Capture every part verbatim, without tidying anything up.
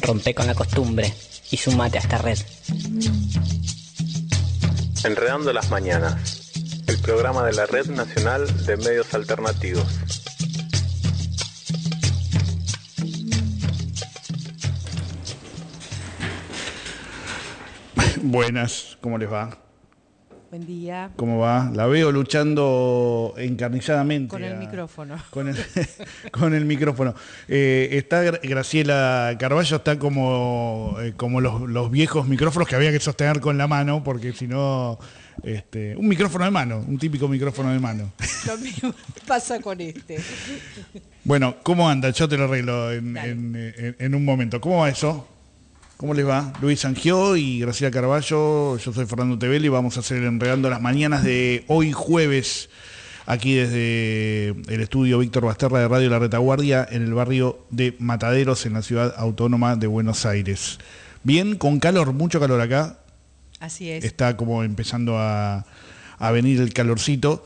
Rompe con la costumbre y sumate a esta red. Enredando las Mañanas, el programa de la Red Nacional de Medios Alternativos. Buenas, ¿cómo les va? Buen día. ¿Cómo va? La veo luchando encarnizadamente. Con el a, micrófono. Con el, con el micrófono. Eh, está Graciela Carballo, está como, eh, como los, los viejos micrófonos que había que sostener con la mano, porque si no... Este, un micrófono de mano, un típico micrófono de mano. Lo mismo pasa con este. Bueno, ¿cómo anda? Yo te lo arreglo en, en, en, en un momento. ¿Cómo va eso? ¿Cómo les va? Luis Sangió y Graciela Carballo, yo soy Fernando Tevelli y vamos a hacer Enredando las Mañanas de hoy jueves, aquí desde el estudio Víctor Basterra de Radio La Retaguardia, en el barrio de Mataderos, en la ciudad autónoma de Buenos Aires. Bien, con calor, mucho calor acá. Así es. Está como empezando a, a venir el calorcito.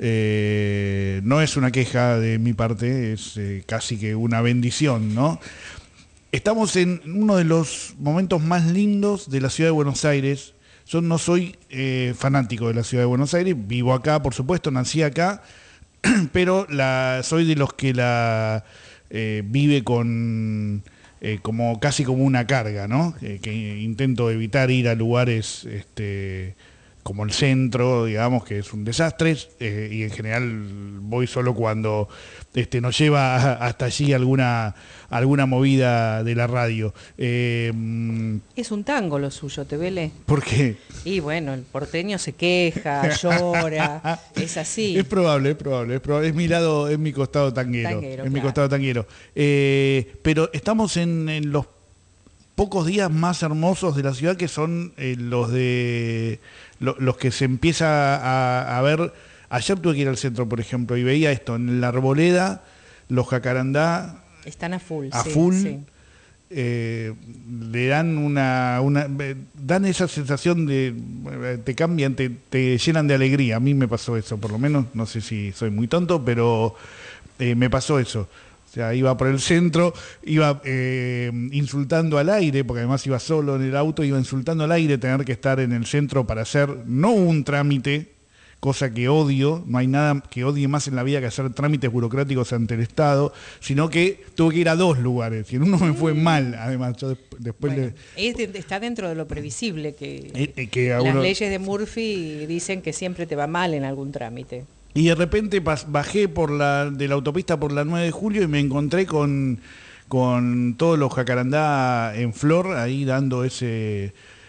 Eh, no es una queja de mi parte, es eh, casi que una bendición, ¿no? Estamos en uno de los momentos más lindos de la ciudad de Buenos Aires. Yo no soy eh, fanático de la ciudad de Buenos Aires, vivo acá, por supuesto, nací acá, pero la, soy de los que la eh, vive con eh, como casi como una carga, ¿no? Eh, que intento evitar ir a lugares este, como el centro, digamos, que es un desastre, eh, y en general voy solo cuando este, nos lleva a, hasta allí alguna, alguna movida de la radio. Eh, es un tango lo suyo, Tevelli. ¿Por qué? Y bueno, el porteño se queja, llora, es así. Es probable, es probable, es probable, es mi lado, es mi costado tanguero, tanguero es claro. mi costado tanguero. Eh, pero estamos en, en los pocos días más hermosos de la ciudad, que son eh, los de lo, los que se empieza a, a ver. Ayer tuve que ir al centro, por ejemplo, y veía esto, en la Arboleda, los jacarandá están a full, a sí, full, sí. Eh, le dan una, una, dan esa sensación de, te cambian, te, te llenan de alegría. A mí me pasó eso, por lo menos, no sé si soy muy tonto, pero eh, me pasó eso. O sea, iba por el centro, iba eh, insultando al aire, porque además iba solo en el auto, iba insultando al aire tener que estar en el centro para hacer, no un trámite, cosa que odio, no hay nada que odie más en la vida que hacer trámites burocráticos ante el Estado, sino que tuve que ir a dos lugares, y en uno me fue mal, además, yo después... Bueno, le... es de, está dentro de lo previsible, que, eh, eh, que las uno... leyes de Murphy dicen que siempre te va mal en algún trámite. Y de repente bajé por la de la autopista por la nueve de julio y me encontré con, con todos los jacarandá en flor, ahí dando ese...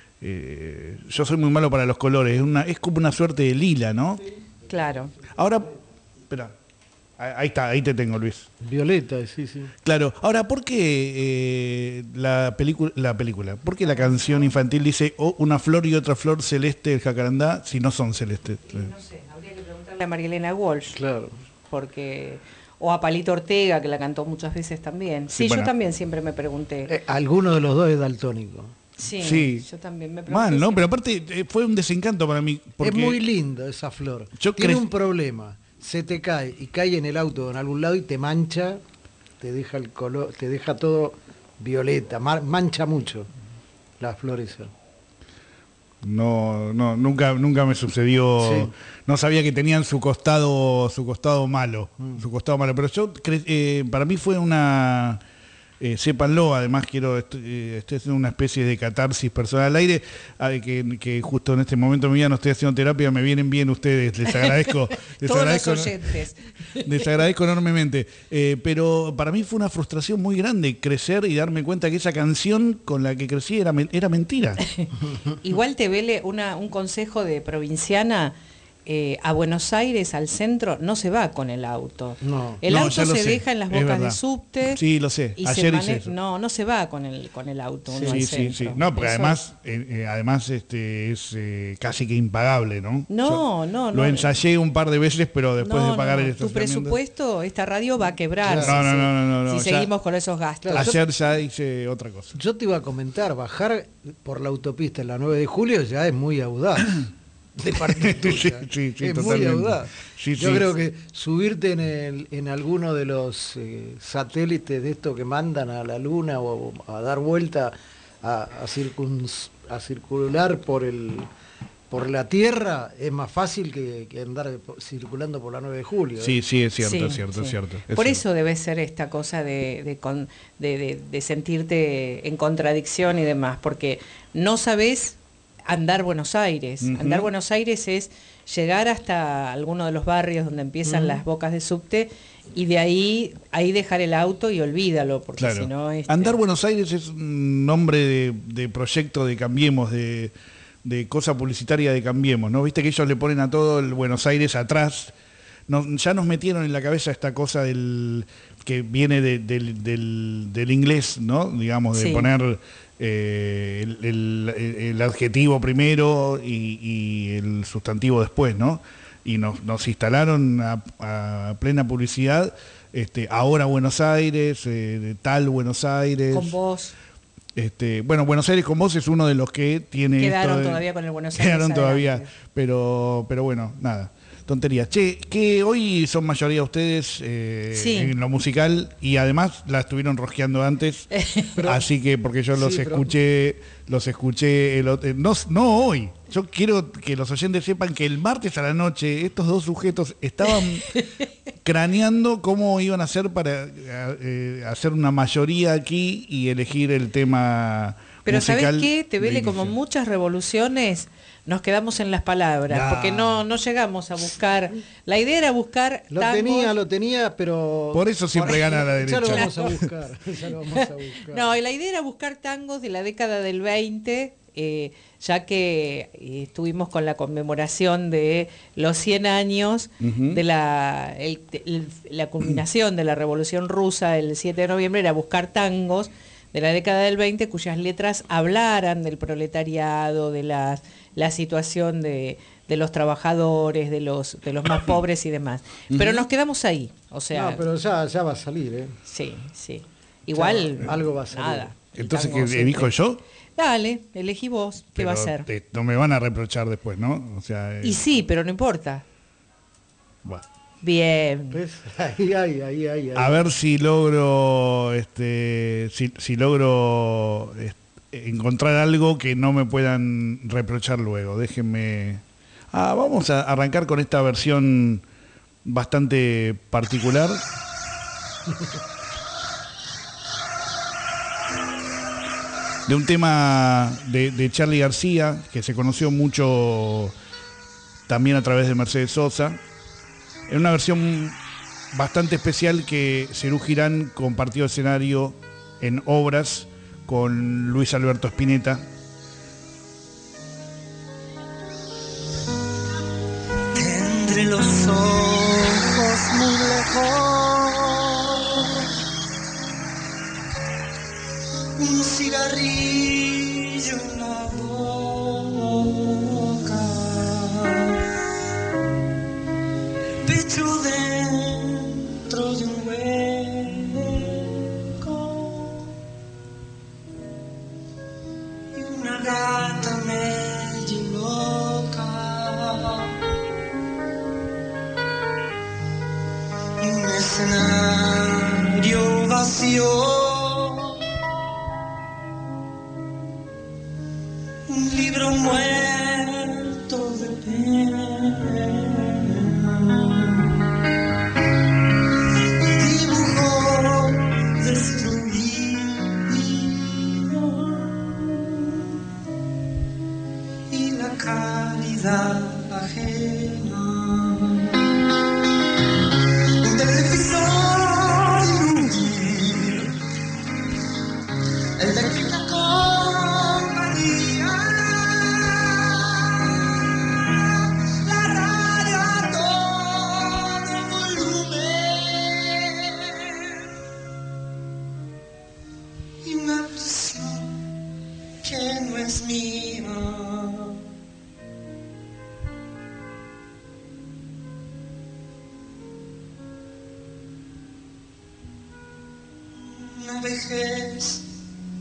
Eh, yo soy muy malo para los colores, es, una, es como una suerte de lila, ¿no? Claro. Ahora, espera, ahí está, ahí te tengo, Luis. Violeta, sí, sí. Claro, ahora, ¿por qué eh, la, película, la película, por qué la canción infantil dice oh, una flor y otra flor celeste del jacarandá si no son celestes? Sí, no sé, habría que preguntarle a Marilena Walsh. Claro. Porque... O a Palito Ortega, que la cantó muchas veces también. Sí, sí bueno. Yo también siempre me pregunté. Eh, alguno de los dos es daltónico. Sí, sí, yo también me pregunté. Mal, ¿no? Siempre. Pero aparte eh, fue un desencanto para mí. Porque es muy linda esa flor. Yo Tiene cre... un problema. Se te cae y cae en el auto en algún lado y te mancha, te deja el color, te deja todo violeta, mar, mancha mucho las flores. No, no, nunca, nunca me sucedió. Sí. No sabía que tenían su costado, su costado malo, mm. su costado malo. Pero yo, eh, para mí fue una. Eh, sépanlo, además quiero, estoy, eh, estoy haciendo una especie de catarsis personal al aire, eh, que, que justo en este momento de mi vida no estoy haciendo terapia, me vienen bien ustedes, les agradezco. les Todos agradezco, los oyentes. Les agradezco enormemente. Eh, pero para mí fue una frustración muy grande crecer y darme cuenta que esa canción con la que crecí era, era mentira. Igual te vele una, un consejo de provinciana. Eh, a Buenos Aires, al centro, no se va con el auto. No. El no, auto se sé. deja en las bocas de subte. Sí, lo sé. Y Ayer se hice eso. No, no se va con el con el auto. Sí, uno sí, al sí, centro. sí. No, porque eso... además, eh, eh, además este, es eh, casi que impagable, ¿no? No, Yo no, no. Lo ensayé un par de veces, pero después no, de pagar no, el Tu estacionamiento... presupuesto, esta radio va a quebrar. Claro. Si, No, no, no, no, no, si no, seguimos ya, con esos gastos. Claro, ayer ya hice otra cosa. Yo te iba a comentar, bajar por la autopista en la nueve de julio ya es muy audaz. de parte tuya. Sí, sí, sí, es totalmente. muy audaz. Sí, Yo sí. creo que subirte en, el, en alguno de los eh, satélites de estos que mandan a la luna o a dar vuelta a, a, circuns, a circular por el por la Tierra es más fácil que, que andar circulando por la nueve de julio. ¿eh? Sí, sí, es cierto, Sí, es cierto, sí. es cierto. es Por cierto. eso debe ser esta cosa de, de, con- de- de- de sentirte en contradicción y demás, porque no sabés andar Buenos Aires. Ujú. Andar Buenos Aires es llegar hasta alguno de los barrios donde empiezan Ujú. las bocas de subte y de ahí ahí dejar el auto y olvídalo, porque Claro. si no... este, Andar Buenos Aires es un nombre de, de proyecto de Cambiemos, de, de cosa publicitaria de Cambiemos, ¿no? Viste que ellos le ponen a todo el Buenos Aires atrás. Nos- ya nos metieron en la cabeza esta cosa del que viene de- del, del- del inglés, ¿no? Digamos, de Sí. poner eh, el, el- el adjetivo primero y, y el sustantivo después, ¿no? Y nos, nos instalaron a, a plena publicidad, este, ahora Buenos Aires, eh, de tal Buenos Aires. con vos Este, bueno, Buenos Aires con vos es uno de los que tiene. quedaron esto de- todavía con el Buenos Aires. Quedaron todavía, adelante. pero, pero bueno, nada. Tonterías. Che, que hoy son mayoría ustedes eh, Sí. en lo musical y además la estuvieron rosqueando antes, Pero- así que porque yo los Sí, pero- escuché, los escuché, el ot- eh, no, no hoy. Yo quiero que los oyentes sepan que el martes a la noche estos dos sujetos estaban craneando cómo iban a hacer para eh, hacer una mayoría aquí y elegir el tema Pero musical. ¿sabés qué? Te de vele como inicio. muchas revoluciones, nos quedamos en las palabras, Ya. porque no, no llegamos a buscar. La idea era buscar Lo tangos. tenía, lo tenía, pero... Por eso siempre gana la Ya lo derecha. vamos a buscar, ya lo vamos a buscar. No, y la idea era buscar tangos de la década del veinte, eh, ya que eh, estuvimos con la conmemoración de los cien años Ujú. de la, el- el- la culminación de la Revolución Rusa el siete de noviembre, era buscar tangos de la década del veinte cuyas letras hablaran del proletariado, de la, la situación de, de los trabajadores, de los, de los más pobres y demás. Pero nos quedamos ahí, o sea, No, pero ya, ya va a salir, ¿eh? sí, sí. Igual, Ya, algo va a salir. nada. el Entonces, tango ¿qué siempre. elijo yo? Dale, elegí vos, ¿qué va a Pero ser? te- no me van a reprochar después, ¿no? O sea, eh, Y sí, pero no importa. bueno. Bien. ¿Ves? Ahí, ahí, ahí, ahí. A ver si logro, este, si, si logro este, encontrar algo que no me puedan reprochar luego. Déjenme. Ah, vamos a arrancar con esta versión bastante particular. De un tema de, de Charly García, que se conoció mucho también a través de Mercedes Sosa. En una versión bastante especial que Serú Girán compartió escenario en Obras con Luis Alberto Spinetta. Entre los ojos muy lejos, un cigarrillo en la boca, pecho dentro de un hueco y una gata medio loca. Y un escenario vacío, un libro muerto de pena, dibujo destruido y la caridad ajena. Un televisor inútil, eléctrica compañía, la radio a todo volumen y una presión que no es mía. Una vejez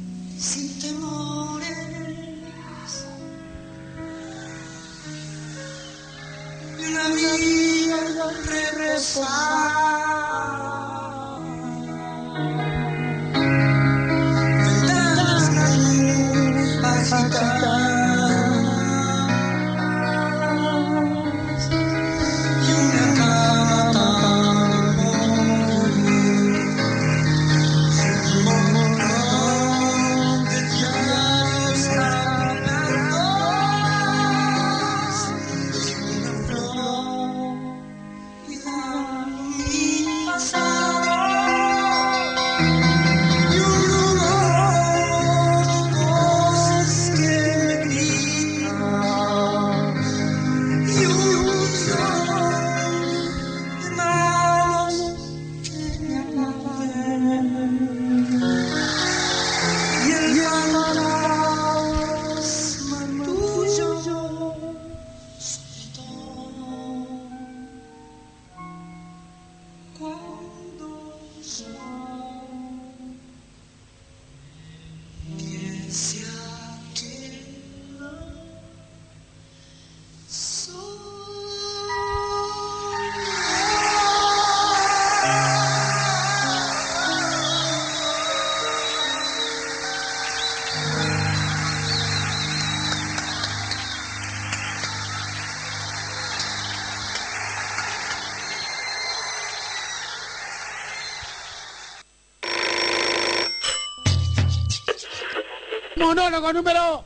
sin temores, día reposar. Ventanas agitadas y una cama tan montón de diarios hablados y una flor cuidando mi pasado y un rumor, voces que me gritan y un son de manos que me aplauden y el fantasma tuyo cuando yo piense aquella Monólogo número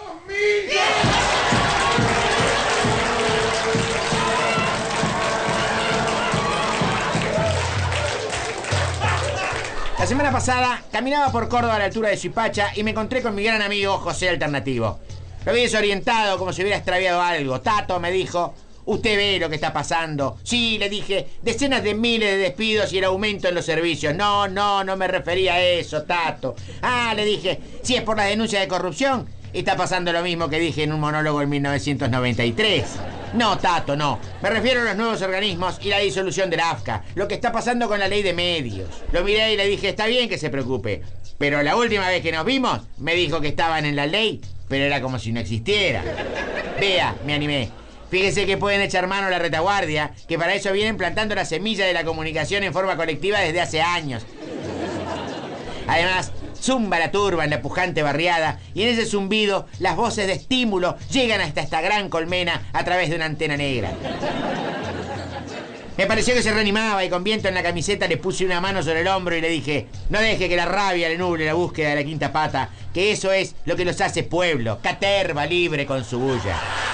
La semana pasada caminaba por Córdoba a la altura de Suipacha y me encontré con mi gran amigo José Alternativo. Lo vi desorientado, como si hubiera extraviado algo. Tato, me dijo, usted ve lo que está pasando. Sí, le dije, decenas de miles de despidos y el aumento en los servicios. No, no, no me refería a eso, Tato. Ah, le dije, si es por la denuncia de corrupción, está pasando lo mismo que dije en un monólogo en mil novecientos noventa y tres. No, Tato, no. Me refiero a los nuevos organismos y la disolución de la A F C A. Lo que está pasando con la ley de medios. Lo miré y le dije, está bien que se preocupe. Pero la última vez que nos vimos, me dijo que estaban en la ley, pero era como si no existiera. Vea, me animé. Fíjese que pueden echar mano a la retaguardia, que para eso vienen plantando la semilla de la comunicación en forma colectiva desde hace años. Además, zumba la turba en la pujante barriada y en ese zumbido las voces de estímulo llegan hasta esta gran colmena a través de una antena negra. Me pareció que se reanimaba y con viento en la camiseta le puse una mano sobre el hombro y le dije, no deje que la rabia le nuble la búsqueda de la quinta pata, que eso es lo que los hace pueblo, caterva libre con su bulla.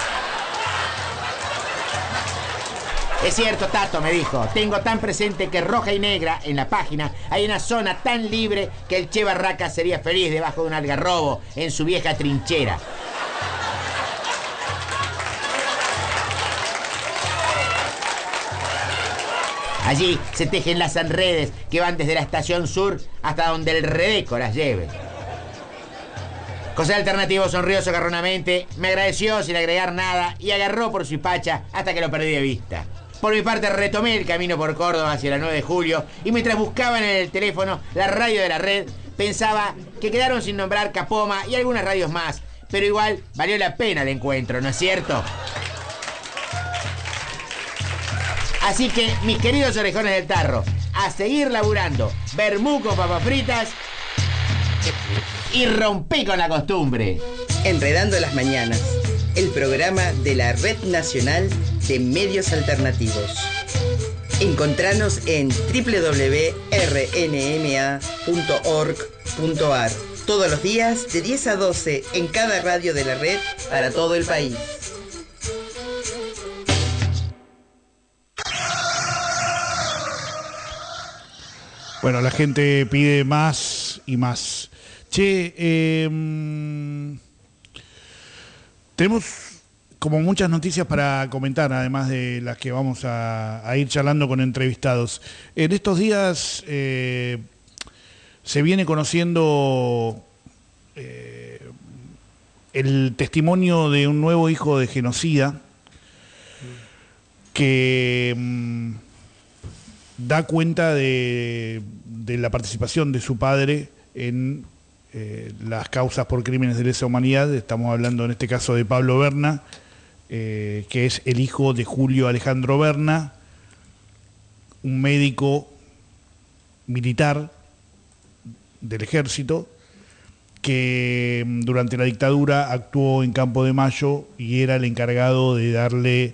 Es cierto, Tato, me dijo, tengo tan presente que roja y negra, en la página, hay una zona tan libre que el Che Barraca sería feliz debajo de un algarrobo en su vieja trinchera. Allí se tejen las redes que van desde la estación sur hasta donde el Redeco las lleve. José Alternativo sonrió socarronamente, me agradeció sin agregar nada y agarró por Suipacha hasta que lo perdí de vista. Por mi parte retomé el camino por Córdoba hacia la nueve de julio y mientras buscaba en el teléfono la radio de la red, pensaba que quedaron sin nombrar Capoma y algunas radios más, pero igual valió la pena el encuentro, ¿no es cierto? Así que, mis queridos orejones del tarro, a seguir laburando, vermú con papas fritas y rompí con la costumbre. Enredando las Mañanas, el programa de la Red Nacional de Medios Alternativos. Encontranos en doble u doble u doble u punto r n m a punto org punto a r todos los días de diez a doce en cada radio de la red para todo el país. Bueno, la gente pide más y más. Che, eh, tenemos como muchas noticias para comentar, además de las que vamos a, a ir charlando con entrevistados. En estos días eh, se viene conociendo eh, el testimonio de un nuevo hijo de genocida que mm, da cuenta de, de la participación de su padre en eh, las causas por crímenes de lesa humanidad. Estamos hablando en este caso de Pablo Berna, eh, que es el hijo de Julio Alejandro Berna, un médico militar del ejército que durante la dictadura actuó en Campo de Mayo y era el encargado de darle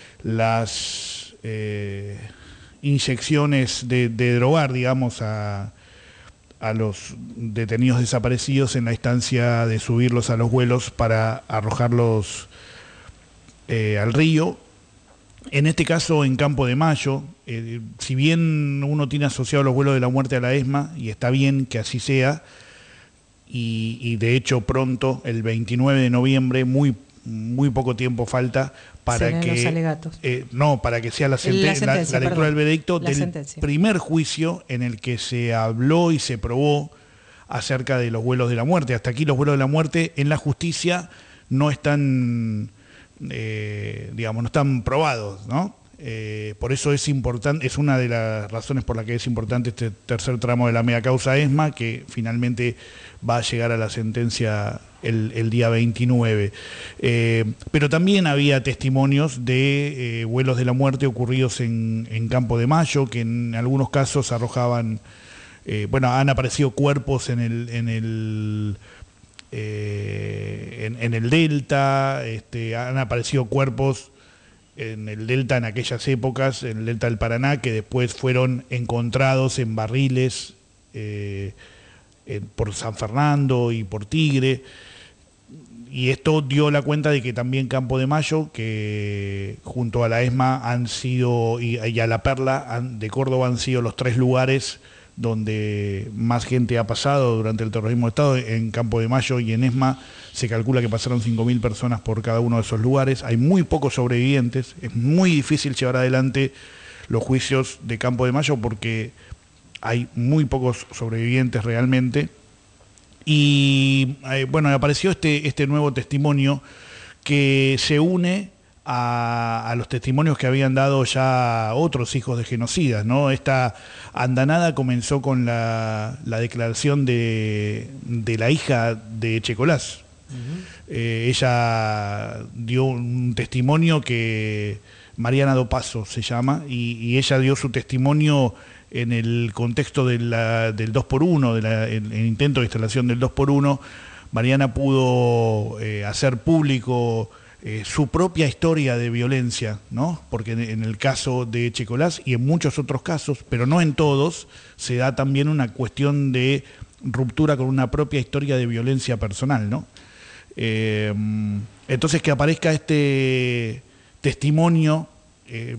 las eh, inyecciones de, de drogar, digamos, a, a los detenidos desaparecidos en la instancia de subirlos a los vuelos para arrojarlos eh, al río. En este caso, en Campo de Mayo, eh, si bien uno tiene asociado los vuelos de la muerte a la ESMA, y está bien que así sea, y, y de hecho pronto, el veintinueve de noviembre, muy, muy poco tiempo falta para Serán que... los alegatos. Eh, no, para que sea la, senten La la, sentencia, la lectura perdón. del veredicto La del sentencia. primer juicio en el que se habló y se probó acerca de los vuelos de la muerte. Hasta aquí los vuelos de la muerte en la justicia no están... Eh, digamos, no están probados, ¿no? Eh, por eso es importante, es una de las razones por las que es importante este tercer tramo de la mega causa ESMA, que finalmente va a llegar a la sentencia el, el día veintinueve. Eh, pero también había testimonios de eh, vuelos de la muerte ocurridos en, en Campo de Mayo, que en algunos casos arrojaban, eh, bueno, han aparecido cuerpos en el... En el Eh, en, en el Delta, este, han aparecido cuerpos en el Delta en aquellas épocas, en el Delta del Paraná, que después fueron encontrados en barriles eh, en, por San Fernando y por Tigre, y esto dio la cuenta de que también Campo de Mayo, que junto a la ESMA han sido, y, y a la Perla han, de Córdoba, han sido los tres lugares donde más gente ha pasado durante el terrorismo de Estado. En Campo de Mayo y en ESMA se calcula que pasaron cinco mil personas por cada uno de esos lugares. Hay muy pocos sobrevivientes, es muy difícil llevar adelante los juicios de Campo de Mayo porque hay muy pocos sobrevivientes realmente. Y eh, bueno, apareció este, este nuevo testimonio que se une A, a los testimonios que habían dado ya otros hijos de genocidas, ¿no? Esta andanada comenzó con la, la declaración de, de la hija de Echecolás. Uh-huh. Eh, ella dio un testimonio que Mariana Dopazo se llama, y, y ella dio su testimonio en el contexto de la, del dos por uno, del el, el intento de instalación del dos por uno. Mariana pudo eh, hacer público Eh, su propia historia de violencia, ¿no? Porque en, en el caso de Echecolás y en muchos otros casos, pero no en todos, se da también una cuestión de ruptura con una propia historia de violencia personal, ¿no? Eh, entonces que aparezca este testimonio eh,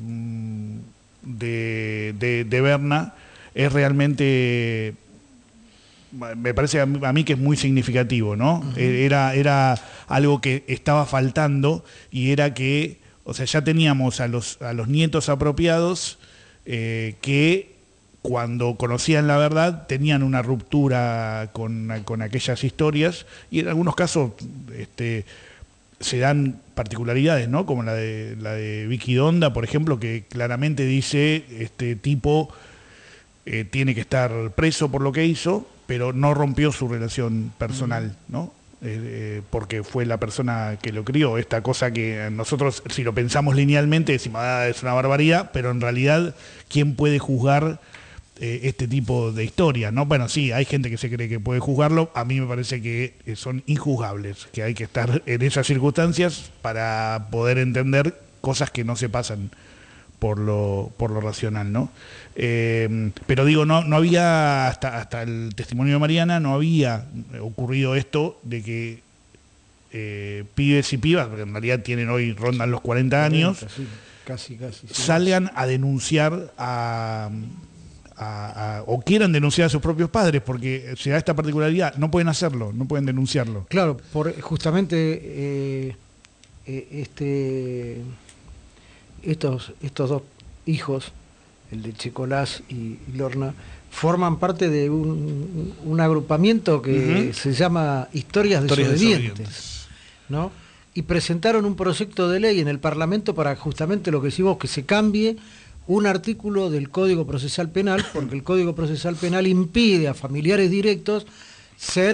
de, de, de Berna es realmente... me parece a mí, a mí que es muy significativo, ¿no? Uh-huh. Era, era algo que estaba faltando, y era que, o sea, ya teníamos a los, a los nietos apropiados eh, que cuando conocían la verdad tenían una ruptura con, con aquellas historias, y en algunos casos este, se dan particularidades, ¿no? Como la de, la de Vicky Donda, por ejemplo, que claramente dice, este tipo eh, tiene que estar preso por lo que hizo, pero no rompió su relación personal, ¿no? Eh, eh, porque fue la persona que lo crió. Esta cosa que nosotros, si lo pensamos linealmente, decimos, ah, es una barbaridad, pero en realidad, ¿quién puede juzgar eh, este tipo de historias, ¿no? Bueno, sí, hay gente que se cree que puede juzgarlo. A mí me parece que son injuzgables, que hay que estar en esas circunstancias para poder entender cosas que no se pasan por lo, por lo racional, ¿no? Eh, pero digo, no, no había, hasta, hasta el testimonio de Mariana, no había ocurrido esto de que eh, pibes y pibas, porque en realidad tienen hoy, rondan los cuarenta años, sí, casi, casi, sí. salgan a denunciar a, a, a, o quieran denunciar a sus propios padres, porque se da esta particularidad, no pueden hacerlo, no pueden denunciarlo. Claro, por justamente eh, eh, este... Estos, estos dos hijos, el de Echecolás y Lorna, forman parte de un, un agrupamiento que uh-huh. se llama Historias, Historias Desobedientes, Desobedientes, ¿no? Y presentaron un proyecto de ley en el Parlamento para justamente lo que decimos, que se cambie un artículo del Código Procesal Penal, porque el Código Procesal Penal impide a familiares directos ser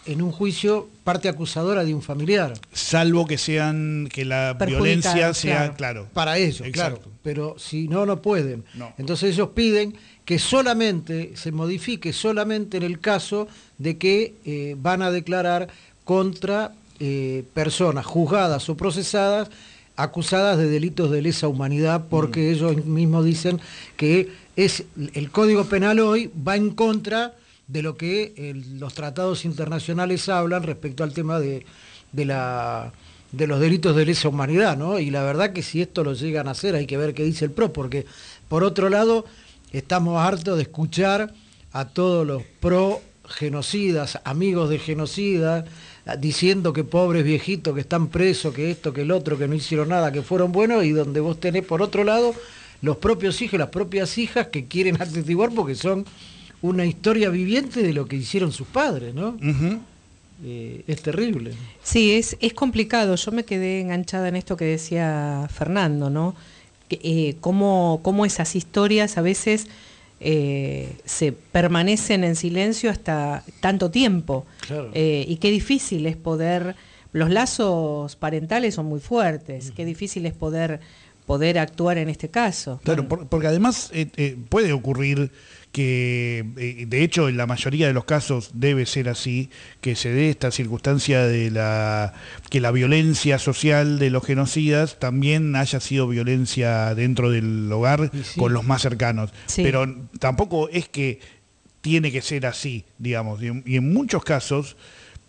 en un juicio parte acusadora de un familiar. Salvo que sean que la violencia sea, claro. claro. Para ellos, Exacto. claro. Pero si no, no pueden. No. Entonces ellos piden que solamente se modifique solamente en el caso de que eh, van a declarar contra eh, personas juzgadas o procesadas acusadas de delitos de lesa humanidad, porque mm. ellos mismos dicen que es el Código Penal hoy va en contra de lo que el, los tratados internacionales hablan respecto al tema de, de, la, de los delitos de lesa humanidad, ¿no? Y la verdad que si esto lo llegan a hacer hay que ver qué dice el P R O, porque por otro lado estamos hartos de escuchar a todos los pro genocidas, amigos de genocidas, diciendo que pobres viejitos que están presos, que esto, que el otro, que no hicieron nada, que fueron buenos, y donde vos tenés por otro lado los propios hijos, las propias hijas que quieren atestiguar porque son una historia viviente de lo que hicieron sus padres, ¿no? Uh-huh. Eh, es terrible. Sí, es, es complicado. Yo me quedé enganchada en esto que decía Fernando, ¿no? Que, eh, cómo, cómo esas historias a veces eh, se permanecen en silencio hasta tanto tiempo. Claro. Eh, y qué difícil es poder... Los lazos parentales son muy fuertes. Uh-huh. Qué difícil es poder, poder actuar en este caso. Claro, bueno. por, porque además eh, eh, puede ocurrir... que eh, de hecho en la mayoría de los casos debe ser así, que se dé esta circunstancia de la que la violencia social de los genocidas también haya sido violencia dentro del hogar sí. con los más cercanos. Sí. Pero tampoco es que tiene que ser así, digamos, y en, y en muchos casos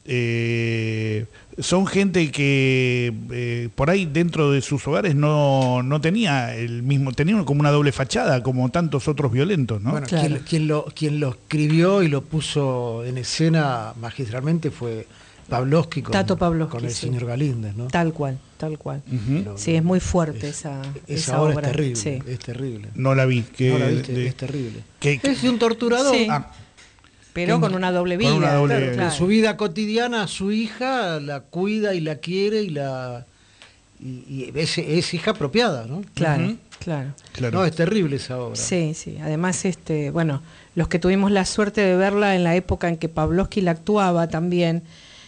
eh, son gente que eh, por ahí dentro de sus hogares no, no tenía el mismo, tenían como una doble fachada, como tantos otros violentos, ¿no? Bueno, claro. quien, quien, lo, quien lo escribió y lo puso en escena magistralmente fue Pavlovsky con, Tato Pavlovsky, con el sí. señor Galíndez, ¿no? Tal cual, tal cual. Uh-huh. Pero, sí, es muy fuerte es, esa, esa, esa obra. obra. Es terrible, sí. es terrible. No la vi. Que, no la viste, de, es terrible. Que, es de un torturador. Sí. Ah, pero con una doble vida. Una doble, claro, claro. En su vida cotidiana, su hija la cuida y la quiere y la y, y es, es hija apropiada, ¿no? Claro, uh-huh. claro, claro. No, es terrible esa obra. Sí, sí. Además, este, bueno, los que tuvimos la suerte de verla en la época en que Pavlovsky la actuaba también,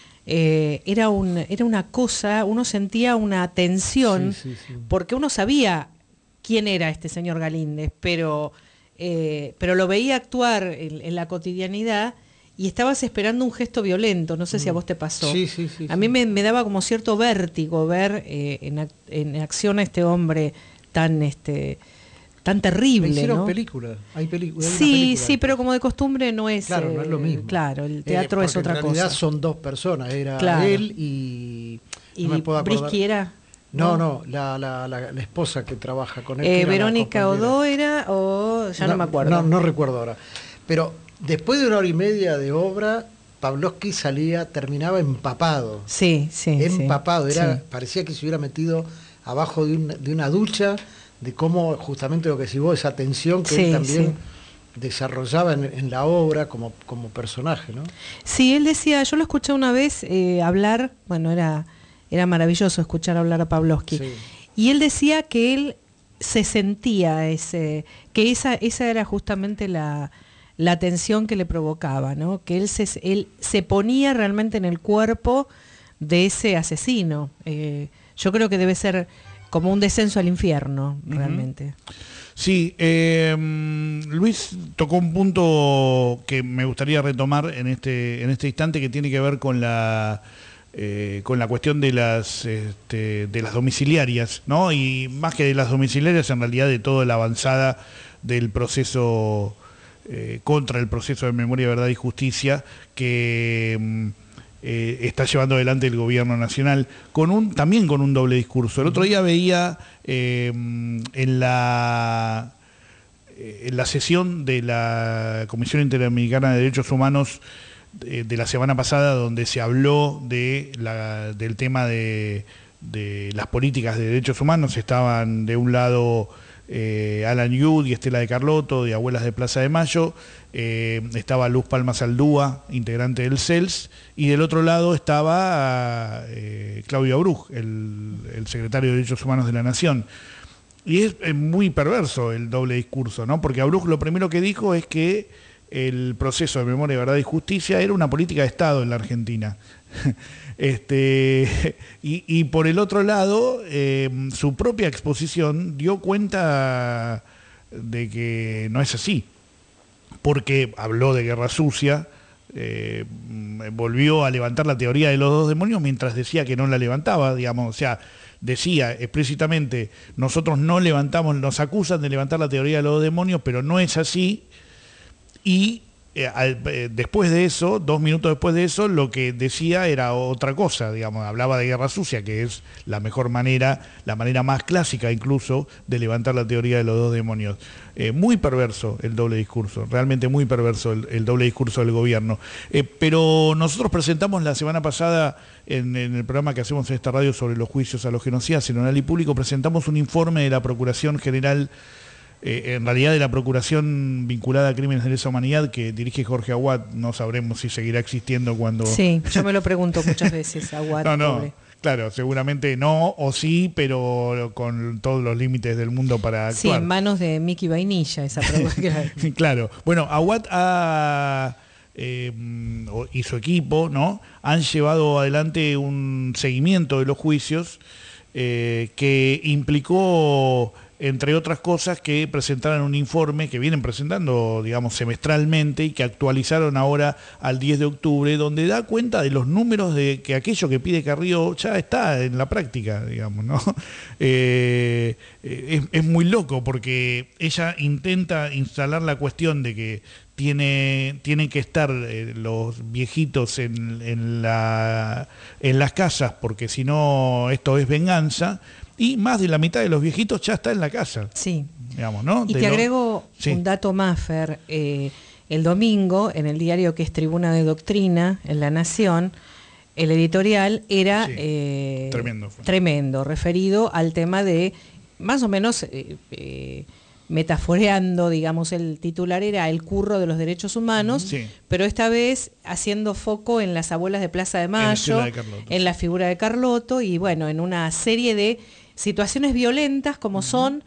eh, era un, era una cosa, uno sentía una tensión, sí, sí, sí. porque uno sabía quién era este señor Galíndez, pero Eh, pero lo veía actuar en, en la cotidianidad y estabas esperando un gesto violento, no sé mm. si a vos te pasó. Sí, sí, sí, a sí. mí me, me daba como cierto vértigo ver eh, en, en acción a este hombre tan este tan terrible. Me hicieron ¿no? película, hay, pelic- hay sí, una película. Sí, pero como de costumbre no es, claro, no es lo mismo. Eh, claro, el teatro eh, es otra en realidad cosa. son dos personas, era claro. él y... ¿Y no me puedo acordar. Brisky era? No, no, la, la, la, la esposa que trabaja con él. Eh, que Verónica Odó era, o ya no, no me acuerdo. No, no recuerdo ahora. Pero después de una hora y media de obra, Pavlovsky salía, terminaba empapado. Sí, sí. Empapado, sí, era, sí. parecía que se hubiera metido abajo de, un, de una ducha, de cómo justamente lo que decís vos, esa tensión que sí, él también sí. desarrollaba en, en la obra como, como personaje, ¿no? Sí, él decía, yo lo escuché una vez eh, hablar, bueno, era... Era maravilloso escuchar hablar a Pavlovsky. Sí. Y él decía que él se sentía ese, que esa, esa era justamente la, la tensión que le provocaba, ¿no? Que él se, él se ponía realmente en el cuerpo de ese asesino. Eh, yo creo que debe ser como un descenso al infierno, uh-huh. realmente. Sí, eh, Luis tocó un punto que me gustaría retomar en este, en este instante, que tiene que ver con la... Eh, con la cuestión de las este, de las domiciliarias, ¿no? Y más que de las domiciliarias, en realidad de toda la avanzada del proceso eh, contra el proceso de memoria, verdad y justicia que eh, está llevando adelante el gobierno nacional, con un también con un doble discurso. El otro día veía eh, en la en la sesión de la Comisión Interamericana de Derechos Humanos De, de la semana pasada, donde se habló de la, del tema de, de las políticas de derechos humanos. Estaban de un lado eh, Alan Yud y Estela de Carlotto, de Abuelas de Plaza de Mayo, eh, estaba Luz Palma Saldúa, integrante del C E L S, y del otro lado estaba eh, Claudio Abruz, el, el secretario de Derechos Humanos de la Nación. Y es, es muy perverso el doble discurso, ¿no? Porque Abruz lo primero que dijo es que el proceso de memoria, verdad y justicia era una política de Estado en la Argentina. Este, y, y por el otro lado, eh, su propia exposición dio cuenta de que no es así, porque habló de guerra sucia, eh, volvió a levantar la teoría de los dos demonios mientras decía que no la levantaba, digamos, o sea, decía explícitamente, nosotros no levantamos, nos acusan de levantar la teoría de los dos demonios, pero no es así, y Eh, al, eh, después de eso, dos minutos después de eso, lo que decía era otra cosa, digamos, hablaba de guerra sucia, que es la mejor manera, la manera más clásica incluso, de levantar la teoría de los dos demonios. Eh, muy perverso el doble discurso, realmente muy perverso el, el doble discurso del gobierno. Eh, pero nosotros presentamos la semana pasada, en, en el programa que hacemos en esta radio sobre los juicios a los genocidas en oral y público, presentamos un informe de la Procuración General, Eh, en realidad de la Procuración vinculada a crímenes de lesa humanidad, que dirige Jorge Aguad. No sabremos si seguirá existiendo cuando... Sí, yo me lo pregunto muchas veces, Aguad. No, no, pobre. Claro, seguramente no, o sí, pero con todos los límites del mundo para actuar. Sí, en manos de Mickey Vainilla esa pregunta. Claro, bueno, Aguad ha... Eh, y su equipo, ¿no?, han llevado adelante un seguimiento de los juicios eh, que implicó, entre otras cosas, que presentaran un informe que vienen presentando, digamos, semestralmente y que actualizaron ahora al diez de octubre, donde da cuenta de los números de que aquello que pide Carrió ya está en la práctica, digamos, ¿no? Eh, es, es muy loco porque ella intenta instalar la cuestión de que tiene, tienen que estar eh, los viejitos en, en, la, en las casas, porque si no esto es venganza. Y más de la mitad de los viejitos ya está en la casa. Sí. Digamos, ¿no? Y de te lo... agrego sí. un dato más, Fer. Eh, el domingo, en el diario que es Tribuna de Doctrina, en La Nación, el editorial era sí. eh, tremendo, fue. tremendo, referido al tema de, más o menos, eh, eh, metaforeando, digamos, el titular era el curro de los derechos humanos, sí. pero esta vez haciendo foco en las abuelas de Plaza de Mayo, en la, de en la figura de Carlotto, y bueno, en una serie de situaciones violentas como uh-huh. son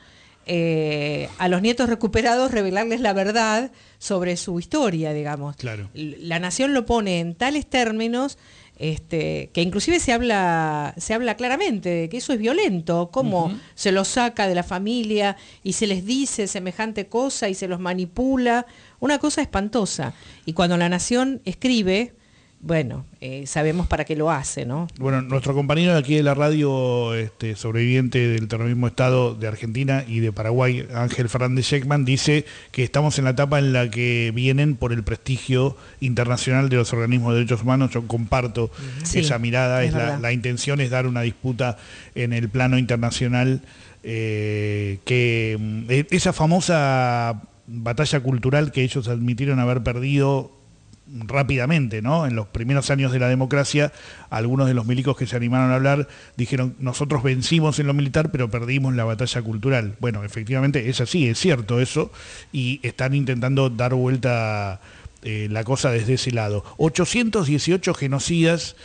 eh, a los nietos recuperados revelarles la verdad sobre su historia, digamos. Claro. La Nación lo pone en tales términos este, que inclusive se habla, se habla claramente de que eso es violento, cómo uh-huh. se los saca de la familia y se les dice semejante cosa y se los manipula, una cosa espantosa. Y cuando La Nación escribe, bueno, eh, sabemos para qué lo hace, ¿no? Bueno, nuestro compañero de aquí de la radio, este, sobreviviente del terrorismo de Estado de Argentina y de Paraguay, Ángel Fernández Sheckman, dice que estamos en la etapa en la que vienen por el prestigio internacional de los organismos de derechos humanos. Yo comparto sí, esa mirada, es es la, la intención es dar una disputa en el plano internacional, eh, que eh, esa famosa batalla cultural que ellos admitieron haber perdido rápidamente, ¿no? En los primeros años de la democracia, algunos de los milicos que se animaron a hablar dijeron, nosotros vencimos en lo militar, pero perdimos la batalla cultural. Bueno, efectivamente es así, es cierto eso, y están intentando dar vuelta eh, la cosa desde ese lado. ochocientos dieciocho genocidas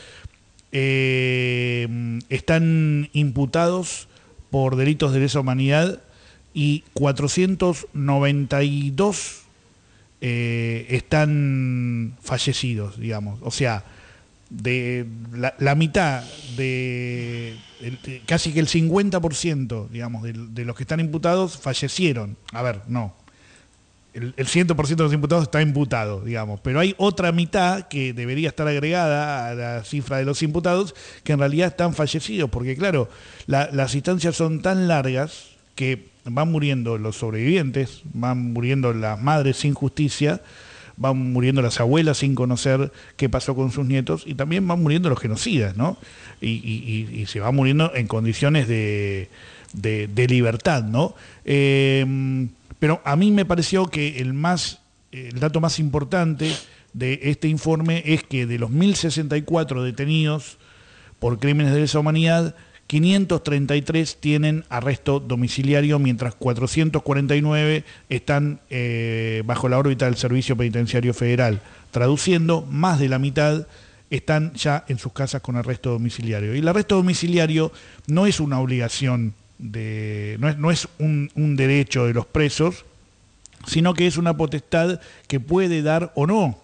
eh, están imputados por delitos de lesa humanidad y cuatrocientos noventa y dos Eh, están fallecidos, digamos, o sea, de la, la mitad de, de casi que el cincuenta por ciento, digamos, de, de los que están imputados fallecieron. A ver, no, el, el cien por ciento de los imputados está imputado, digamos, pero hay otra mitad que debería estar agregada a la cifra de los imputados que en realidad están fallecidos, porque claro, la, las instancias son tan largas que van muriendo los sobrevivientes, van muriendo las madres sin justicia, van muriendo las abuelas sin conocer qué pasó con sus nietos, y también van muriendo los genocidas, ¿no? Y, y, y se van muriendo en condiciones de, de, de libertad, ¿no? Eh, pero a mí me pareció que el, más, el dato más importante de este informe es que de los mil sesenta y cuatro detenidos por crímenes de lesa humanidad, quinientos treinta y tres tienen arresto domiciliario, mientras cuatrocientos cuarenta y nueve están eh, bajo la órbita del Servicio Penitenciario Federal. Traduciendo, más de la mitad están ya en sus casas con arresto domiciliario. Y el arresto domiciliario no es una obligación, de, no es, no es un, un derecho de los presos, sino que es una potestad que puede dar o no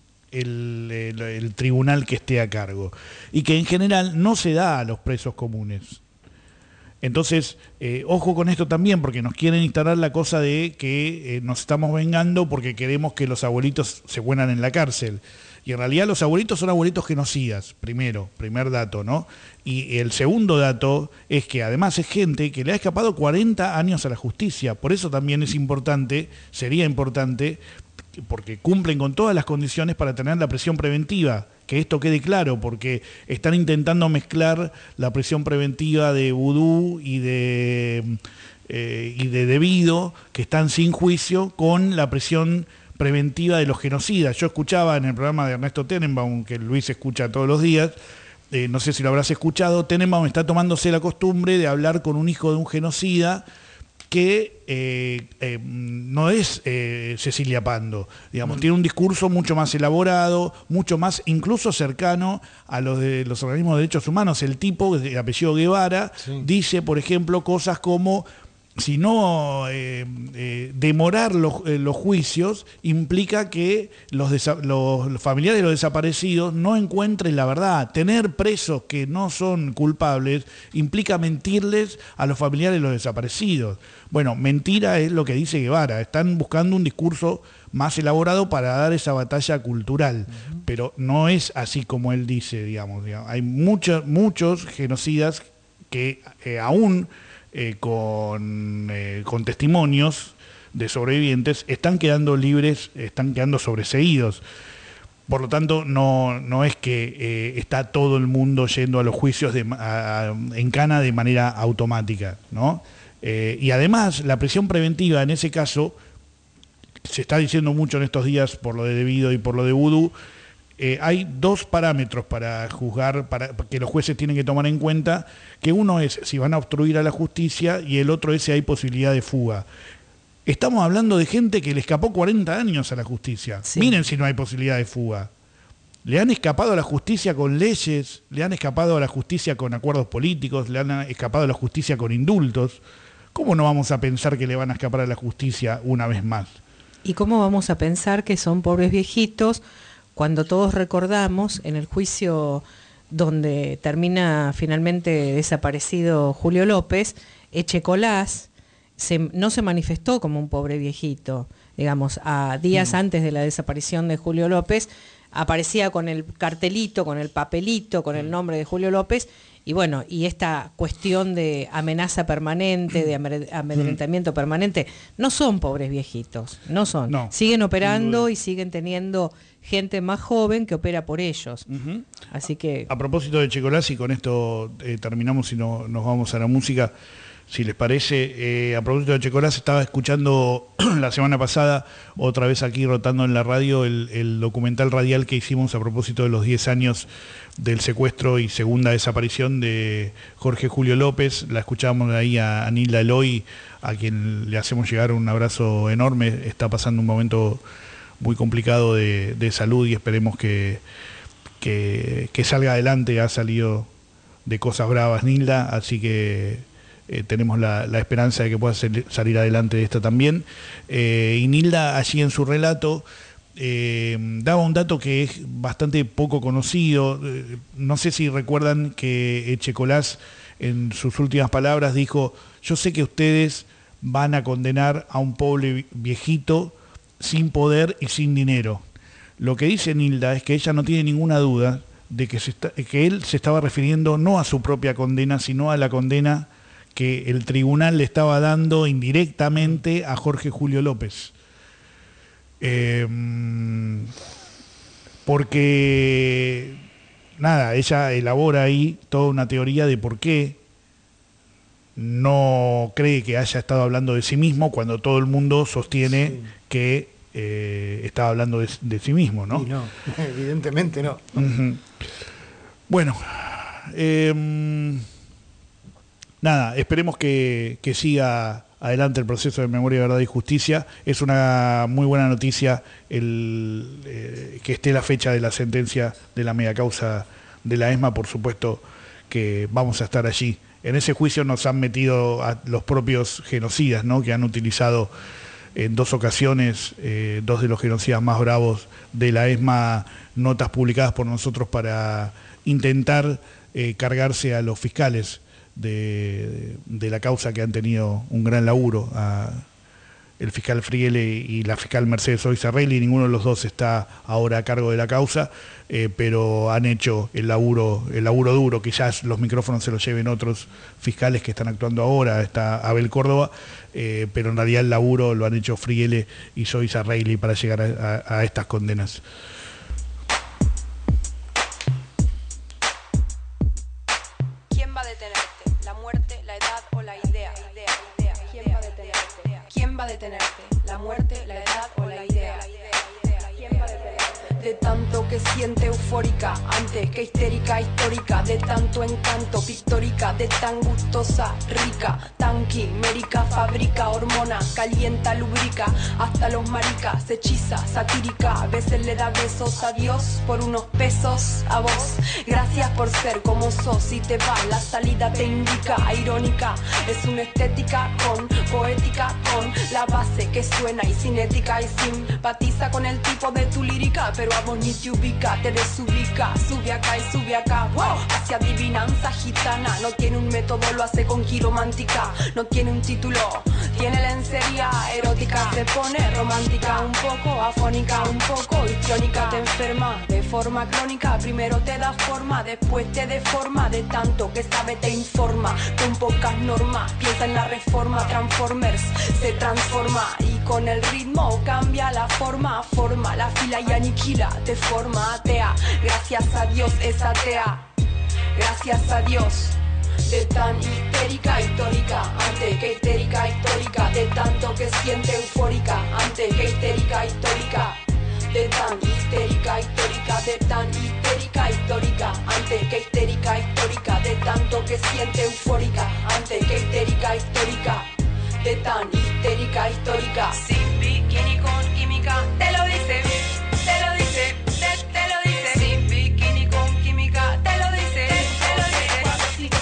el, el, el tribunal que esté a cargo, y que en general no se da a los presos comunes. Entonces, eh, ojo con esto también, porque nos quieren instalar la cosa de que eh, nos estamos vengando porque queremos que los abuelitos se mueran en la cárcel. Y en realidad los abuelitos son abuelitos genocidas, primero, primer dato, ¿no? Y el segundo dato es que además es gente que le ha escapado cuarenta años a la justicia. Por eso también es importante, sería importante, porque cumplen con todas las condiciones para tener la prisión preventiva. Que esto quede claro, porque están intentando mezclar la prisión preventiva de vudú y de, eh, y de debido, que están sin juicio, con la prisión preventiva de los genocidas. Yo escuchaba en el programa de Ernesto Tenenbaum, que Luis escucha todos los días, eh, no sé si lo habrás escuchado, Tenenbaum está tomándose la costumbre de hablar con un hijo de un genocida que eh, eh, no es eh, Cecilia Pando, digamos, mm. tiene un discurso mucho más elaborado, mucho más incluso cercano a los de los organismos de derechos humanos. El tipo, de apellido Guevara, sí. dice, por ejemplo, cosas como: si no eh, eh, demorar los, eh, los juicios implica que los, desa- los, los familiares de los desaparecidos no encuentren la verdad. Tener presos que no son culpables implica mentirles a los familiares de los desaparecidos. Bueno, mentira es lo que dice Guevara. Están buscando un discurso más elaborado para dar esa batalla cultural, uh-huh. pero no es así como él dice, digamos. digamos. Hay muchos, muchos genocidas que eh, aún... Eh, con, eh, con testimonios de sobrevivientes, están quedando libres, están quedando sobreseídos. Por lo tanto, no, no es que eh, está todo el mundo yendo a los juicios de, a, a, en cana de manera automática, ¿no? Eh, y además, la prisión preventiva en ese caso, se está diciendo mucho en estos días por lo de debido y por lo de vudú, Eh, hay dos parámetros para juzgar, para que los jueces tienen que tomar en cuenta, que uno es si van a obstruir a la justicia y el otro es si hay posibilidad de fuga. Estamos hablando de gente que le escapó cuarenta años a la justicia. Sí. Miren si no hay posibilidad de fuga. Le han escapado a la justicia con leyes, le han escapado a la justicia con acuerdos políticos, le han escapado a la justicia con indultos. ¿Cómo no vamos a pensar que le van a escapar a la justicia una vez más? ¿Y cómo vamos a pensar que son pobres viejitos cuando todos recordamos en el juicio donde termina finalmente desaparecido Julio López, Echecolás se, no se manifestó como un pobre viejito? Digamos, a días mm. antes de la desaparición de Julio López, aparecía con el cartelito, con el papelito, con el nombre de Julio López, y bueno, y esta cuestión de amenaza permanente, de amedrentamiento permanente, no son pobres viejitos, no son. No, siguen operando y siguen teniendo gente más joven que opera por ellos. Uh-huh. Así que... A propósito de Echecolás, y con esto eh, terminamos y no, nos vamos a la música, si les parece, eh, a propósito de Echecolás, estaba escuchando la semana pasada, otra vez aquí rotando en la radio, el, el documental radial que hicimos a propósito de los diez años del secuestro y segunda desaparición de Jorge Julio López. La escuchábamos ahí a, a Nilda Eloy, a quien le hacemos llegar un abrazo enorme. Está pasando un momento muy complicado de, de salud y esperemos que, que, que salga adelante. Ha salido de cosas bravas Nilda, así que eh, tenemos la, la esperanza de que pueda sal, salir adelante de esta también. Eh, y Nilda allí en su relato eh, daba un dato que es bastante poco conocido. Eh, no sé si recuerdan que Echecolás en sus últimas palabras dijo: yo sé que ustedes van a condenar a un pobre viejito sin poder y sin dinero. Lo que dice Nilda es que ella no tiene ninguna duda de que, se está, que él se estaba refiriendo no a su propia condena, sino a la condena que el tribunal le estaba dando indirectamente a Jorge Julio López. Eh, porque, nada, ella elabora ahí toda una teoría de por qué no cree que haya estado hablando de sí mismo cuando todo el mundo sostiene sí. que eh, estaba hablando de, de sí mismo, ¿no? Y no, evidentemente no. Uh-huh. Bueno, eh, nada, esperemos que, que siga adelante el proceso de memoria, verdad y justicia. Es una muy buena noticia el eh, que esté la fecha de la sentencia de la mega causa de la ESMA. Por supuesto que vamos a estar allí. En ese juicio nos han metido a los propios genocidas, ¿no?, que han utilizado en dos ocasiones, eh, dos de los genocidas más bravos de la ESMA, notas publicadas por nosotros para intentar eh, cargarse a los fiscales de, de la causa, que han tenido un gran laburo, a el fiscal Friele y la fiscal Mercedes Oizarrelli. Ninguno de los dos está ahora a cargo de la causa, eh, pero han hecho el laburo, el laburo duro. Quizás los micrófonos se los lleven otros fiscales que están actuando ahora, está Abel Córdoba, eh, pero en realidad el laburo lo han hecho Friele y Oizarrelli para llegar a, a, a estas condenas. ¿Quién va a detenerte? ¿La muerte, la edad o la idea? idea, idea. ¿Quién va a detenerte? ¿Quién va a detenerte? ¿La muerte, la edad o la idea? ¿Quién va a detenerte? De tanto que siente eufórica, antes que histérica, histórica, de tanto encanto, pictórica, de tan gustosa, rica, tan quimérica, fabrica, hormona, calienta, lubrica, hasta los maricas, hechiza, satírica, a veces le da besos a Dios por unos pesos a vos. Gracias por ser como sos, y te va, la salida te indica, irónica, es una estética con poética, con la base que suena y cinética y simpatiza con el tipo de tu lírica, pero a vos ni te ubica, te desubica, sube acá y sube acá, wow, hacia adivinanza gitana, no tiene un método, lo hace con quiromántica, no tiene un título, tiene lencería erótica, se pone romántica, un poco afónica, un poco histriónica, te enferma de forma crónica, primero te da forma, después te deforma, de tanto que sabe te informa, con pocas normas, piensa en la reforma, Transformers se transforma y con el ritmo cambia la forma, forma la fila y aniquila, te forma atea, gracias a Dios es atea, gracias a Dios. De tan histérica, histórica, antes que histérica, histórica, de tanto que siente eufórica, antes que histérica, histórica, de tan histérica, histórica, de tan histérica, histórica, antes que histérica, histórica, de tanto que siente eufórica, antes que histérica, histórica, de tan histérica, histórica, sin bikini con química, te lo dice, te lo dice, te, te lo dice, sin bikini con química, te lo dice, te lo dice,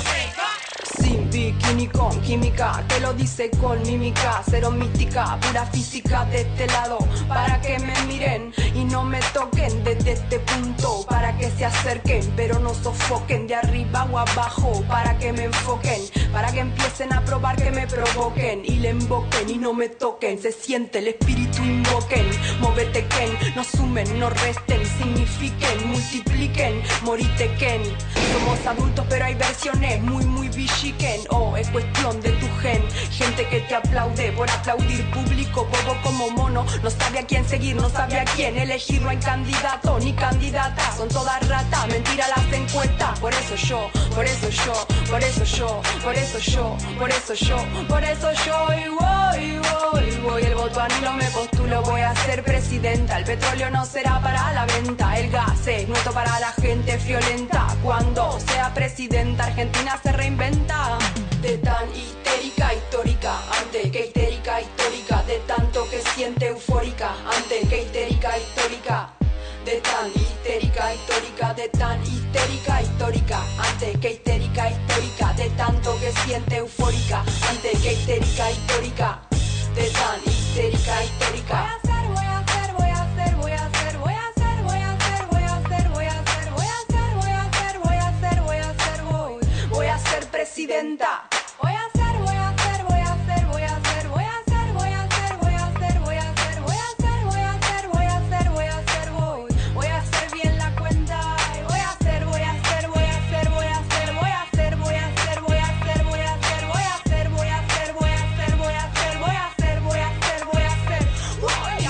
sin bikini con química, te lo dice con mímica, cero mística, pura física de este lado, para que me miren y no me toquen desde este punto, para que se acerquen pero no sofoquen, de arriba o abajo, para que me enfoquen, para que empiecen a probar, que me provoquen y le invoquen y no me toquen, se siente el espíritu, invoquen, móvete Ken, no sumen, no resten, signifiquen, multipliquen, moritequen, somos adultos pero hay versiones muy muy bichiquen, oh, es cuestión de tu gen, gente que te aplaude por aplaudir, público bobo como mono, no sabe a quién seguir, no sabe a quién elegir, no hay candidato ni candidata, son todas ratas, mentira las encuestas, por eso yo, por eso yo, por eso yo, por eso yo, por eso yo, por eso yo, y voy, voy, voy, el voto anilo me postulo, voy a ser presidenta, el petróleo no será para la venta, el gas es nuestro para la gente friolenta, cuando sea presidenta Argentina se reinventa, de tan histérica, histórica, antes que histérica, histórica, de tanto que siente eufórica, antes que histérica, histórica, de tan histérica, histórica, de tan histérica, histórica, antes que histérica, histórica, de tanto que siente eufórica, antes que histérica, histórica, de tan histérica, histórica. Voy a hacer, voy a hacer, voy a hacer, voy a hacer, voy a hacer, voy a hacer, voy a hacer, voy a hacer, voy a hacer, voy a hacer, voy a hacer, voy, voy a ser presidenta. Voy a hacer, voy a hacer, voy a hacer, voy a hacer, voy a hacer, voy a hacer, voy a hacer, voy a hacer, voy a hacer, voy a hacer, voy a hacer, voy a hacer, voy, voy a hacer bien la cuenta. Voy a hacer, voy a hacer, voy a hacer, voy a hacer, voy a hacer, voy a hacer, voy a hacer, voy a hacer, voy a hacer, voy a hacer, voy a hacer, voy a hacer, voy a hacer, voy a hacer, voy a hacer, voy.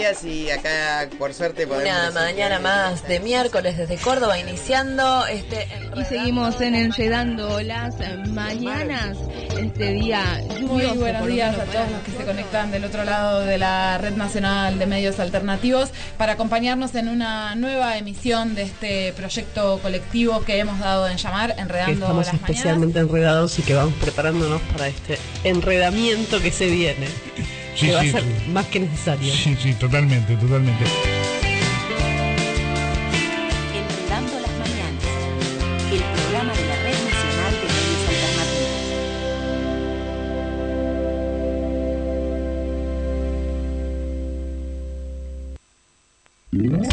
días y acá por suerte podemos... Una mañana más de miércoles desde Córdoba iniciando este... Y seguimos en Enredando las Mañanas, este día lluvioso. Muy buenos días a todos los que se conectan del otro lado de la Red Nacional de Medios Alternativos para acompañarnos en una nueva emisión de este proyecto colectivo que hemos dado en llamar Enredando que estamos las especialmente Mañanas. enredados y que vamos preparándonos para este enredamiento que se viene. Sí, que va sí, a ser sí. más que necesario. Sí, sí, totalmente, totalmente. Enredando las Mañanas, el programa de la Red Nacional de Medios Alternativos.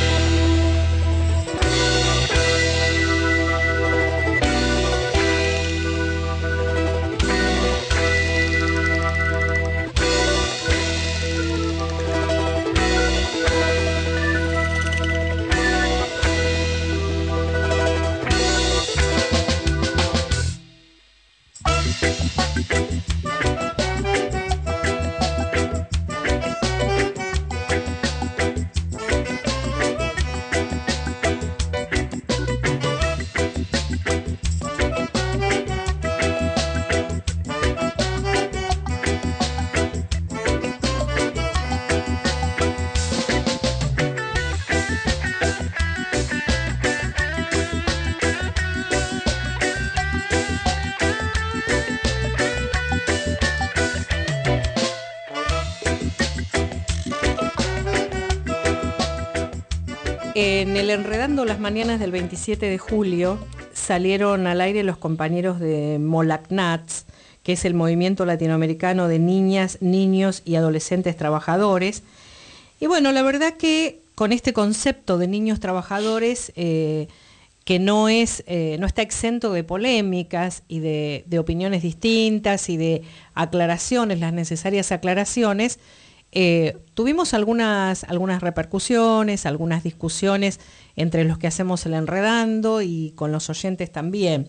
En el Enredando las Mañanas del veintisiete de julio salieron al aire los compañeros de MOLACNATS, que es el Movimiento Latinoamericano de Niñas, Niños y Adolescentes Trabajadores. Y bueno, la verdad que con este concepto de niños trabajadores, eh, que no, es, eh, no está exento de polémicas y de, de opiniones distintas y de aclaraciones, las necesarias aclaraciones, Eh, tuvimos algunas, algunas repercusiones, algunas discusiones entre los que hacemos el Enredando y con los oyentes también.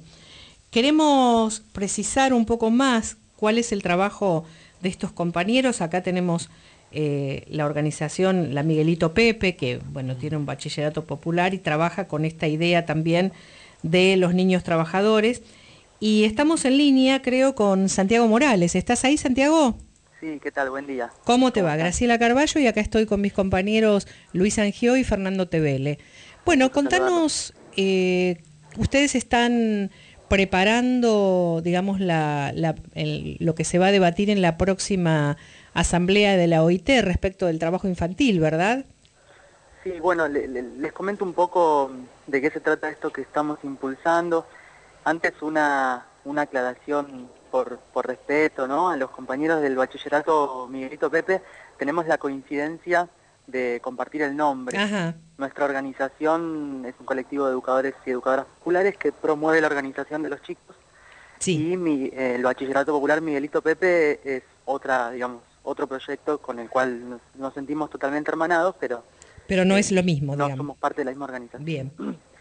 Queremos precisar un poco más cuál es el trabajo de estos compañeros. Acá tenemos eh, la organización La Miguelito Pepe, que bueno, tiene un bachillerato popular y trabaja con esta idea también de los niños trabajadores. Y estamos en línea, creo, con Santiago Morales. ¿Estás ahí, Santiago? Sí, ¿qué tal? Buen día. ¿Cómo te va? Graciela Carballo, y acá estoy con mis compañeros Luis Angió y Fernando Tevele. Bueno, contanos, eh, ustedes están preparando, digamos, la, la, el, lo que se va a debatir en la próxima asamblea de la O I T respecto del trabajo infantil, ¿verdad? Sí, bueno, le, le, les comento un poco de qué se trata esto que estamos impulsando. Antes una, una aclaración por, por respeto, ¿no? A los compañeros del bachillerato Miguelito Pepe, tenemos la coincidencia de compartir el nombre. Ajá. Nuestra organización es un colectivo de educadores y educadoras populares que promueve la organización de los chicos. Sí. Y mi, eh, el bachillerato popular Miguelito Pepe es otra, digamos, otro proyecto con el cual nos, nos sentimos totalmente hermanados, pero... Pero no eh, es lo mismo, no digamos. somos parte de la misma organización. Bien.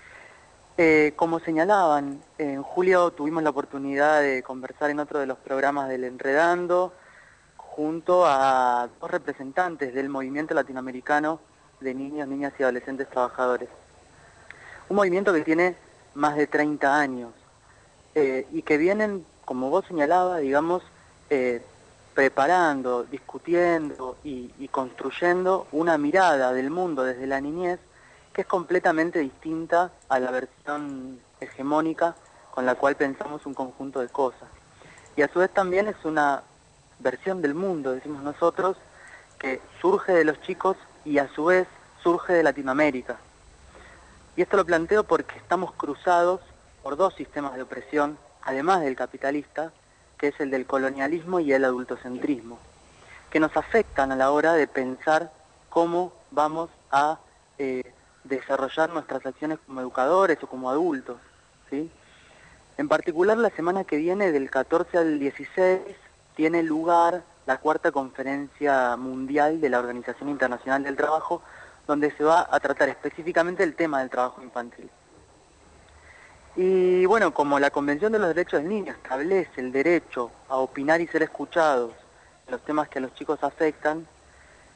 Eh, como señalaban, en julio tuvimos la oportunidad de conversar en otro de los programas del Enredando junto a dos representantes del movimiento latinoamericano de niños, niñas y adolescentes trabajadores. Un movimiento que tiene más de treinta años eh, y que vienen, como vos señalabas, digamos, eh, preparando, discutiendo y, y construyendo una mirada del mundo desde la niñez que es completamente distinta a la versión hegemónica con la cual pensamos un conjunto de cosas. Y a su vez también es una versión del mundo, decimos nosotros, que surge de los chicos y a su vez surge de Latinoamérica. Y esto lo planteo porque estamos cruzados por dos sistemas de opresión, además del capitalista, que es el del colonialismo y el adultocentrismo, que nos afectan a la hora de pensar cómo vamos a eh, desarrollar nuestras acciones como educadores o como adultos, ¿sí? En particular, la semana que viene, del catorce al dieciséis, tiene lugar la cuarta conferencia mundial de la Organización Internacional del Trabajo, donde se va a tratar específicamente el tema del trabajo infantil. Y bueno, como la Convención de los Derechos del Niño establece el derecho a opinar y ser escuchados en los temas que a los chicos afectan,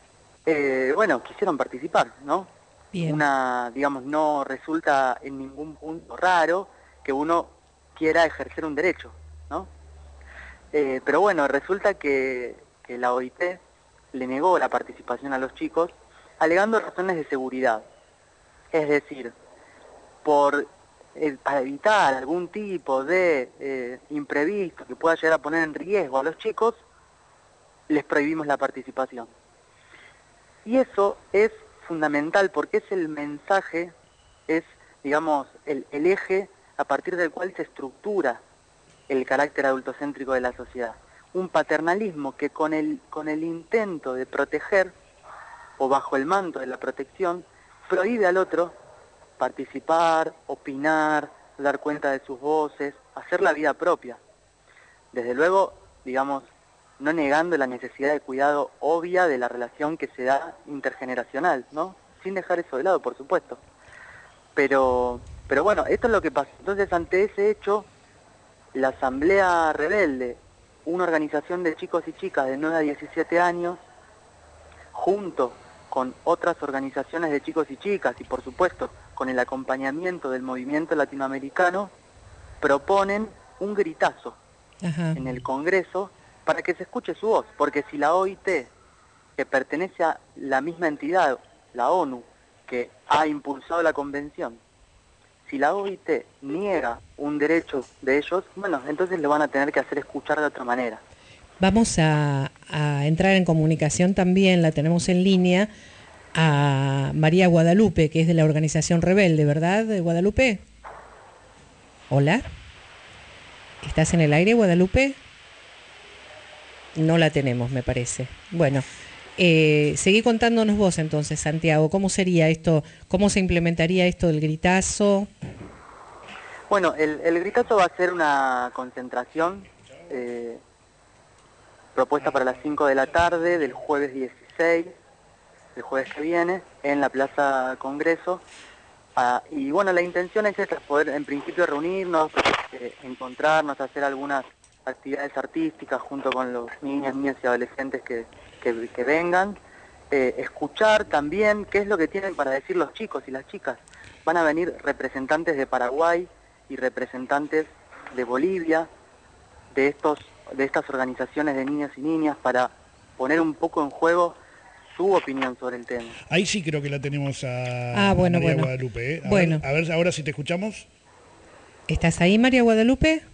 eh, bueno, quisieron participar, ¿no? Bien. Una, digamos, no resulta en ningún punto raro que uno quiera ejercer un derecho, ¿no? Eh, pero bueno, resulta que, que la O I T le negó la participación a los chicos alegando razones de seguridad. Es decir, por eh, para evitar algún tipo de eh, imprevisto que pueda llegar a poner en riesgo a los chicos, les prohibimos la participación. Y eso es fundamental porque es el mensaje, es, digamos, el, el eje a partir del cual se estructura el carácter adultocéntrico de la sociedad. Un paternalismo que con el, con el intento de proteger, o bajo el manto de la protección, prohíbe al otro participar, opinar, dar cuenta de sus voces, hacer la vida propia. Desde luego, digamos, no negando la necesidad de cuidado obvia de la relación que se da intergeneracional, ¿no? Sin dejar eso de lado, por supuesto. Pero, pero bueno, esto es lo que pasa. Entonces, ante ese hecho, la Asamblea Rebelde, una organización de chicos y chicas de nueve a diecisiete años, junto con otras organizaciones de chicos y chicas, y por supuesto, con el acompañamiento del movimiento latinoamericano, proponen un gritazo Ajá. en el Congreso para que se escuche su voz, porque si la O I T, que pertenece a la misma entidad, la ONU, que ha impulsado la convención, si la O I T niega un derecho de ellos, bueno, entonces lo van a tener que hacer escuchar de otra manera. Vamos a, a entrar en comunicación también, la tenemos en línea, a María Guadalupe, que es de la organización Rebelde, ¿verdad, Guadalupe? Hola. ¿Estás en el aire, Guadalupe? No la tenemos, me parece. Bueno, eh, seguí contándonos vos entonces, Santiago, ¿cómo sería esto? ¿Cómo se implementaría esto del gritazo? Bueno, el, el gritazo va a ser una concentración eh, propuesta para las cinco de la tarde del jueves dieciséis, el jueves que viene, en la Plaza Congreso. Ah, y bueno, la intención es esta, poder en principio reunirnos, eh, encontrarnos, hacer algunas actividades artísticas junto con los niños, niñas y adolescentes que, que, que vengan, eh, escuchar también qué es lo que tienen para decir los chicos y las chicas. Van a venir representantes de Paraguay y representantes de Bolivia, de estos, de estas organizaciones de niños y niñas, para poner un poco en juego su opinión sobre el tema. Ahí sí creo que la tenemos a Ah, bueno, María bueno. Guadalupe. ¿eh? A, Bueno. ver, a ver ahora si te escuchamos. ¿Estás ahí, María Guadalupe?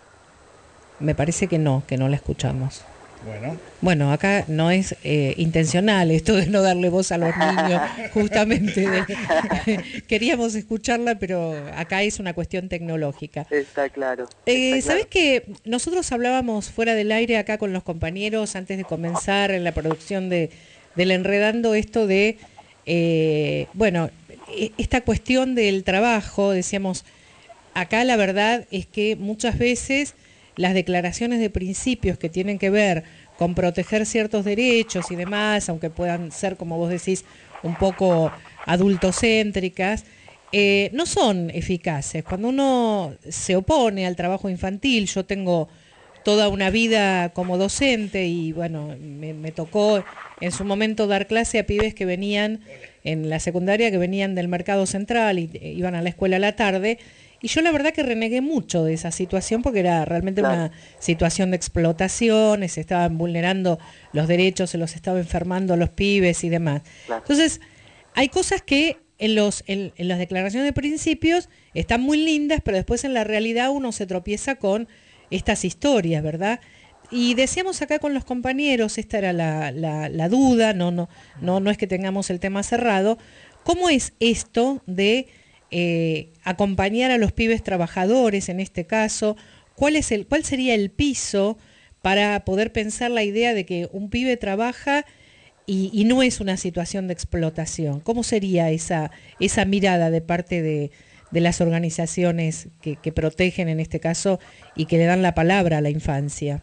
Me parece que no, que no la escuchamos. Bueno. Bueno, acá no es eh, intencional esto de no darle voz a los niños, justamente. De, queríamos escucharla, pero acá es una cuestión tecnológica. Está claro. Eh, está ¿Sabés claro. que nosotros hablábamos fuera del aire acá con los compañeros antes de comenzar en la producción de, del Enredando esto de, eh, bueno, e- esta cuestión del trabajo, decíamos, acá la verdad es que muchas veces las declaraciones de principios que tienen que ver con proteger ciertos derechos y demás, aunque puedan ser, como vos decís, un poco adultocéntricas, eh, no son eficaces. Cuando uno se opone al trabajo infantil, yo tengo toda una vida como docente y bueno, me, me tocó en su momento dar clase a pibes que venían en la secundaria, que venían del mercado central y eh, iban a la escuela a la tarde. Y yo la verdad que renegué mucho de esa situación porque era realmente Claro. una situación de explotación, se estaban vulnerando los derechos, se los estaba enfermando a los pibes y demás. Claro. Entonces, hay cosas que en, los, en, en las declaraciones de principios están muy lindas, pero después en la realidad uno se tropieza con estas historias, ¿verdad? Y decíamos acá con los compañeros, esta era la, la, la duda, no, no, no, no es que tengamos el tema cerrado, ¿cómo es esto de Eh, acompañar a los pibes trabajadores en este caso? ¿Cuál es el, cuál sería el piso para poder pensar la idea de que un pibe trabaja y, y no es una situación de explotación? ¿Cómo sería esa, esa mirada de parte de, de las organizaciones que, que protegen en este caso y que le dan la palabra a la infancia?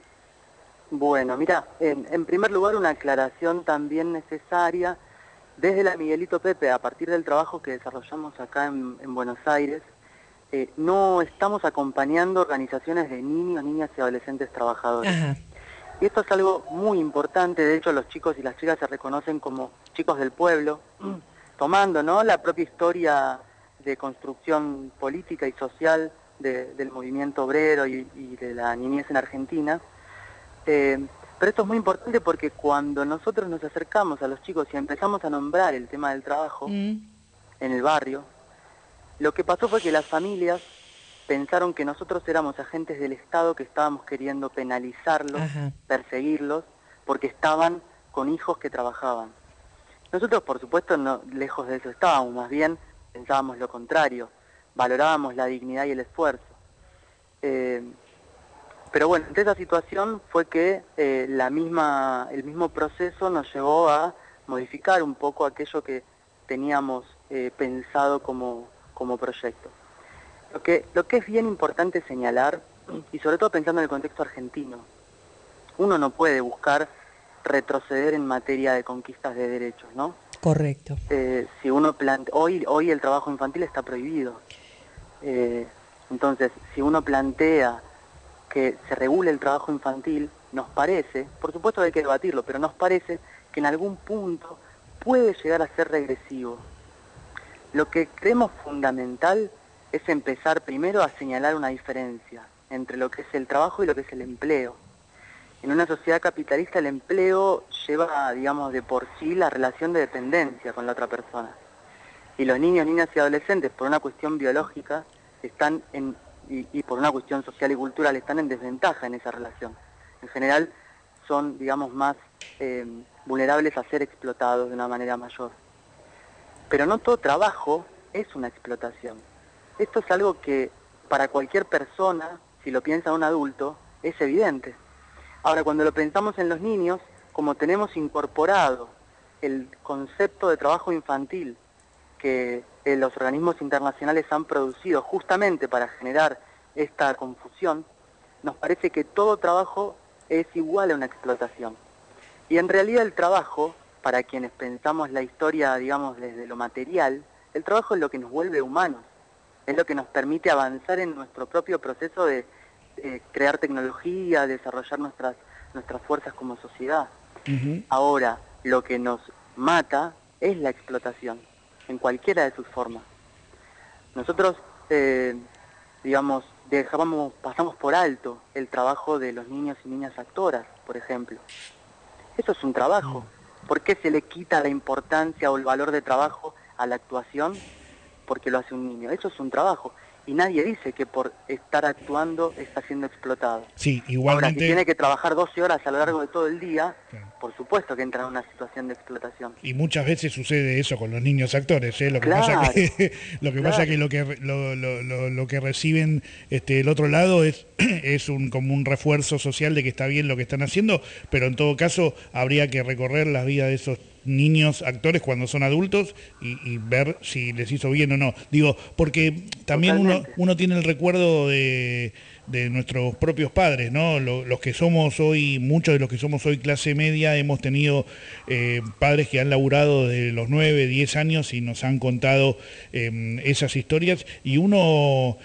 Bueno, mira, en, en primer lugar una aclaración también necesaria. Desde la Miguelito Pepe, a partir del trabajo que desarrollamos acá en, en Buenos Aires, eh, no estamos acompañando organizaciones de niños, niñas y adolescentes trabajadores. Ajá. Y esto es algo muy importante, de hecho los chicos y las chicas se reconocen como chicos del pueblo, tomando, ¿no?, la propia historia de construcción política y social de, del movimiento obrero y, y de la niñez en Argentina. Eh, pero esto es muy importante porque cuando nosotros nos acercamos a los chicos y empezamos a nombrar el tema del trabajo mm. en el barrio, lo que pasó fue que las familias pensaron que nosotros éramos agentes del Estado que estábamos queriendo penalizarlos, Ajá. perseguirlos, porque estaban con hijos que trabajaban. Nosotros, por supuesto, no, lejos de eso estábamos, más bien pensábamos lo contrario, valorábamos la dignidad y el esfuerzo. Eh, pero bueno, entre esa situación fue que eh, la misma, el mismo proceso nos llevó a modificar un poco aquello que teníamos eh, pensado como, como proyecto. Lo que, lo que es bien importante señalar, y sobre todo pensando en el contexto argentino, uno no puede buscar retroceder en materia de conquistas de derechos, ¿no? Correcto. Eh, si uno plante... hoy, hoy el trabajo infantil está prohibido. Eh, entonces, si uno plantea que se regule el trabajo infantil, nos parece, por supuesto hay que debatirlo, pero nos parece que en algún punto puede llegar a ser regresivo. Lo que creemos fundamental es empezar primero a señalar una diferencia entre lo que es el trabajo y lo que es el empleo. En una sociedad capitalista el empleo lleva, digamos, de por sí la relación de dependencia con la otra persona. Y los niños, niñas y adolescentes, por una cuestión biológica, están en, y, y por una cuestión social y cultural, están en desventaja en esa relación. En general son, digamos, más eh, vulnerables a ser explotados de una manera mayor. Pero no todo trabajo es una explotación. Esto es algo que para cualquier persona, si lo piensa un adulto, es evidente. Ahora, cuando lo pensamos en los niños, como tenemos incorporado el concepto de trabajo infantil que eh, los organismos internacionales han producido justamente para generar esta confusión, nos parece que todo trabajo es igual a una explotación. Y en realidad el trabajo, para quienes pensamos la historia, digamos, desde lo material, el trabajo es lo que nos vuelve humanos. Es lo que nos permite avanzar en nuestro propio proceso de eh, crear tecnología, desarrollar nuestras, nuestras fuerzas como sociedad. Uh-huh. Ahora, lo que nos mata es la explotación, en cualquiera de sus formas. Nosotros, eh, digamos, dejamos, pasamos por alto el trabajo de los niños y niñas actoras, por ejemplo. Eso es un trabajo. ¿Por qué se le quita la importancia o el valor de trabajo a la actuación? Porque lo hace un niño. Eso es un trabajo. Y nadie dice que por estar actuando está siendo explotado. Sí, igualmente... Ahora, si tiene que trabajar doce horas a lo largo de todo el día, claro, por supuesto que entra en una situación de explotación. Y muchas veces sucede eso con los niños actores, ¿eh? Lo que claro, pasa que lo que claro. pasa que lo que lo, lo, lo, lo que reciben este el otro lado es es un como un refuerzo social de que está bien lo que están haciendo, pero en todo caso habría que recorrer las vidas de esos niños actores cuando son adultos y, y ver si les hizo bien o no. Digo, porque también uno, uno tiene el recuerdo de, de nuestros propios padres, ¿no? Los, los que somos hoy, muchos de los que somos hoy clase media, hemos tenido eh, padres que han laburado desde los nueve, diez años y nos han contado eh, esas historias y uno...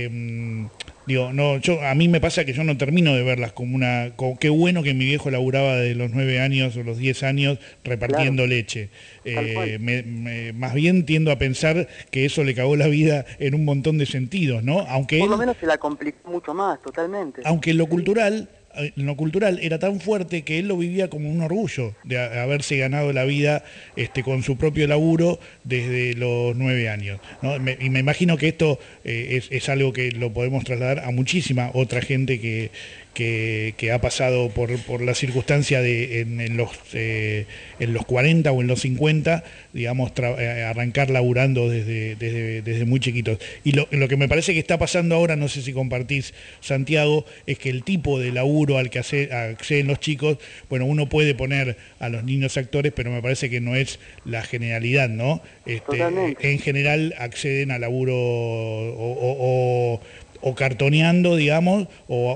Eh, Digo, no, yo, a mí me pasa que yo no termino de verlas como una... Como, qué bueno que mi viejo laburaba de los nueve años o los diez años repartiendo claro. leche. Eh, me, me, más bien tiendo a pensar que eso le cagó la vida en un montón de sentidos, ¿no? Aunque Por él, lo menos se la complicó mucho más, totalmente. Aunque en lo cultural... en lo cultural era tan fuerte que él lo vivía como un orgullo de a, haberse ganado la vida este, con su propio laburo desde los nueve años, ¿no? Me, y me imagino que esto eh, es, es algo que lo podemos trasladar a muchísima otra gente que, que, que ha pasado por, por la circunstancia de en, en, los, eh, en los cuarenta o en los cincuenta, digamos, eh, arrancar laburando desde, desde, desde muy chiquitos. Y lo, lo que me parece que está pasando ahora, no sé si compartís, Santiago, es que el tipo de laburo al que acceden los chicos, bueno, uno puede poner a los niños actores, pero me parece que no es la generalidad, ¿no? Este, en general acceden a laburo o, o, o, o cartoneando, digamos, o,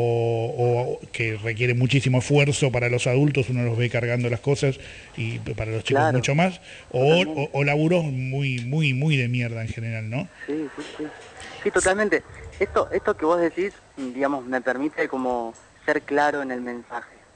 o, o que requiere muchísimo esfuerzo para los adultos, uno los ve cargando las cosas y para los chicos claro. mucho más, o, o, o laburos muy, muy, muy de mierda en general, ¿no? Sí, sí, sí. Sí, totalmente. Esto, esto que vos decís, digamos, me permite como ser claro en el mensaje.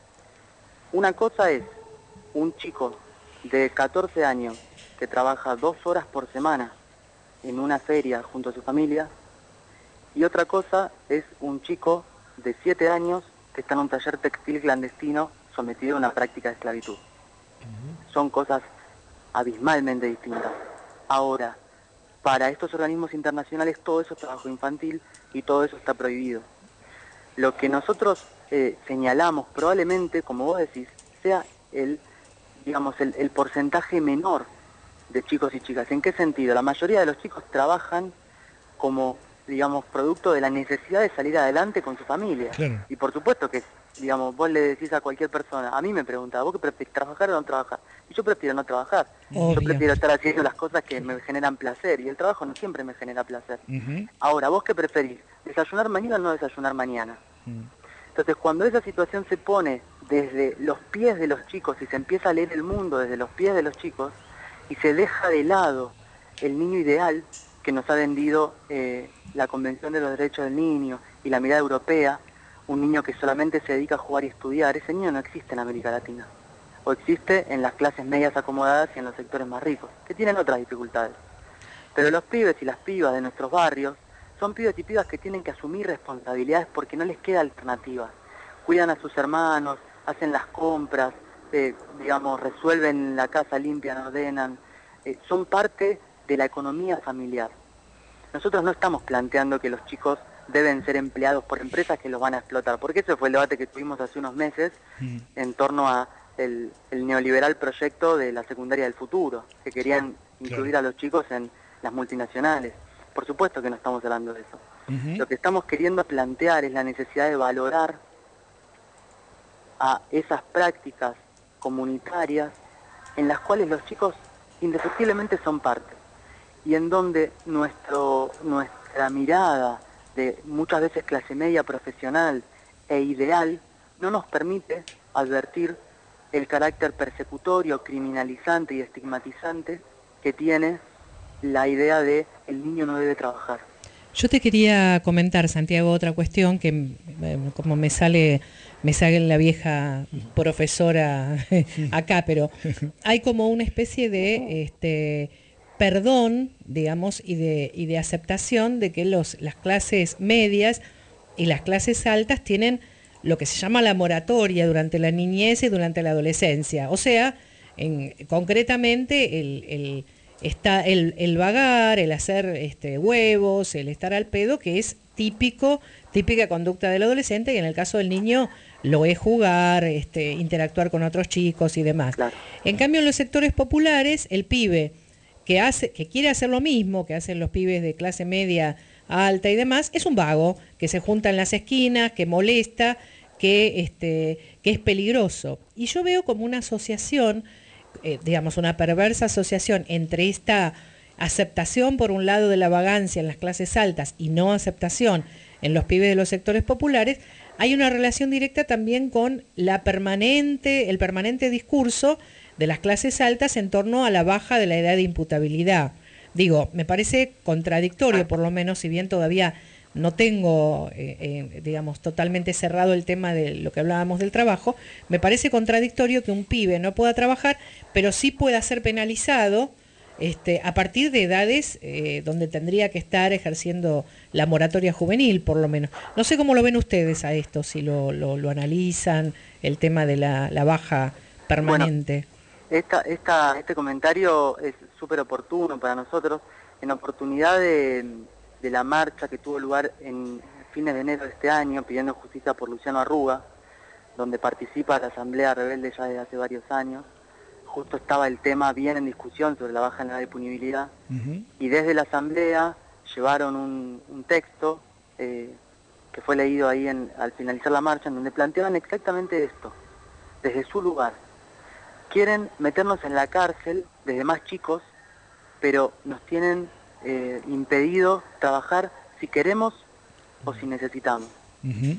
Una cosa es un chico de catorce años que trabaja dos horas por semana en una feria junto a su familia, y otra cosa es un chico de siete años que está en un taller textil clandestino sometido a una práctica de esclavitud. Uh-huh. Son cosas abismalmente distintas. Ahora, para estos organismos internacionales todo eso es trabajo infantil y todo eso está prohibido. Lo que nosotros eh, señalamos probablemente, como vos decís, sea el, digamos, el, el porcentaje menor de chicos y chicas. ¿En qué sentido? La mayoría de los chicos trabajan como, digamos, producto de la necesidad de salir adelante con su familia. Claro. Y por supuesto que, digamos, vos le decís a cualquier persona, a mí me preguntaba, ¿vos qué preferís, trabajar o no trabajar? Y yo prefiero no trabajar. Obvio. Yo prefiero estar haciendo las cosas que me generan placer, y el trabajo no siempre me genera placer. Uh-huh. Ahora, ¿vos qué preferís? ¿Desayunar mañana o no desayunar mañana? Uh-huh. Entonces, cuando esa situación se pone desde los pies de los chicos y se empieza a leer el mundo desde los pies de los chicos, y se deja de lado el niño ideal que nos ha vendido eh, la Convención de los Derechos del Niño y la mirada europea, un niño que solamente se dedica a jugar y estudiar, ese niño no existe en América Latina, o existe en las clases medias acomodadas y en los sectores más ricos, que tienen otras dificultades. Pero los pibes y las pibas de nuestros barrios son pibes y pibas que tienen que asumir responsabilidades porque no les queda alternativa. Cuidan a sus hermanos, hacen las compras, eh, digamos, resuelven la casa, limpian, ordenan, eh, son parte de la economía familiar. Nosotros no estamos planteando que los chicos deben ser empleados por empresas que los van a explotar, porque ese fue el debate que tuvimos hace unos meses mm. en torno a el, el neoliberal proyecto de la secundaria del futuro, que querían incluir claro. a los chicos en las multinacionales. Por supuesto que no estamos hablando de eso. Uh-huh. Lo que estamos queriendo plantear es la necesidad de valorar a esas prácticas comunitarias en las cuales los chicos indefectiblemente son parte, y en donde nuestro, nuestra mirada de muchas veces clase media profesional e ideal no nos permite advertir el carácter persecutorio, criminalizante y estigmatizante que tiene la idea de el niño no debe trabajar. Yo te quería comentar, Santiago, otra cuestión que eh, como me sale me sale la vieja profesora acá, pero hay como una especie de este perdón, digamos, y de, y de aceptación de que los, las clases medias y las clases altas tienen lo que se llama la moratoria durante la niñez y durante la adolescencia. O sea, en, concretamente el, el, está el, el vagar, el hacer este, huevos, el estar al pedo, que es típico, típica conducta del adolescente, y en el caso del niño lo es jugar, este, interactuar con otros chicos y demás. Claro. En cambio, en los sectores populares, el pibe que hace, que quiere hacer lo mismo que hacen los pibes de clase media alta y demás, es un vago, que se junta en las esquinas, que molesta, que, este, que es peligroso. Y yo veo como una asociación, eh, digamos, una perversa asociación entre esta aceptación por un lado de la vagancia en las clases altas y no aceptación en los pibes de los sectores populares. Hay una relación directa también con la permanente, el permanente discurso de las clases altas en torno a la baja de la edad de imputabilidad. Digo, me parece contradictorio, por lo menos, si bien todavía no tengo, eh, eh, digamos, totalmente cerrado el tema de lo que hablábamos del trabajo, me parece contradictorio que un pibe no pueda trabajar, pero sí pueda ser penalizado este, a partir de edades eh, donde tendría que estar ejerciendo la moratoria juvenil, por lo menos. No sé cómo lo ven ustedes a esto, si lo, lo, lo analizan, el tema de la, la baja permanente. Bueno, esta, esta, este comentario es súper oportuno para nosotros. En oportunidad de, de la marcha que tuvo lugar en fines de enero de este año, pidiendo justicia por Luciano Arruga, donde participa la Asamblea Rebelde ya desde hace varios años, justo estaba el tema bien en discusión sobre la baja en la edad de punibilidad, uh-huh. y desde la Asamblea llevaron un, un texto eh, que fue leído ahí en, al finalizar la marcha, en donde planteaban exactamente esto, desde su lugar. Quieren meternos en la cárcel desde más chicos, pero nos tienen eh, impedido trabajar si queremos o si necesitamos. Uh-huh.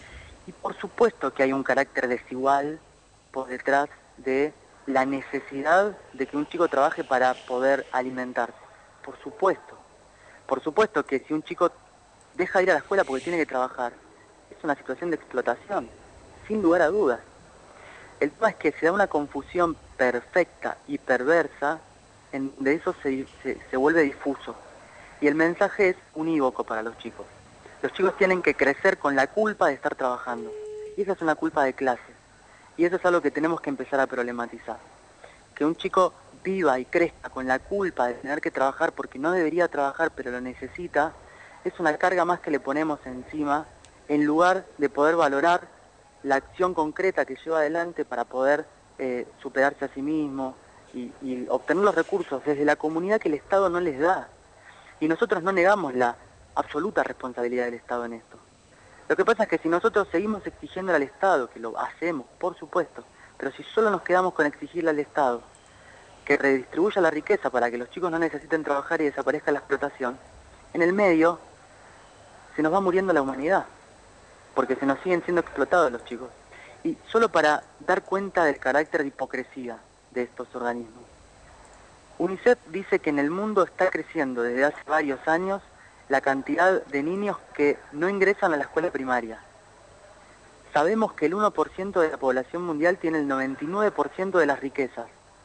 Y por supuesto que hay un carácter desigual por detrás de la necesidad de que un chico trabaje para poder alimentarse. Por supuesto. Por supuesto que si un chico deja de ir a la escuela porque tiene que trabajar, es una situación de explotación, sin lugar a dudas. El tema es que se da una confusión perfecta y perversa, en donde eso se, se, se vuelve difuso. Y el mensaje es unívoco para los chicos. Los chicos tienen que crecer con la culpa de estar trabajando. Y esa es una culpa de clase. Y eso es algo que tenemos que empezar a problematizar. Que un chico viva y crezca con la culpa de tener que trabajar porque no debería trabajar pero lo necesita, es una carga más que le ponemos encima, en lugar de poder valorar la acción concreta que lleva adelante para poder eh, superarse a sí mismo y, y obtener los recursos desde la comunidad que el Estado no les da. Y nosotros no negamos la absoluta responsabilidad del Estado en esto. Lo que pasa es que si nosotros seguimos exigiendo al Estado, que lo hacemos, por supuesto, pero si solo nos quedamos con exigirle al Estado que redistribuya la riqueza para que los chicos no necesiten trabajar y desaparezca la explotación, en el medio se nos va muriendo la humanidad, porque se nos siguen siendo explotados los chicos. Y solo para dar cuenta del carácter de hipocresía de estos organismos. UNICEF dice que en el mundo está creciendo desde hace varios años la cantidad de niños que no ingresan a la escuela primaria. Sabemos que el uno por ciento de la población mundial tiene el noventa y nueve por ciento de las riquezas.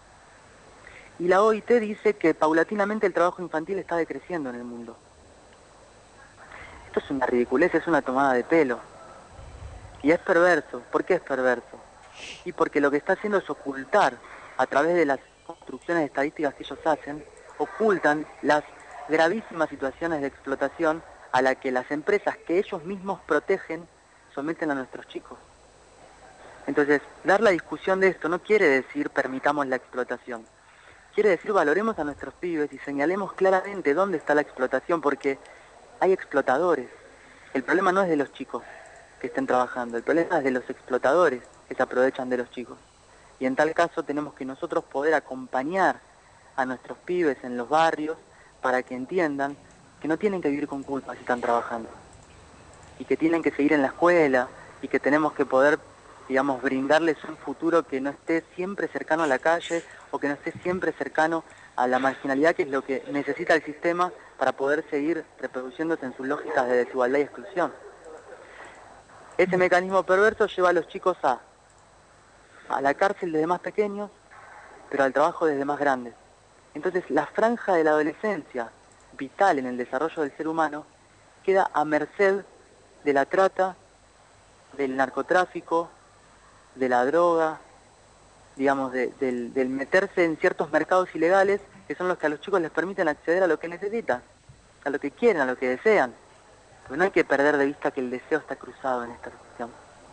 Y la O I T dice que paulatinamente el trabajo infantil está decreciendo en el mundo. Esto es una ridiculez, es una tomada de pelo. Y es perverso. ¿Por qué es perverso? Y porque lo que está haciendo es ocultar, a través de las construcciones estadísticas que ellos hacen, ocultan las gravísimas situaciones de explotación a la que las empresas que ellos mismos protegen someten a nuestros chicos. Entonces, dar la discusión de esto no quiere decir permitamos la explotación. Quiere decir valoremos a nuestros pibes y señalemos claramente dónde está la explotación, porque hay explotadores. El problema no es de los chicos que estén trabajando, el problema es de los explotadores que se aprovechan de los chicos. Y en tal caso tenemos que nosotros poder acompañar a nuestros pibes en los barrios para que entiendan que no tienen que vivir con culpa si están trabajando. Y que tienen que seguir en la escuela y que tenemos que poder, digamos, brindarles un futuro que no esté siempre cercano a la calle o que no esté siempre cercano a la marginalidad, que es lo que necesita el sistema para poder seguir reproduciéndose en sus lógicas de desigualdad y exclusión. Ese mecanismo perverso lleva a los chicos a, a la cárcel desde más pequeños, pero al trabajo desde más grandes. Entonces la franja de la adolescencia, vital en el desarrollo del ser humano, queda a merced de la trata, del narcotráfico, de la droga, digamos, de, del, del meterse en ciertos mercados ilegales que son los que a los chicos les permiten acceder a lo que necesitan, a lo que quieren, a lo que desean. Porque no hay que perder de vista que el deseo está cruzado en esta cuestión.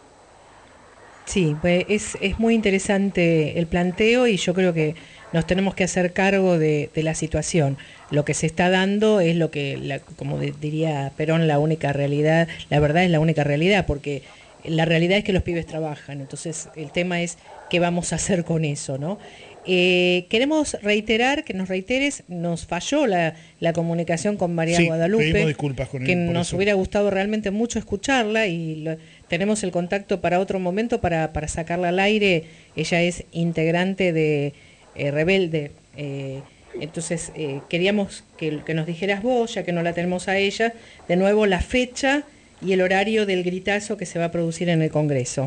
Sí, pues es, es muy interesante el planteo y yo creo que nos tenemos que hacer cargo de, de la situación. Lo que se está dando es lo que, la, como diría Perón, la única realidad, la verdad es la única realidad, porque la realidad es que los pibes trabajan, entonces el tema es qué vamos a hacer con eso, ¿no? Eh, queremos reiterar, que nos reiteres, nos falló la, la comunicación con María sí, Guadalupe, pedimos disculpas con que él por nos eso. hubiera gustado realmente mucho escucharla y lo, tenemos el contacto para otro momento para, para sacarla al aire. Ella es integrante de eh, Rebelde, eh, entonces eh, queríamos que, que nos dijeras vos, ya que no la tenemos a ella, de nuevo la fecha y el horario del gritazo que se va a producir en el Congreso.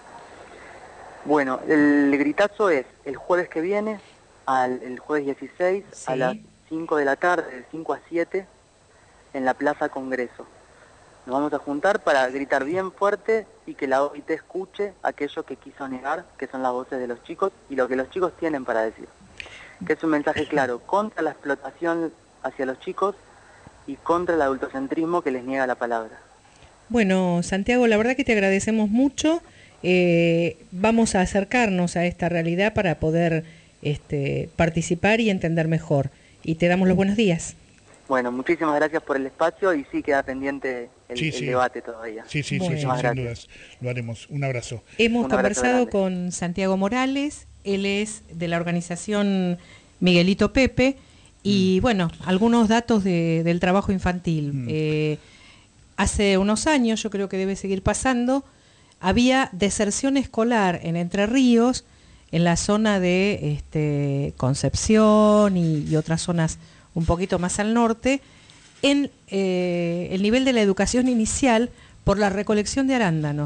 Bueno, el gritazo es el jueves que viene, al, el jueves dieciséis, sí, a las cinco de la tarde, de cinco a siete, en la Plaza Congreso. Nos vamos a juntar para gritar bien fuerte y que la O I T escuche aquello que quiso negar, que son las voces de los chicos y lo que los chicos tienen para decir. Que es un mensaje claro contra la explotación hacia los chicos y contra el adultocentrismo que les niega la palabra. Bueno, Santiago, la verdad que te agradecemos mucho. Eh, vamos a acercarnos a esta realidad para poder este, participar y entender mejor. Y te damos los buenos días. Bueno, muchísimas gracias por el espacio y sí queda pendiente el, sí, el sí. debate todavía. Sí, sí, bueno. sí, sí, sin dudas. Lo haremos. Un abrazo. Hemos Un conversado abrazo con Santiago Morales, él es de la organización Miguelito Pepe, y mm. bueno, algunos datos de, del trabajo infantil. Mm. Eh, hace unos años, yo creo que debe seguir pasando, había deserción escolar en Entre Ríos, en la zona de este, Concepción y, y otras zonas un poquito más al norte, en eh, el nivel de la educación inicial por la recolección de arándanos.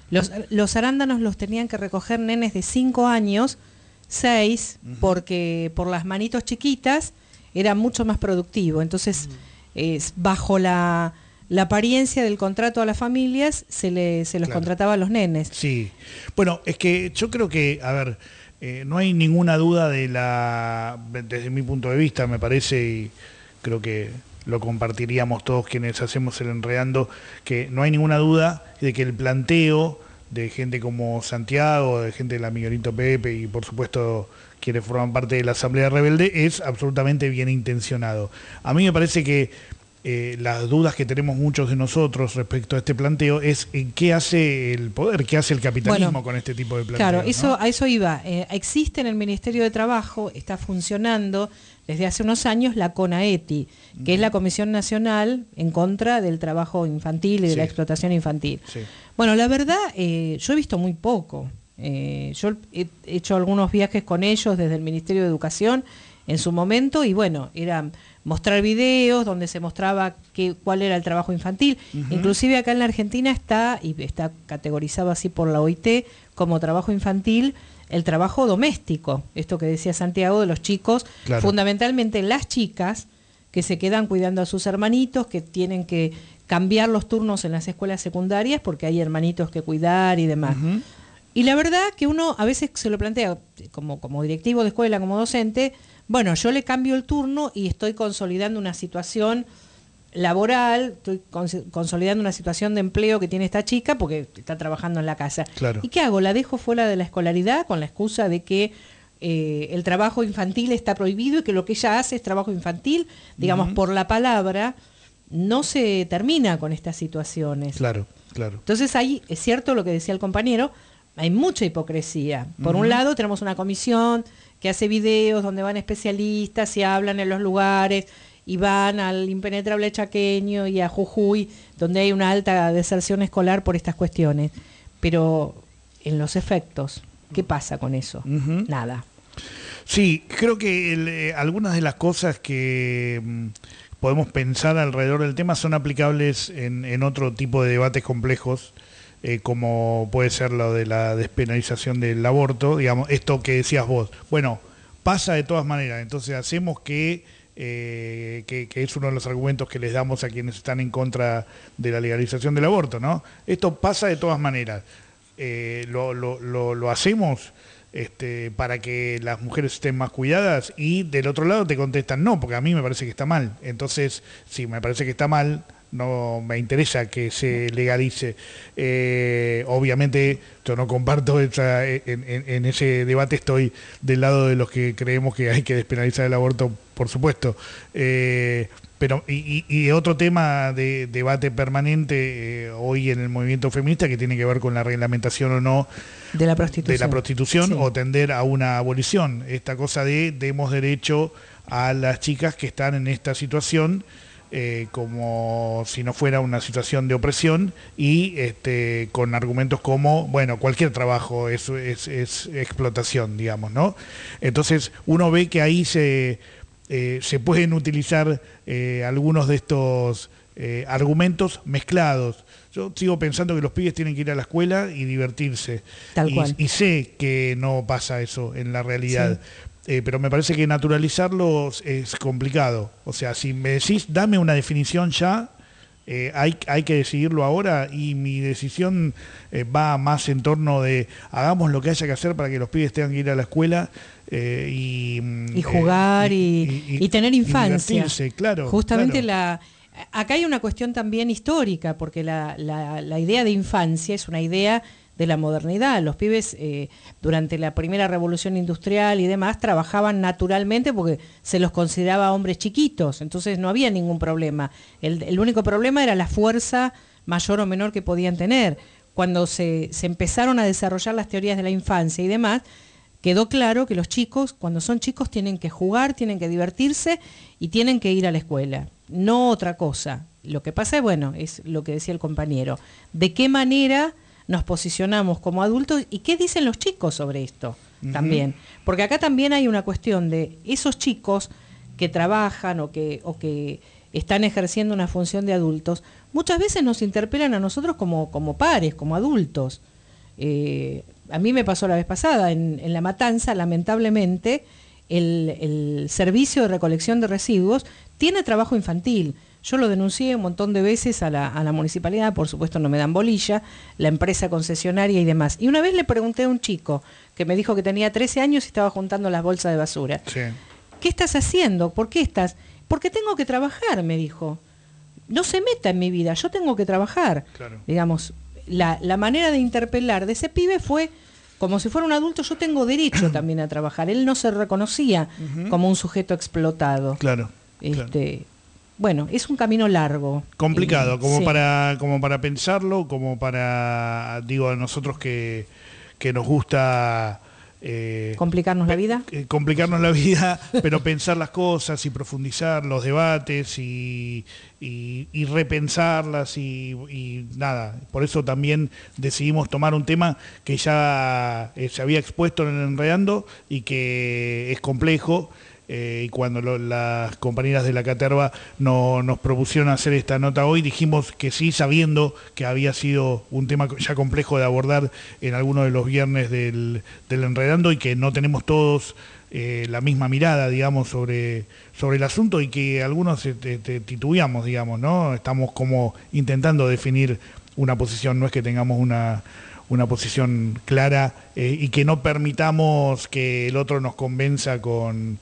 Los, los arándanos los tenían que recoger nenes de cinco años, seis, uh-huh. porque por las manitos chiquitas era mucho más productivo. Entonces, uh-huh. es, bajo la, la apariencia del contrato a las familias, se, le, se los Claro. contrataba a los nenes. Sí. Bueno, es que yo creo que, a ver, eh, no hay ninguna duda de la, desde mi punto de vista, me parece, y creo que lo compartiríamos todos quienes hacemos el Enredando, que no hay ninguna duda de que el planteo de gente como Santiago, de gente de la Miguelito Pepe y por supuesto quienes forman parte de la Asamblea Rebelde es absolutamente bien intencionado. A mí me parece que eh, las dudas que tenemos muchos de nosotros respecto a este planteo es en qué hace el poder, qué hace el capitalismo Bueno, con este tipo de planteo. Claro, ¿no? eso, a eso iba. Eh, existe en el Ministerio de Trabajo, está funcionando desde hace unos años la CONAETI, que uh-huh. es la Comisión Nacional en contra del trabajo infantil y de Sí. la explotación infantil. Sí. Bueno, la verdad, eh, yo he visto muy poco. Eh, yo he hecho algunos viajes con ellos desde el Ministerio de Educación en su momento y bueno, era mostrar videos donde se mostraba que, cuál era el trabajo infantil. Uh-huh. Inclusive acá en la Argentina está, y está categorizado así por la O I T, como trabajo infantil, el trabajo doméstico. Esto que decía Santiago de los chicos, Claro. fundamentalmente las chicas que se quedan cuidando a sus hermanitos, que tienen que cambiar los turnos en las escuelas secundarias porque hay hermanitos que cuidar y demás. Uh-huh. Y la verdad que uno a veces se lo plantea como, como directivo de escuela, como docente, bueno, yo le cambio el turno y estoy consolidando una situación laboral, estoy cons- consolidando una situación de empleo que tiene esta chica porque está trabajando en la casa. Claro. ¿Y qué hago? ¿La dejo fuera de la escolaridad con la excusa de que eh, el trabajo infantil está prohibido y que lo que ella hace es trabajo infantil? Digamos, Uh-huh. por la palabra, no se termina con estas situaciones. Claro, claro. Entonces ahí es cierto lo que decía el compañero, hay mucha hipocresía. Por Uh-huh. un lado tenemos una comisión que hace videos donde van especialistas y hablan en los lugares y van al impenetrable chaqueño y a Jujuy, donde hay una alta deserción escolar por estas cuestiones. Pero en los efectos, ¿qué pasa con eso? Uh-huh. Nada. Sí, creo que el, eh, algunas de las cosas que mm, podemos pensar alrededor del tema son aplicables en, en otro tipo de debates complejos, eh, como puede ser lo de la despenalización del aborto, digamos, esto que decías vos. Bueno, pasa de todas maneras, entonces hacemos que, eh, que, que es uno de los argumentos que les damos a quienes están en contra de la legalización del aborto, ¿no? Esto pasa de todas maneras. Eh, lo, lo, lo, lo hacemos este, para que las mujeres estén más cuidadas y del otro lado te contestan no, porque a mí me parece que está mal. Entonces, si me parece que está mal, no me interesa que se legalice. Eh, obviamente yo no comparto esa, en, en, en ese debate, estoy del lado de los que creemos que hay que despenalizar el aborto, por supuesto. Eh, pero y, y otro tema de debate permanente eh, hoy en el movimiento feminista que tiene que ver con la reglamentación o no de la prostitución, de la prostitución sí. o tender a una abolición. Esta cosa de demos derecho a las chicas que están en esta situación eh, como si no fuera una situación de opresión y este, con argumentos como, bueno, cualquier trabajo es, es, es explotación, digamos, ¿no? Entonces uno ve que ahí se, eh, se pueden utilizar eh, algunos de estos eh, argumentos mezclados. Yo sigo pensando que los pibes tienen que ir a la escuela y divertirse. Tal y, cual. y sé que no pasa eso en la realidad. Sí. Eh, pero me parece que naturalizarlo es complicado. O sea, si me decís, dame una definición ya, eh, hay, hay que decidirlo ahora y mi decisión eh, va más en torno de hagamos lo que haya que hacer para que los pibes tengan que ir a la escuela eh, y, y jugar eh, y, y, y, y tener infancia. Y divertirse, claro. Justamente claro. la... Acá hay una cuestión también histórica, porque la, la, la idea de infancia es una idea de la modernidad. Los pibes eh, durante la primera revolución industrial y demás trabajaban naturalmente porque se los consideraba hombres chiquitos, entonces no había ningún problema. El, el único problema era la fuerza mayor o menor que podían tener. Cuando se, se empezaron a desarrollar las teorías de la infancia y demás, quedó claro que los chicos, cuando son chicos, tienen que jugar, tienen que divertirse y tienen que ir a la escuela, no otra cosa. Lo que pasa es, bueno, es lo que decía el compañero, de qué manera nos posicionamos como adultos y qué dicen los chicos sobre esto uh-huh. también. Porque acá también hay una cuestión de esos chicos que trabajan o que, o que están ejerciendo una función de adultos, muchas veces nos interpelan a nosotros como, como pares, como adultos. Eh, a mí me pasó la vez pasada, en, en La Matanza, lamentablemente, el, el servicio de recolección de residuos tiene trabajo infantil. Yo lo denuncié un montón de veces a la, a la municipalidad, por supuesto no me dan bolilla, la empresa concesionaria y demás. Y una vez le pregunté a un chico que me dijo que tenía trece años y estaba juntando las bolsas de basura. Sí. ¿Qué estás haciendo? ¿Por qué estás? Porque tengo que trabajar, me dijo. No se meta en mi vida, yo tengo que trabajar. Claro. Digamos, la, la manera de interpelar de ese pibe fue como si fuera un adulto, yo tengo derecho también a trabajar. Él no se reconocía uh-huh. como un sujeto explotado. Claro. Este, claro. Bueno, es un camino largo. Complicado, y, como sí. para como para pensarlo, como para, digo, a nosotros que, que nos gusta... Eh, ¿Complicarnos la vida? Eh, complicarnos la vida, pero pensar las cosas y profundizar los debates y, y, y repensarlas y, y nada. Por eso también decidimos tomar un tema que ya eh, se había expuesto en el Enredando y que es complejo. Eh, y cuando lo, las compañeras de la Caterva no, nos propusieron hacer esta nota hoy, dijimos que sí, sabiendo que había sido un tema ya complejo de abordar en alguno de los viernes del, del Enredando y que no tenemos todos eh, la misma mirada, digamos, sobre, sobre el asunto y que algunos te, te, titubeamos, digamos, ¿no? Estamos como intentando definir una posición, no es que tengamos una... una posición clara eh, y que no permitamos que el otro nos convenza con,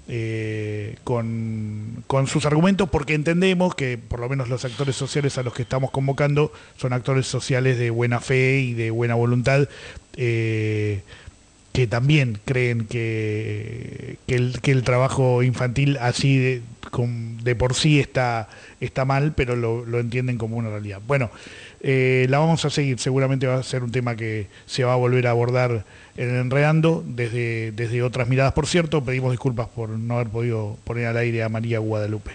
eh, con, con sus argumentos, porque entendemos que por lo menos los actores sociales a los que estamos convocando son actores sociales de buena fe y de buena voluntad, eh, que también creen que, que, el, que el trabajo infantil así de, con, de por sí está, está mal, pero lo, lo entienden como una realidad. Bueno, eh, la vamos a seguir, seguramente va a ser un tema que se va a volver a abordar en el Enredando desde, desde otras miradas. Por cierto, pedimos disculpas por no haber podido poner al aire a María Guadalupe.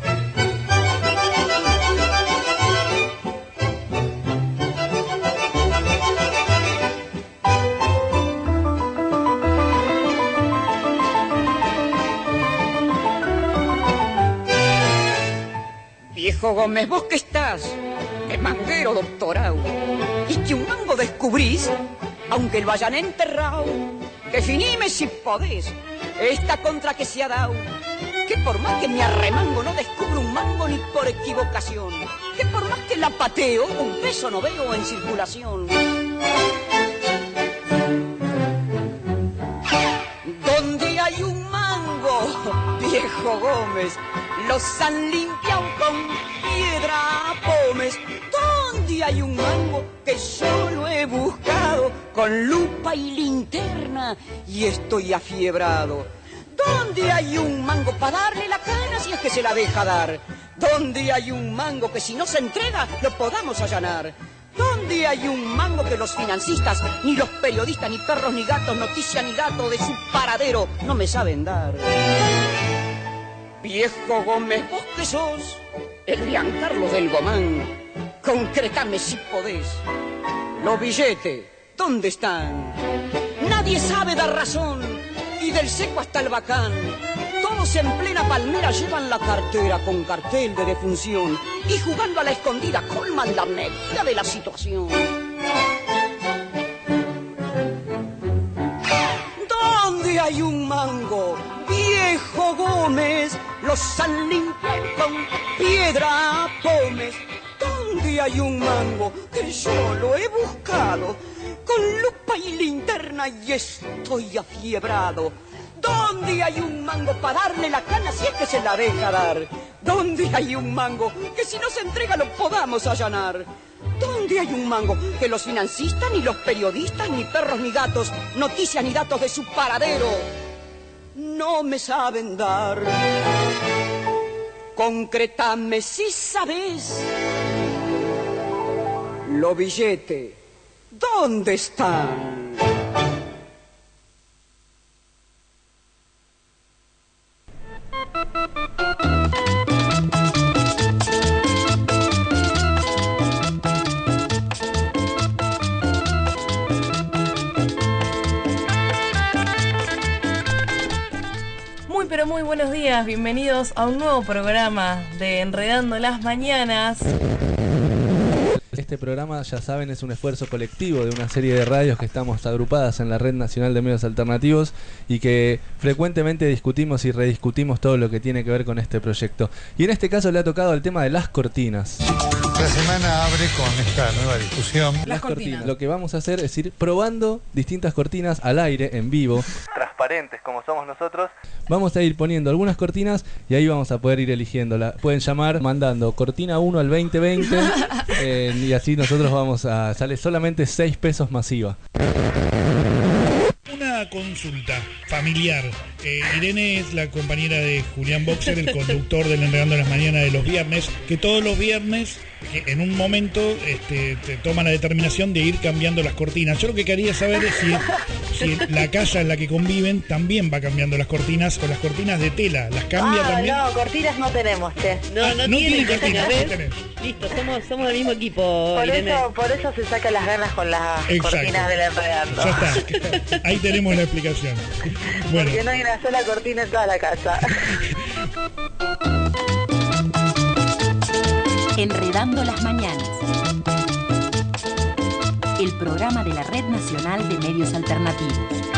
Viejo Gómez, vos que estás, que manguero doctorado, y que un mango descubrís, aunque lo hayan enterrado. Definime si podés esta contra que se ha dado, que por más que me arremango no descubro un mango ni por equivocación, que por más que la pateo un peso no veo en circulación. Donde hay un mango, viejo Gómez, los han limpiado con piedra pómez. Donde hay un mango que yo lo he buscado con lupa y linterna y estoy afiebrado. Donde hay un mango para darle la cana si es que se la deja dar. Donde hay un mango que si no se entrega lo podamos allanar. Donde hay un mango que los financistas, ni los periodistas, ni perros, ni gatos, noticia ni datos de su paradero no me saben dar. Viejo Gómez, vos que sos el Giancarlo del Gomán, concretame si podés. Los billetes, ¿dónde están? Nadie sabe dar razón, y del seco hasta el bacán. Todos en plena palmera llevan la cartera con cartel de defunción, y jugando a la escondida colman la medida de la situación. ¿Dónde hay un mango, viejo Gómez? Los han limpiado con piedra pómez. ¿Dónde hay un mango que yo lo he buscado con lupa y linterna y estoy afiebrado? ¿Dónde hay un mango para darle la cana si es que se la deja dar? ¿Dónde hay un mango que si no se entrega lo podamos allanar? ¿Dónde hay un mango que los financistas, ni los periodistas, ni perros, ni gatos, noticias ni datos de su paradero no me saben dar? Concretame si sabes. Los billetes, ¿dónde están? Muy pero muy buenos días, bienvenidos a un nuevo programa de Enredando las Mañanas. este programa, ya saben, es un esfuerzo colectivo de una serie de radios que estamos agrupadas en la Red Nacional de Medios Alternativos y que frecuentemente discutimos y rediscutimos todo lo que tiene que ver con este proyecto. Y en este caso le ha tocado el tema de las cortinas. La semana abre con esta nueva discusión. Las, las cortinas. cortinas. Lo que vamos a hacer es ir probando distintas cortinas al aire, en vivo. Transparentes como somos nosotros. Vamos a ir poniendo algunas cortinas y ahí vamos a poder ir eligiéndola. Pueden llamar mandando cortina uno al veinte veinte eh, y así nosotros vamos a... Sale solamente seis pesos masiva. Una consulta familiar. Eh, Irene es la compañera de Julián Boxer, el conductor del Enredando en las Mañanas de los viernes, que todos los viernes, que en un momento, este, te toma la determinación de ir cambiando las cortinas. Yo lo que quería saber es si, si la casa en la que conviven también va cambiando las cortinas o las cortinas de tela. ¿Las cambia ah, también? No, cortinas no tenemos, che. No, ah, no, no tienen tiene cortinas, que no tenés. Listo, somos, somos del mismo equipo, por Irene. eso, por eso se saca las ganas con las Exacto. cortinas del Enredando. Ya está. Ahí tenemos la explicación. Bueno. Porque no hay una sola cortina en toda la casa. Enredando las Mañanas. El programa de la Red Nacional de Medios Alternativos.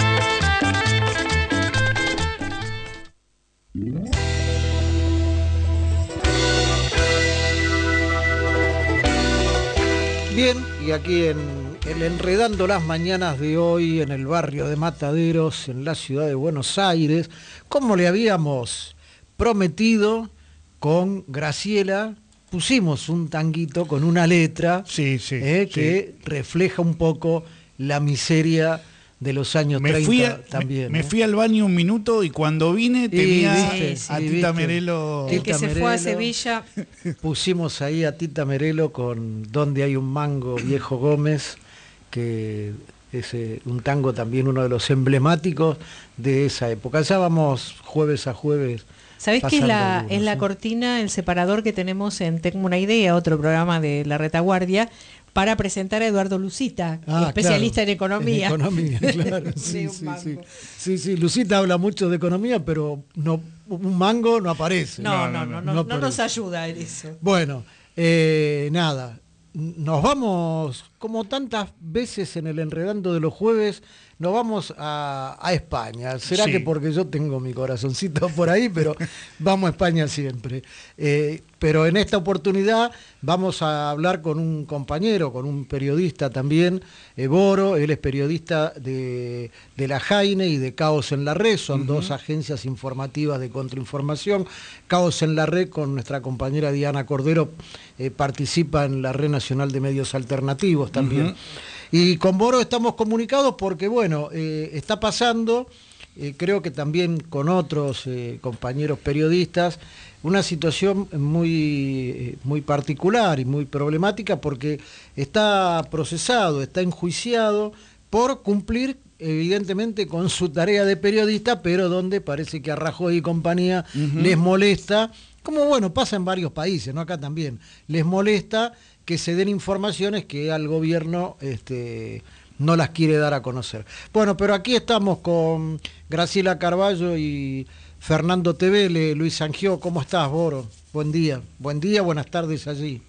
Bien, y aquí en el Enredando las Mañanas de hoy, en el barrio de Mataderos, en la ciudad de Buenos Aires, como le habíamos prometido, con Graciela pusimos un tanguito con una letra sí, sí, eh, sí. que refleja un poco la miseria de los años me treinta fui a, también. Me, ¿eh? me fui al baño un minuto y cuando vine tenía viste, a sí, Tita viste. Merelo. El que Tita se Merelo. fue a Sevilla. Pusimos ahí a Tita Merelo con Donde hay un mango, Viejo Gómez, que es eh, un tango también uno de los emblemáticos de esa época. Ya vamos jueves a jueves. ¿Sabés qué es la, algunos, es la ¿sí? cortina, el separador que tenemos en Tengo una Idea, otro programa de La Retaguardia, para presentar a Eduardo Lucita, Ah, especialista claro, en economía? En economía, claro. Sí, sí, sí. sí, sí. Lucita habla mucho de economía, pero no, un mango no aparece. No, no, no, no, no, no nos aparece. ayuda en eso. Bueno, eh, nada, nos vamos, como tantas veces en el Enredando de los jueves, nos vamos a, a España. Será Sí. que porque yo tengo mi corazoncito por ahí, pero vamos a España siempre. Eh, pero en esta oportunidad vamos a hablar con un compañero, con un periodista también, eh, Boro. Él es periodista de, de La Jaine y de Caos en la Red, son uh-huh. dos agencias informativas de contrainformación. Caos en la Red, con nuestra compañera Diana Cordero, eh, participa en la Red Nacional de Medios Alternativos también. Uh-huh. Y con Boro estamos comunicados porque, bueno, eh, está pasando, eh, creo que también con otros eh, compañeros periodistas, una situación muy, eh, muy particular y muy problemática porque está procesado, está enjuiciado por cumplir evidentemente con su tarea de periodista, pero donde parece que a Rajoy y compañía uh-huh. les molesta, como bueno, pasa en varios países, ¿no? Acá también, les molesta que se den informaciones que al gobierno este, no las quiere dar a conocer. Bueno, pero aquí estamos con Graciela Carballo y Fernando Tevele. Luis Sangió, ¿cómo estás, Boro? Buen día. Buen día, buenas tardes allí.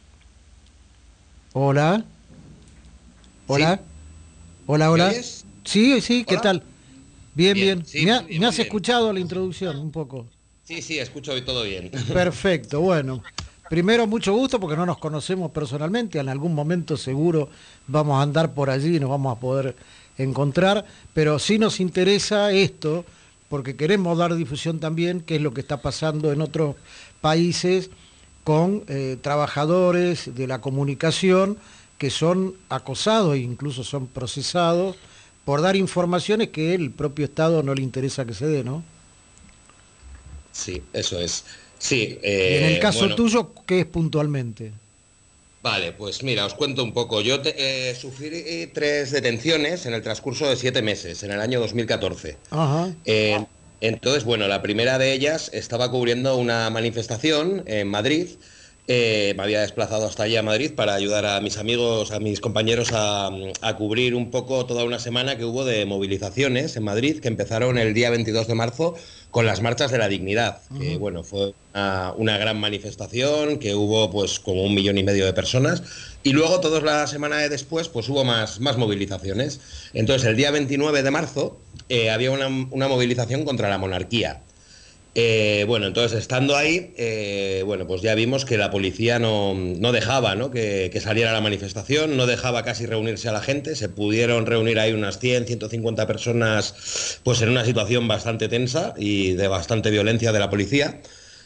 Hola. Hola. ¿Sí? Hola, hola. ¿Me oyes? Sí, sí, ¿qué ¿Hola? tal? Bien, bien. Bien, sí, ¿Me, ha- muy bien, me muy has bien. escuchado la introducción un poco? Sí, sí, escucho hoy todo bien. Perfecto, bueno. Primero, mucho gusto porque no nos conocemos personalmente. En algún momento seguro vamos a andar por allí y nos vamos a poder encontrar. Pero sí nos interesa esto porque queremos dar difusión también, qué es lo que está pasando en otros países con eh, trabajadores de la comunicación que son acosados e incluso son procesados por dar informaciones que el propio Estado no le interesa que se dé, ¿no? Sí, eso es. Sí, Y en el eh, caso bueno, tuyo, ¿qué es puntualmente? Vale, pues mira, os cuento un poco. Yo te- eh, sufrí tres detenciones en el transcurso de siete meses, en el año dos mil catorce. Ajá. Eh, entonces, bueno, la primera de ellas estaba cubriendo una manifestación en Madrid eh, me había desplazado hasta allí a Madrid para ayudar a mis amigos, a mis compañeros a, a cubrir un poco toda una semana que hubo de movilizaciones en Madrid, que empezaron el día veintidós de marzo con las marchas de la dignidad, uh-huh. que bueno, fue una, una gran manifestación, que hubo pues como un millón y medio de personas, y luego toda la semana de después pues hubo más, más movilizaciones. Entonces el día veintinueve de marzo eh, había una, una movilización contra la monarquía. Eh, bueno, entonces estando ahí, eh, bueno, pues ya vimos que la policía no, no dejaba, ¿no? Que, que saliera la manifestación, no dejaba casi reunirse a la gente, se pudieron reunir ahí unas cien, ciento cincuenta personas, pues en una situación bastante tensa y de bastante violencia de la policía.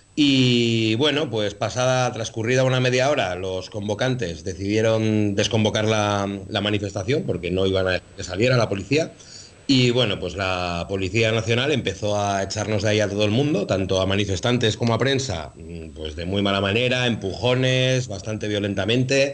Y bueno, pues pasada, transcurrida una media hora, los convocantes decidieron desconvocar la, la manifestación porque no iban a dejar que saliera la policía. Y bueno, pues la Policía Nacional empezó a echarnos de ahí a todo el mundo, tanto a manifestantes como a prensa, pues de muy mala manera, empujones, bastante violentamente.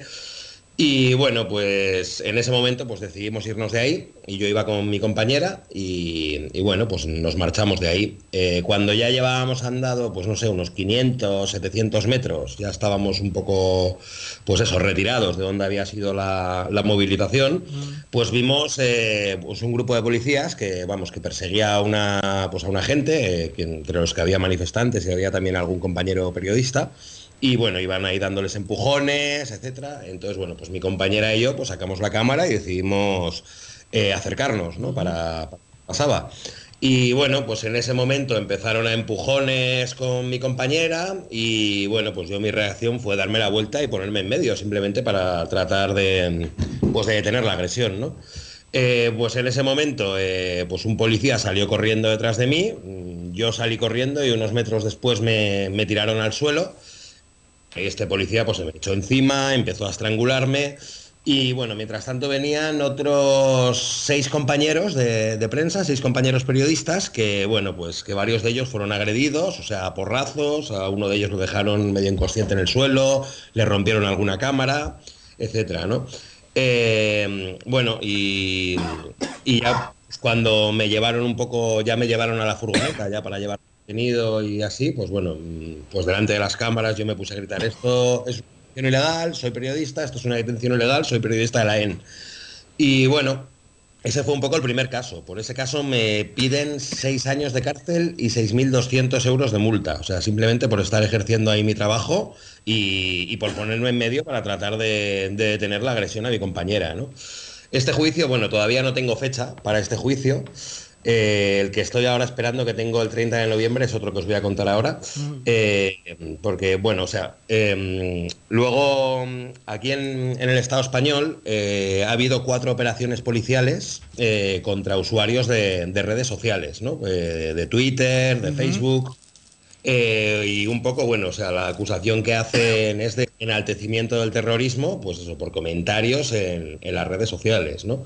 Y bueno, pues en ese momento pues decidimos irnos de ahí y yo iba con mi compañera y, y bueno, pues nos marchamos de ahí. Eh, cuando ya llevábamos andado, pues no sé, unos quinientos, setecientos metros, ya estábamos un poco, pues eso, retirados de donde había sido la, la movilización, pues vimos eh, pues un grupo de policías que, vamos, que perseguía a una, pues a una gente, eh, que entre los que había manifestantes y había también algún compañero periodista. Y bueno, iban ahí dándoles empujones, etcétera. Entonces, bueno, pues mi compañera y yo pues sacamos la cámara y decidimos eh, acercarnos, ¿no? Para, para pasaba. Y bueno, pues en ese momento empezaron a empujones con mi compañera y bueno, pues yo mi reacción fue darme la vuelta y ponerme en medio, simplemente para tratar de, pues de detener la agresión, ¿no? Eh, pues en ese momento, eh, pues un policía salió corriendo detrás de mí, yo salí corriendo y unos metros después me, me tiraron al suelo. Este policía pues se me echó encima, empezó a estrangularme y bueno, mientras tanto venían otros seis compañeros de, de prensa, seis compañeros periodistas que bueno, pues que varios de ellos fueron agredidos, o sea, a porrazos, a uno de ellos lo dejaron medio inconsciente en el suelo, le rompieron alguna cámara, etcétera, ¿no? Eh, bueno, y, y ya pues, cuando me llevaron un poco, ya me llevaron a la furgoneta ya para llevar tenido y así, pues bueno, pues delante de las cámaras yo me puse a gritar: esto es una detención ilegal, soy periodista, esto es una detención ilegal, soy periodista de la E N. Y bueno, ese fue un poco el primer caso. Por ese caso me piden seis años de cárcel y seis mil doscientos euros de multa, o sea, simplemente por estar ejerciendo ahí mi trabajo y, y por ponerme en medio para tratar de, de detener la agresión a mi compañera, ¿no? Este juicio, bueno, todavía no tengo fecha para este juicio. Eh, el que estoy ahora esperando, que tengo el treinta de noviembre, es otro que os voy a contar ahora, eh, porque, bueno, o sea, eh, luego aquí en, en el Estado español eh, ha habido cuatro operaciones policiales eh, contra usuarios de, de redes sociales, ¿no? Eh, de Twitter, de uh-huh. Facebook, eh, y un poco, bueno, o sea, la acusación que hacen es de enaltecimiento del terrorismo, pues eso, por comentarios en, en las redes sociales, ¿no?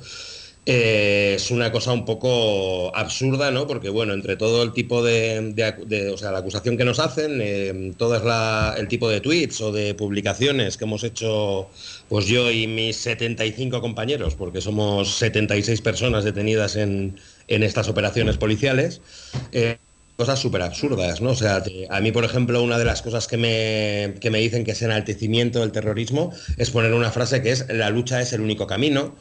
Eh, es una cosa un poco absurda, ¿no? Porque, bueno, entre todo el tipo de, de, de o sea, la acusación que nos hacen, eh, todo es la, el tipo de tweets o de publicaciones que hemos hecho, pues yo y mis setenta y cinco compañeros, porque somos setenta y seis personas detenidas en, en estas operaciones policiales, eh, cosas súper absurdas, ¿no? O sea, te, a mí, por ejemplo, una de las cosas que me, que me dicen que es enaltecimiento del terrorismo es poner una frase que es: la lucha es el único camino.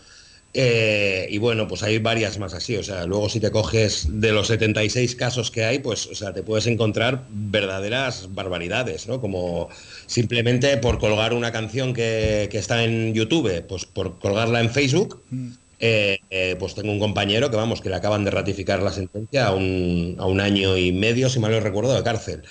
Eh, y bueno, pues hay varias más así, o sea, luego si te coges de los setenta y seis casos que hay, pues, o sea, te puedes encontrar verdaderas barbaridades, ¿no? Como simplemente por colgar una canción que, que está en YouTube, pues por colgarla en Facebook, eh, eh, pues tengo un compañero que, vamos, que le acaban de ratificar la sentencia a un, a un año y medio, si mal no recuerdo, de cárcel.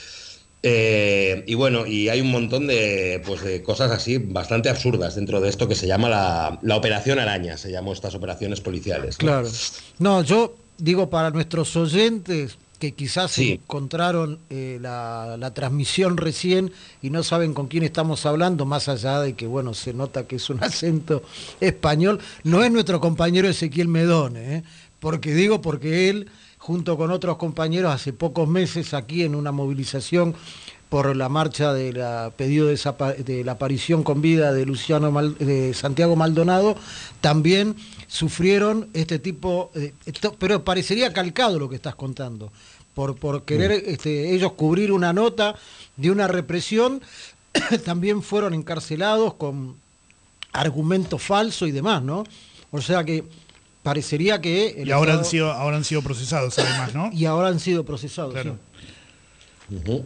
Eh, y bueno, y hay un montón de, pues, de cosas así bastante absurdas dentro de esto que se llama la, la Operación Araña, se llamó estas operaciones policiales, ¿no? Claro. No, yo digo para nuestros oyentes que quizás sí. encontraron eh, la, la transmisión recién y no saben con quién estamos hablando, más allá de que, bueno, se nota que es un acento español, no es nuestro compañero Ezequiel Medone, ¿eh? Porque digo, porque él, junto con otros compañeros, hace pocos meses aquí en una movilización por la marcha de la pedido de, de la aparición con vida de Luciano Mal, de Santiago Maldonado, también sufrieron este tipo, eh, esto, pero parecería calcado lo que estás contando, por, por querer mm. este, ellos cubrir una nota de una represión también fueron encarcelados con argumentos falsos y demás, ¿no? O sea que parecería que... el y ahora, Estado... han sido, ahora han sido procesados además, ¿no? Y ahora han sido procesados, claro. Sí. Uh-huh.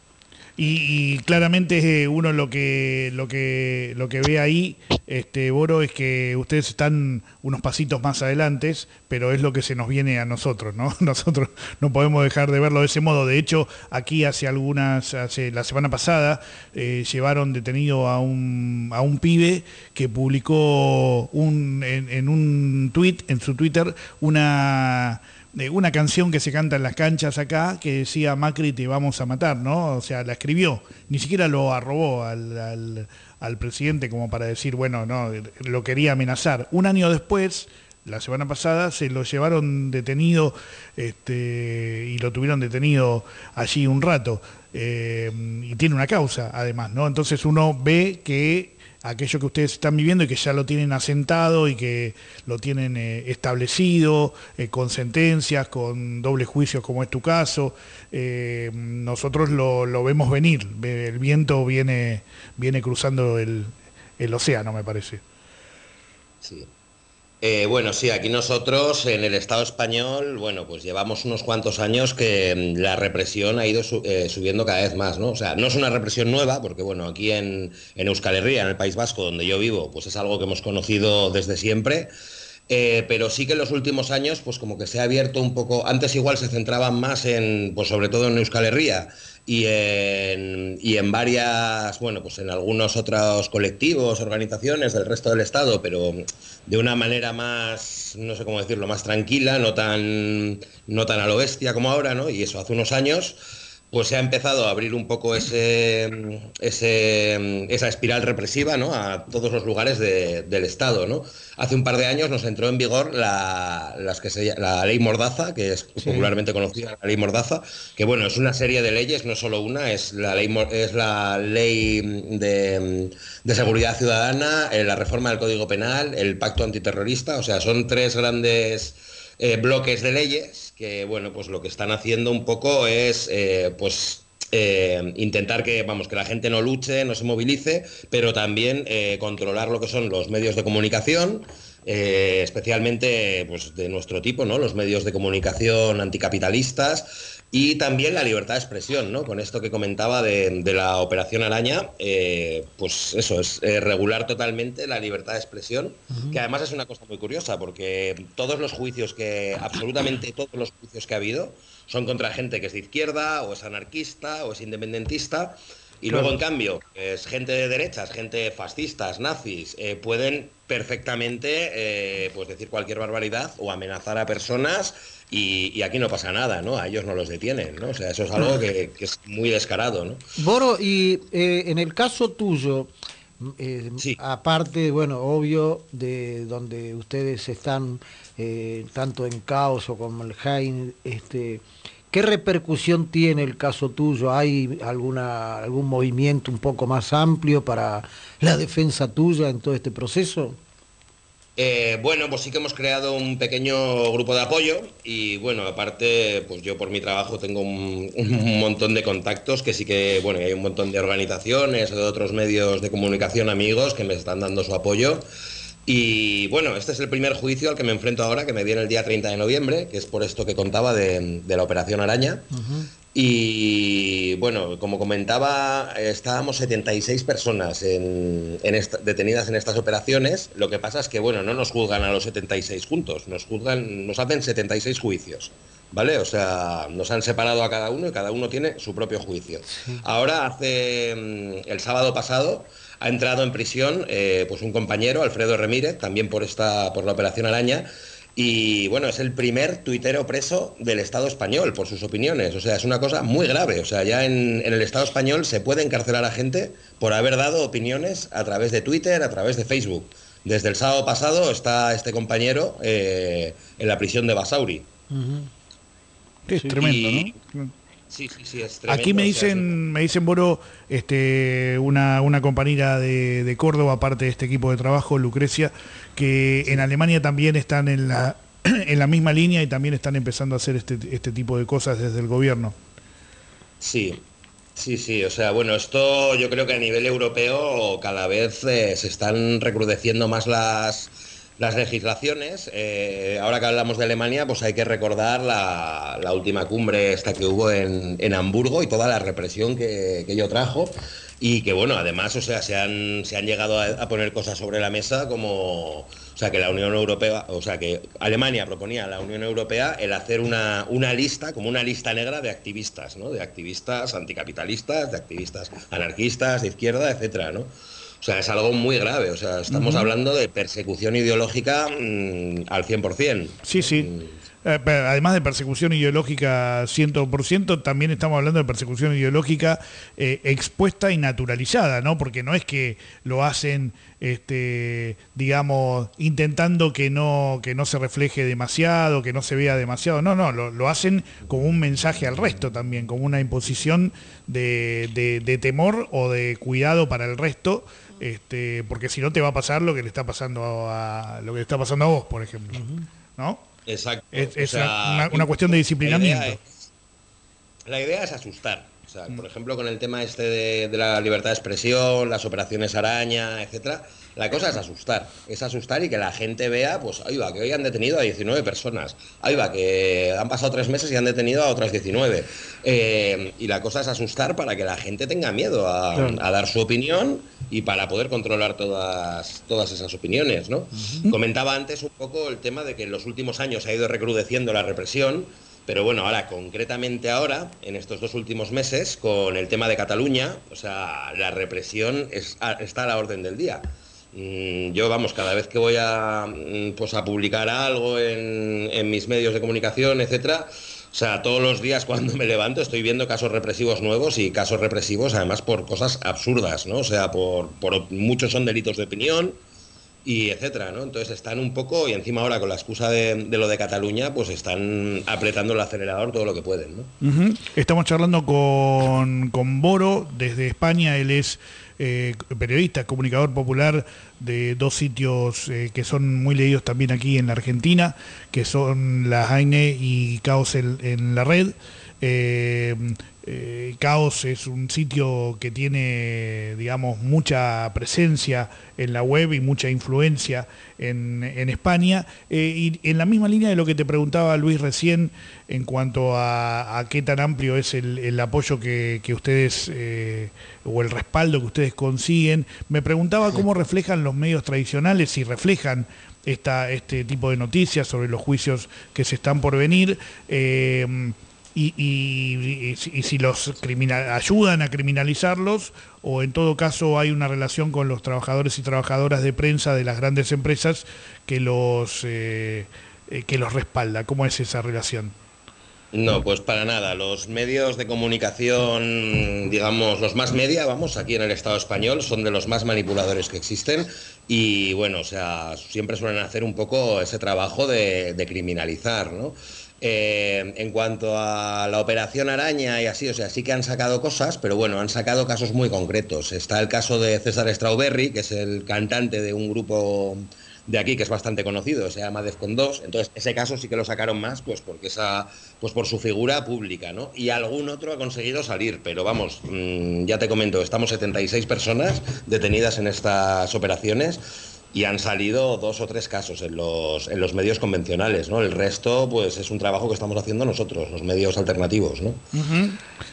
Y, y claramente uno lo que lo que lo que ve ahí, este Boro, es que ustedes están unos pasitos más adelante, pero es lo que se nos viene a nosotros, ¿no? Nosotros no podemos dejar de verlo de ese modo. De hecho, aquí hace algunas, hace la semana pasada, eh, llevaron detenido a un a un pibe que publicó un en, en un tuit, en su Twitter, una de una canción que se canta en las canchas acá, que decía Macri te vamos a matar, ¿no? O sea, la escribió, ni siquiera lo arrobó al, al, al presidente como para decir, bueno, no, lo quería amenazar. Un año después, la semana pasada, se lo llevaron detenido este, y lo tuvieron detenido allí un rato. Eh, y tiene una causa, además, ¿no? Entonces uno ve que aquello que ustedes están viviendo y que ya lo tienen asentado y que lo tienen eh, establecido, eh, con sentencias, con doble juicio como es tu caso, eh, nosotros lo, lo vemos venir, el viento viene, viene cruzando el, el océano, me parece. Sí. Eh, bueno, sí, aquí nosotros en el Estado español, bueno, pues llevamos unos cuantos años que la represión ha ido su, eh, subiendo cada vez más, ¿no? O sea, no es una represión nueva, porque bueno, aquí en, en Euskal Herria, en el País Vasco, donde yo vivo, pues es algo que hemos conocido desde siempre, eh, pero sí que en los últimos años, pues como que se ha abierto un poco, antes igual se centraban más en, pues sobre todo en Euskal Herria, y en, y en varias, bueno, pues en algunos otros colectivos, organizaciones del resto del Estado, pero de una manera más, no sé cómo decirlo, más tranquila, no tan, no tan a lo bestia como ahora, ¿no? Y eso, hace unos años, pues se ha empezado a abrir un poco ese, ese, esa espiral represiva, ¿no? A todos los lugares de, del Estado, ¿no? Hace un par de años nos entró en vigor la, las que se, la ley Mordaza, que es sí. popularmente conocida, la ley Mordaza, que bueno, es una serie de leyes, no solo una, es la ley, es la ley de, de seguridad ciudadana, la reforma del Código Penal, el pacto antiterrorista, o sea, son tres grandes eh, bloques de leyes que, bueno, pues lo que están haciendo un poco es, eh, pues, Eh, intentar que, vamos, que la gente no luche, no se movilice, pero también eh, controlar lo que son los medios de comunicación, eh, especialmente pues, de nuestro tipo, ¿no? Los medios de comunicación anticapitalistas y también la libertad de expresión, ¿no? Con esto que comentaba de, de la Operación Araña, eh, pues eso, es eh, regular totalmente la libertad de expresión, uh-huh. que además es una cosa muy curiosa, porque todos los juicios que, absolutamente todos los juicios que ha habido, son contra gente que es de izquierda, o es anarquista, o es independentista, y claro. luego, en cambio, es gente de derechas, gente fascistas, nazis, eh, pueden perfectamente eh, pues decir cualquier barbaridad o amenazar a personas, y, y aquí no pasa nada, ¿no? A ellos no los detienen, ¿no? O sea, eso es algo que, que es muy descarado, ¿no? Boro, y eh, en el caso tuyo, eh, sí. aparte, bueno, obvio, de donde ustedes están eh, tanto en Caos o como el Jaén, este, ¿qué repercusión tiene el caso tuyo? ¿Hay alguna algún movimiento un poco más amplio para la defensa tuya en todo este proceso? Eh, bueno, pues sí que hemos creado un pequeño grupo de apoyo y bueno, aparte, pues yo por mi trabajo tengo un, un montón de contactos que sí que, bueno, hay un montón de organizaciones o de otros medios de comunicación amigos que me están dando su apoyo. Y bueno, este es el primer juicio al que me enfrento ahora, que me viene el día treinta de noviembre, que es por esto que contaba de, de la Operación Araña. Uh-huh. Y bueno, como comentaba, estábamos setenta y seis personas en, en esta, detenidas en estas operaciones. Lo que pasa es que, bueno, no nos juzgan a los setenta y seis juntos, nos juzgan, nos hacen setenta y seis juicios, ¿vale? O sea, nos han separado a cada uno y cada uno tiene su propio juicio. Sí. Ahora, hace el sábado pasado, ha entrado en prisión eh, pues un compañero, Alfredo Remírez, también por esta por la Operación Araña, y bueno, es el primer tuitero preso del Estado español por sus opiniones. O sea, es una cosa muy grave. O sea, ya en, en el Estado español se puede encarcelar a gente por haber dado opiniones a través de Twitter, a través de Facebook. Desde el sábado pasado está este compañero eh, en la prisión de Basauri. Uh-huh. Es sí. tremendo, y, ¿no? Sí, sí, sí, es tremendo. Aquí me dicen, o sea, me dicen, Boro, este, una, una compañera de, de Córdoba, aparte de este equipo de trabajo, Lucrecia, que en Alemania también están en la, en la misma línea y también están empezando a hacer este, este tipo de cosas desde el gobierno. Sí. Sí, sí, o sea, bueno, esto yo creo que a nivel europeo cada vez eh, se están recrudeciendo más las, las legislaciones. Eh, ahora que hablamos de Alemania, pues hay que recordar la, la última cumbre esta que hubo en, en Hamburgo y toda la represión que, que ello trajo. Y que bueno, además, o sea, se han, se han llegado a, a poner cosas sobre la mesa como, o sea, que la Unión Europea, o sea, que Alemania proponía a la Unión Europea el hacer una, una lista, como una lista negra de activistas, ¿no? De activistas anticapitalistas, de activistas anarquistas, de izquierda, etcétera, ¿no? O sea, es algo muy grave, o sea, estamos uh-huh. hablando de persecución ideológica mmm, al cien por ciento. Sí, sí. Eh, además de persecución ideológica cien por ciento, también estamos hablando de persecución ideológica eh, expuesta y naturalizada, ¿no? Porque no es que lo hacen, este, digamos, intentando que no, que no se refleje demasiado, que no se vea demasiado. No, no, lo, lo hacen como un mensaje al resto también, como una imposición de, de, de temor o de cuidado para el resto, este, porque si no te va a pasar lo que le está pasando a, lo que le está pasando a vos, por ejemplo, ¿no? Exacto. Es, es o sea, una, una cuestión de disciplinamiento. La idea es, la idea es asustar. O sea, por ejemplo, con el tema este de, de la libertad de expresión, las operaciones araña, etcétera, la cosa es asustar. Es asustar y que la gente vea, pues, ahí va, que hoy han detenido a diecinueve personas. Ahí va, que han pasado tres meses y han detenido a otras diecinueve. Eh, y la cosa es asustar para que la gente tenga miedo a, claro. a dar su opinión y para poder controlar todas, todas esas opiniones, ¿no? Uh-huh. Comentaba antes un poco el tema de que en los últimos años ha ido recrudeciendo la represión, pero bueno, ahora, concretamente ahora, en estos dos últimos meses, con el tema de Cataluña, o sea, la represión es, está a la orden del día. Yo, vamos, cada vez que voy a, pues, a publicar algo en, en mis medios de comunicación, etcétera, o sea, todos los días cuando me levanto estoy viendo casos represivos nuevos y casos represivos además por cosas absurdas, ¿no? O sea, por, por muchos son delitos de opinión y etcétera, ¿no? Entonces están un poco, y encima ahora con la excusa de, de lo de Cataluña, pues están apretando el acelerador todo lo que pueden, ¿no? Uh-huh. Estamos charlando con, con Boro desde España. Él es eh, periodista, comunicador popular de dos sitios eh, que son muy leídos también aquí en la Argentina, que son La Jaine y Caos en, en la Red. Eh, eh, Caos es un sitio que tiene, digamos, mucha presencia en la web y mucha influencia en, en España. Eh, y en la misma línea de lo que te preguntaba Luis recién, en cuanto a, a qué tan amplio es el, el apoyo que, que ustedes, eh, o el respaldo que ustedes consiguen, me preguntaba cómo reflejan los medios tradicionales, si reflejan esta, este tipo de noticias sobre los juicios que se están por venir, eh, Y, y, y, y si los criminal, ayudan a criminalizarlos, o en todo caso hay una relación con los trabajadores y trabajadoras de prensa de las grandes empresas que los eh, que los respalda. ¿Cómo es esa relación? No, pues para nada. Los medios de comunicación, digamos, los más media, vamos, aquí en el Estado español, son de los más manipuladores que existen y, bueno, o sea, siempre suelen hacer un poco ese trabajo de, de criminalizar, ¿no? Eh, en cuanto a la operación araña y así, o sea, sí que han sacado cosas, pero bueno, han sacado casos muy concretos. Está el caso de César Strawberry, que es el cantante de un grupo de aquí que es bastante conocido, se llama Defcon dos, entonces ese caso sí que lo sacaron más, pues porque esa, pues por su figura pública, ¿no? Y algún otro ha conseguido salir, pero vamos, mmm, ya te comento, estamos setenta y seis personas detenidas en estas operaciones. Y han salido dos o tres casos en los, en los medios convencionales, ¿no? El resto, pues, es un trabajo que estamos haciendo nosotros, los medios alternativos, ¿no? Uh-huh.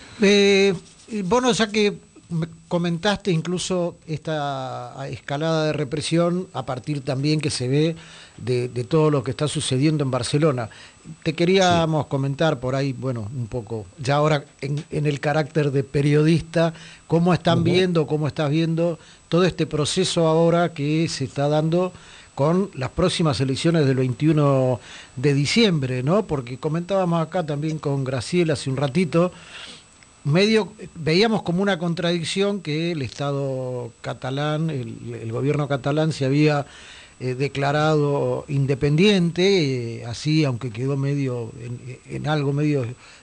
Eh, bueno, ya que comentaste incluso esta escalada de represión a partir también que se ve de, de todo lo que está sucediendo en Barcelona, te queríamos sí. comentar por ahí, bueno, un poco, ya ahora en, en el carácter de periodista, cómo están uh-huh. viendo, cómo estás viendo todo este proceso ahora que se está dando con las próximas elecciones del veintiuno de diciembre, ¿no? Porque comentábamos acá también con Graciela hace un ratito, medio veíamos como una contradicción que el Estado catalán, el, el gobierno catalán se había eh, declarado independiente, eh, así aunque quedó medio en, en algo medio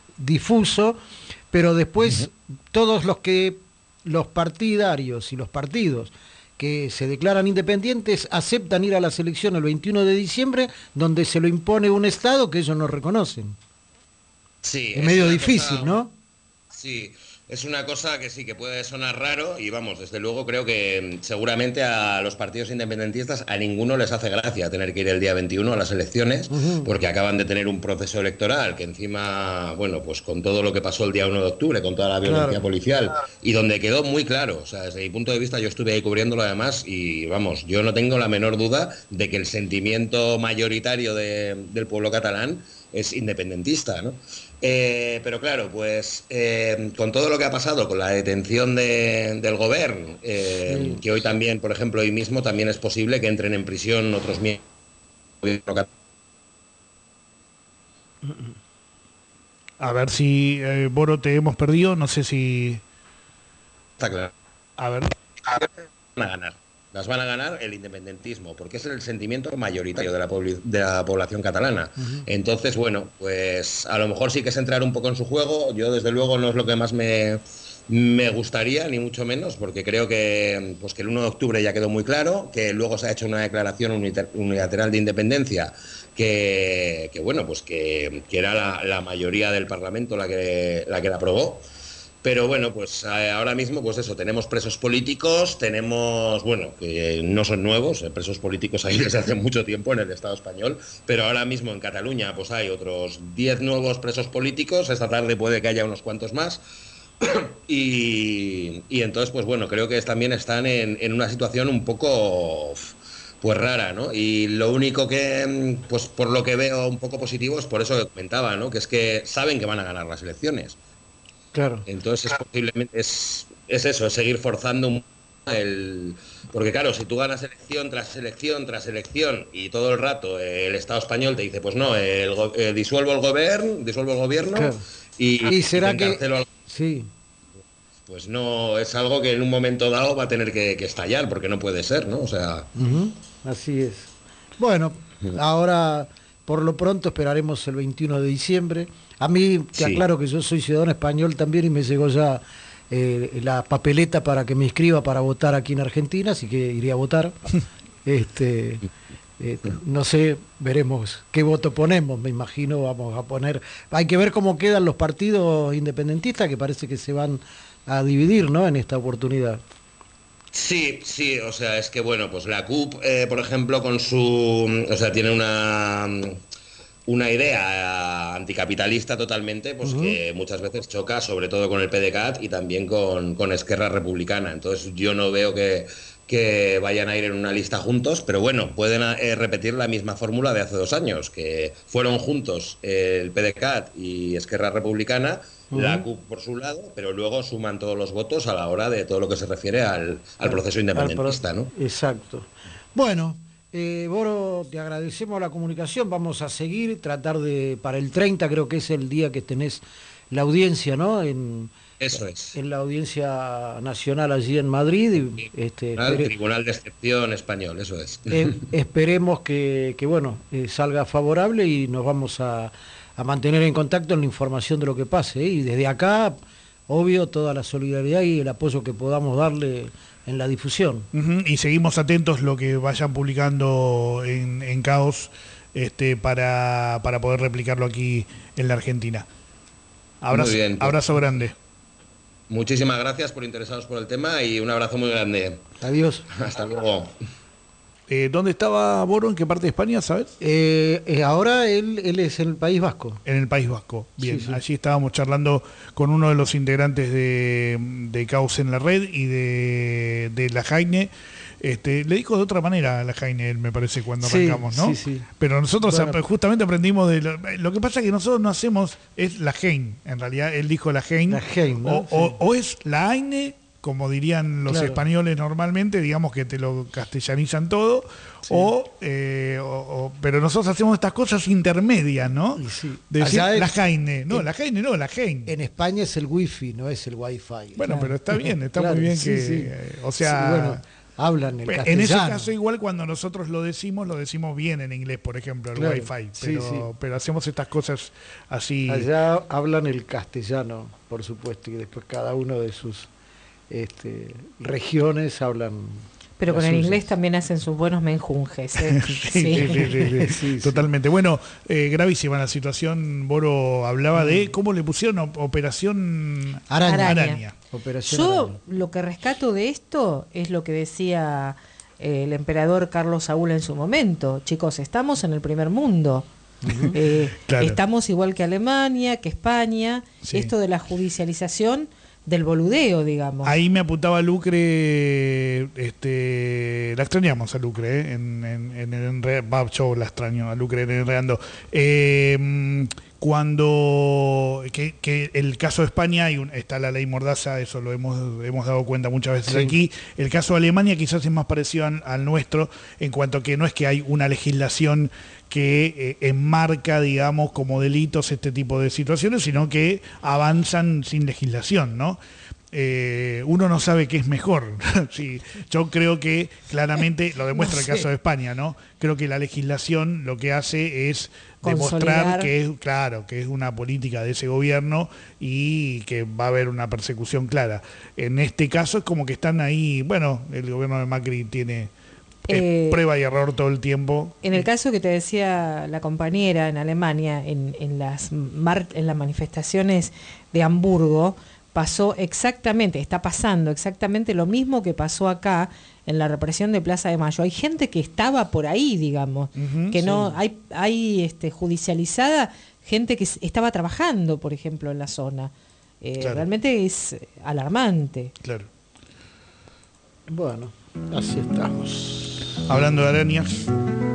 difuso, pero después uh-huh. todos los que los partidarios y los partidos que se declaran independientes aceptan ir a las elecciones el veintiuno de diciembre, donde se lo impone un Estado que ellos no reconocen. Sí, es medio difícil, cosa, ¿no? Sí, Es una cosa que sí, que puede sonar raro y vamos, desde luego creo que seguramente a los partidos independentistas a ninguno les hace gracia tener que ir el día veintiuno a las elecciones, uh-huh. porque acaban de tener un proceso electoral que encima, bueno, pues con todo lo que pasó el día uno de octubre, con toda la violencia claro. policial, y donde quedó muy claro, o sea, desde mi punto de vista yo estuve ahí cubriéndolo además y vamos, yo no tengo la menor duda de que el sentimiento mayoritario de, del pueblo catalán es independentista, ¿no? Eh, pero claro, pues eh, con todo lo que ha pasado, con la detención de, del gobierno, eh, sí. que hoy también, por ejemplo, hoy mismo también es posible que entren en prisión otros miembros del gobierno. A ver si, eh, Boro, te hemos perdido, no sé si... Está claro. A ver. Van a ganar. Las van a ganar el independentismo, porque es el sentimiento mayoritario de la, de la población catalana. Uh-huh. Entonces, bueno, pues a lo mejor sí que es entrar un poco en su juego. Yo, desde luego, no es lo que más me, me gustaría, ni mucho menos, porque creo que, pues, que el uno de octubre ya quedó muy claro, que luego se ha hecho una declaración unilateral de independencia, que, que bueno, pues que, que era la, la mayoría del Parlamento la que la, que la aprobó. Pero bueno, pues ahora mismo, pues eso, tenemos presos políticos, tenemos, bueno, que no son nuevos, presos políticos hay desde hace mucho tiempo en el Estado español, pero ahora mismo en Cataluña pues hay otros diez nuevos presos políticos, esta tarde puede que haya unos cuantos más, y, y entonces, pues bueno, creo que también están en, en una situación un poco... pues rara, ¿no? Y lo único que, pues por lo que veo un poco positivo es por eso que comentaba, ¿no? Que es que saben que van a ganar las elecciones. Claro. Entonces es posiblemente es, es eso, es seguir forzando un el porque claro, si tú ganas elección tras elección tras elección y todo el rato el Estado español te dice, pues no, el, eh, disuelvo el gobierno, disuelvo el gobierno claro. y, y será y que al... sí. Pues no, es algo que en un momento dado va a tener que, que estallar, porque no puede ser, ¿no? O sea, uh-huh. Así es. Bueno, ahora por lo pronto esperaremos el veintiuno de diciembre. A mí te sí. aclaro que yo soy ciudadano español también y me llegó ya eh, la papeleta para que me inscriba para votar aquí en Argentina, así que iré a votar. este, eh, no sé, veremos qué voto ponemos, me imagino vamos a poner... Hay que ver cómo quedan los partidos independentistas, que parece que se van a dividir, ¿no?, en esta oportunidad. Sí, sí, o sea, es que bueno, pues la C U P, eh, por ejemplo, con su... O sea, tiene una... una idea anticapitalista totalmente, pues uh-huh. que muchas veces choca sobre todo con el P D C A T y también con, con Esquerra Republicana. Entonces yo no veo que, que vayan a ir en una lista juntos, pero bueno, pueden eh, repetir la misma fórmula de hace dos años, que fueron juntos eh, el P D C A T y Esquerra Republicana, uh-huh. la C U P por su lado, pero luego suman todos los votos a la hora de todo lo que se refiere al, al proceso independentista, ¿no? Exacto. Bueno, Eh, Boro, te agradecemos la comunicación, vamos a seguir, tratar de, para el treinta creo que es el día que tenés la audiencia, ¿no? En, Eso es. En la audiencia nacional allí en Madrid. Y, este, el espere... Tribunal de Excepción Español, eso es. Eh, esperemos que, que bueno, eh, salga favorable y nos vamos a, a mantener en contacto en la información de lo que pase. ¿eh? Y desde acá, obvio, toda la solidaridad y el apoyo que podamos darle en la difusión. Uh-huh. Y seguimos atentos lo que vayan publicando en, en Caos este, para, para poder replicarlo aquí en la Argentina. Abrazo, muy bien, pues. Abrazo grande. Muchísimas gracias por interesados por el tema y un abrazo muy grande. Adiós. Hasta luego. Eh, ¿Dónde estaba Boro? ¿En qué parte de España, sabes? Eh, eh, ahora él, él es en el País Vasco. En el País Vasco, bien. Sí, sí. Allí estábamos charlando con uno de los integrantes de, de Caos en la Red y de, de la Jaine. Este, le dijo de otra manera a la Jaine, me parece, cuando sí, arrancamos, ¿no? Sí, sí. Pero nosotros bueno. justamente aprendimos de... Lo, lo que pasa es que nosotros no hacemos, es la Jaine, en realidad él dijo la Jaine. La Jaine, ¿no? O, sí. o, o es la Aine, como dirían los claro. españoles normalmente, digamos que te lo castellanizan todo, sí. o, eh, o, o pero nosotros hacemos estas cosas intermedias, ¿no? Y sí. De decir es, la Jaine, no, en, la Jaine no, la Jaine. En España es el wifi, no es el wifi. Bueno, claro. pero está bien, está claro, muy bien sí, que, sí. Eh, o sea... Sí, bueno, hablan el castellano. En ese caso igual cuando nosotros lo decimos, lo decimos bien en inglés, por ejemplo, el claro. wifi, pero, sí, sí. pero hacemos estas cosas así... Allá hablan el castellano, por supuesto, y después cada uno de sus... Este, regiones hablan Pero con las el suyas. inglés también hacen sus buenos menjunjes. ¿eh? sí, sí, sí, sí, sí, totalmente. Bueno, eh, gravísima la situación. Boro hablaba mm. de cómo le pusieron op- operación Araña. Araña. Araña. Operación Yo Araña. lo que rescato de esto es lo que decía eh, el emperador Carlos Saúl en su momento. Chicos, estamos en el primer mundo. Uh-huh. eh, claro. Estamos igual que Alemania, que España. Sí. Esto de la judicialización del boludeo, digamos. Ahí me apuntaba Lucre, este, la extrañamos a Lucre, ¿eh? en, en, en el Enredando, yo la extraño a Lucre en el Enredando. Eh, cuando, que, que el caso de España, hay un, está la ley Mordaza, eso lo hemos, hemos dado cuenta muchas veces sí. aquí. El caso de Alemania quizás es más parecido al, al nuestro, en cuanto a que no es que hay una legislación que eh, enmarca, digamos, como delitos este tipo de situaciones, sino que avanzan sin legislación, ¿no? Eh, uno no sabe qué es mejor. Sí, yo creo que claramente lo demuestra no sé. El caso de España, ¿no? Creo que la legislación lo que hace es demostrar Consolidar. que es, claro, que es una política de ese gobierno y que va a haber una persecución clara. En este caso es como que están ahí, bueno, el gobierno de Macri tiene Eh, prueba y error todo el tiempo. En el caso que te decía la compañera en Alemania, en, en, las, mar, en las manifestaciones de Hamburgo, pasó exactamente, está pasando exactamente lo mismo que pasó acá en la represión de Plaza de Mayo. Hay gente que estaba por ahí, digamos, uh-huh, que sí. no hay, hay este, judicializada gente que estaba trabajando, por ejemplo, en la zona. Eh, claro. Realmente es alarmante. Claro. Bueno, así estamos. Hablando de arañas.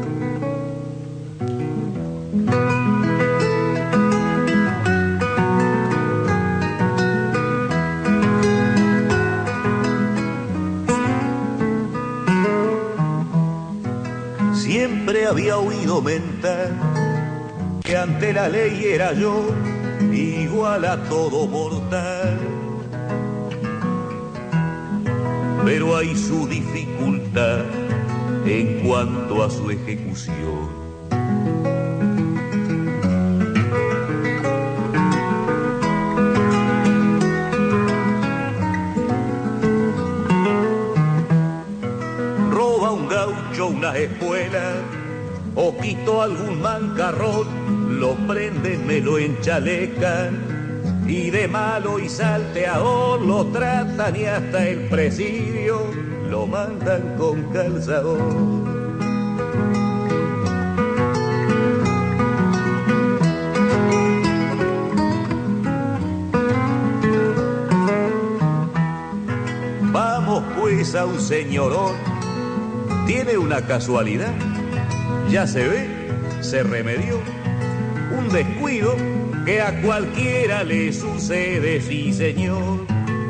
Siempre había oído mentar que ante la ley era yo igual a todo mortal. Pero hay su dificultad en cuanto a su ejecución. Roba un gaucho una espuela o quito algún mancarrón, lo prenden, me lo enchalecan y de malo y salteador lo tratan y hasta el presidio lo mandan con calzador. Vamos pues a un señorón, tiene una casualidad, ya se ve, se remedió, un descuido que a cualquiera le sucede, sí señor.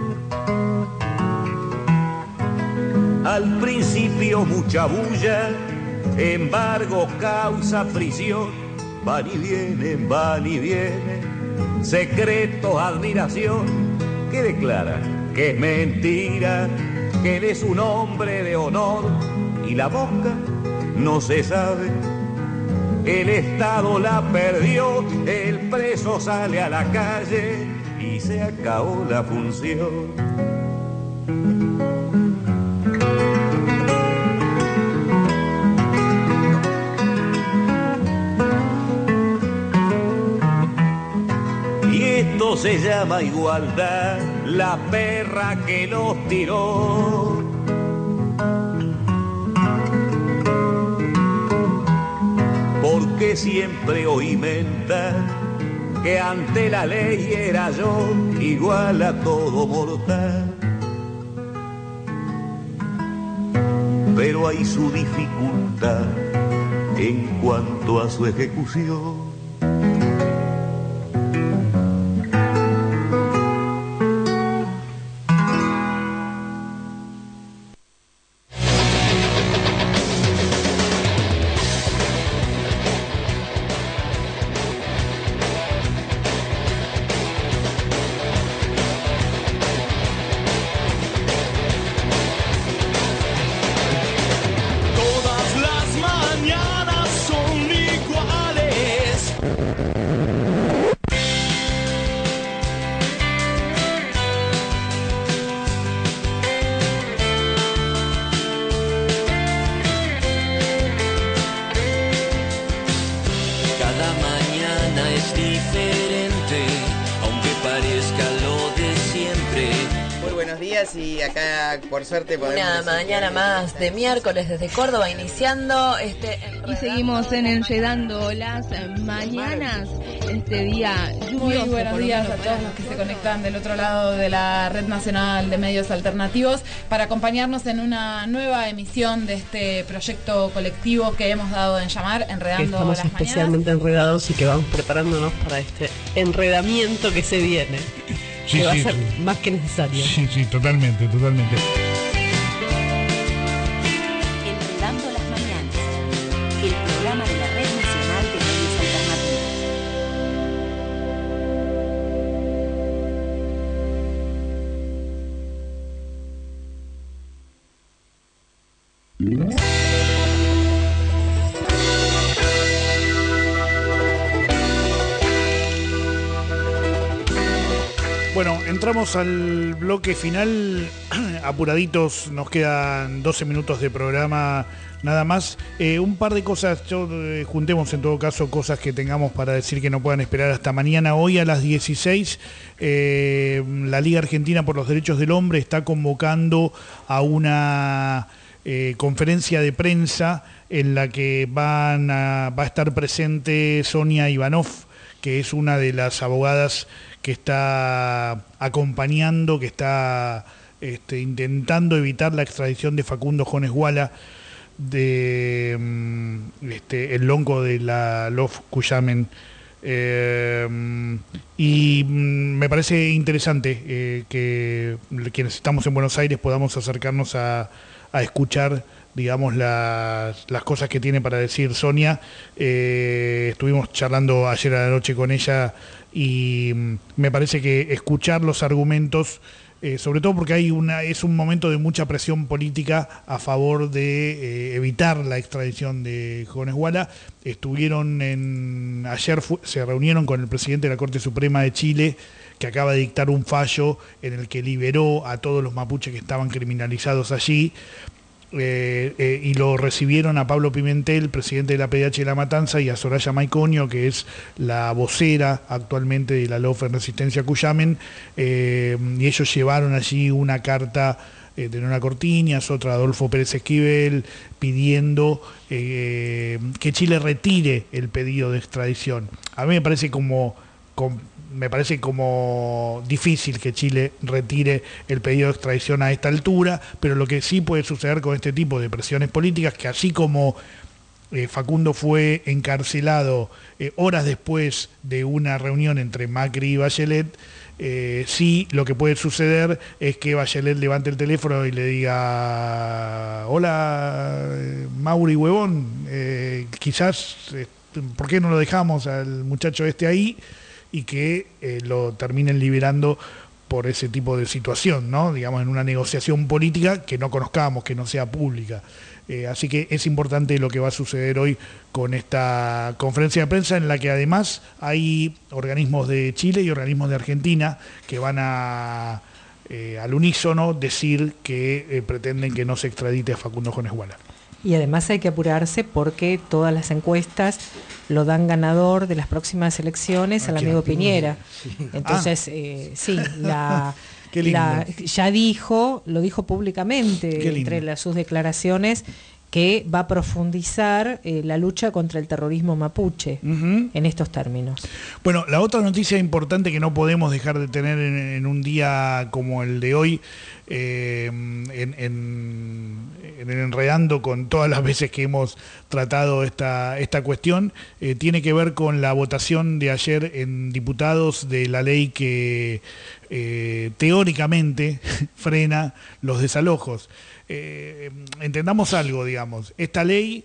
Al principio mucha bulla, embargo causa prisión, van y vienen, van y vienen, secretos, admiración, que declara que es mentira, que él es un hombre de honor, y la boca no se sabe, el Estado la perdió, el preso sale a la calle y se acabó la función. Esto se llama igualdad, la perra que los tiró. Porque siempre oí mentar que ante la ley era yo igual a todo mortal. Pero hay su dificultad en cuanto a su ejecución. Todas las mañanas son iguales. días y acá por suerte podemos... Una mañana más de miércoles desde Córdoba, iniciando este... Y seguimos en Enredando las Mañanas, este día lluvioso. Muy buenos días a todos los que se conectan del otro lado de la Red Nacional de Medios Alternativos para acompañarnos en una nueva emisión de este proyecto colectivo que hemos dado en llamar Enredando Estamos las Mañanas. especialmente enredados y que vamos preparándonos para este enredamiento que se viene. Sí, que va sí, a ser sí. más que necesario. Sí, sí, totalmente, totalmente. Enredando las Mañanas, el programa de la Red Nacional de Medios Alternativos. Bueno, entramos al bloque final, apuraditos, nos quedan doce minutos de programa nada más. Eh, un par de cosas, yo, eh, juntemos en todo caso cosas que tengamos para decir que no puedan esperar hasta mañana. Hoy a las dieciséis, eh, la Liga Argentina por los Derechos del Hombre está convocando a una eh, conferencia de prensa en la que van a, va a estar presente Sonia Ivanov, que es una de las abogadas que está acompañando, que está este, intentando evitar la extradición de Facundo Jones Guala, de este, el lonco de la Lof Cuyamen. Eh, y me parece interesante eh, que quienes estamos en Buenos Aires podamos acercarnos a, a escuchar, digamos, las, las cosas que tiene para decir Sonia. Eh, estuvimos charlando ayer a la noche con ella y me parece que escuchar los argumentos, eh, sobre todo porque hay una es un momento de mucha presión política a favor de eh, evitar la extradición de Jones Guala. Estuvieron en ayer fu- se reunieron con el presidente de la Corte Suprema de Chile, que acaba de dictar un fallo en el que liberó a todos los mapuches que estaban criminalizados allí. Eh, eh, y lo recibieron a Pablo Pimentel, presidente de la P D H de La Matanza, y a Soraya Maiconio, que es la vocera actualmente de la LOF en Resistencia Cuyamen, eh, y ellos llevaron allí una carta eh, de Nona Cortiñas, otra de Adolfo Pérez Esquivel, pidiendo eh, que Chile retire el pedido de extradición. A mí me parece como... como me parece como difícil que Chile retire el pedido de extradición a esta altura, pero lo que sí puede suceder con este tipo de presiones políticas, que así como eh, Facundo fue encarcelado eh, horas después de una reunión entre Macri y Bachelet, eh, sí lo que puede suceder es que Bachelet levante el teléfono y le diga: hola, eh, Mauri huevón, eh, quizás, eh, ¿por qué no lo dejamos al muchacho este ahí? Y que eh, lo terminen liberando por ese tipo de situación, ¿no? Digamos, en una negociación política que no conozcamos, que no sea pública. Eh, así que es importante lo que va a suceder hoy con esta conferencia de prensa, en la que además hay organismos de Chile y organismos de Argentina que van a, eh, al unísono, decir que eh, pretenden que no se extradite a Facundo Jones Guala. Y además hay que apurarse porque todas las encuestas lo dan ganador de las próximas elecciones al amigo Piñera. Sí. Entonces, Ah. eh, sí, la, Qué lindo. la, ya dijo, lo dijo públicamente entre las, sus declaraciones, que va a profundizar eh, la lucha contra el terrorismo mapuche uh-huh. en estos términos. Bueno, la otra noticia importante que no podemos dejar de tener en, en un día como el de hoy, eh, en, en, en el Enredando, con todas las veces que hemos tratado esta, esta cuestión, eh, tiene que ver con la votación de ayer en diputados de la ley que eh, teóricamente frena los desalojos. Eh, entendamos algo, digamos, esta ley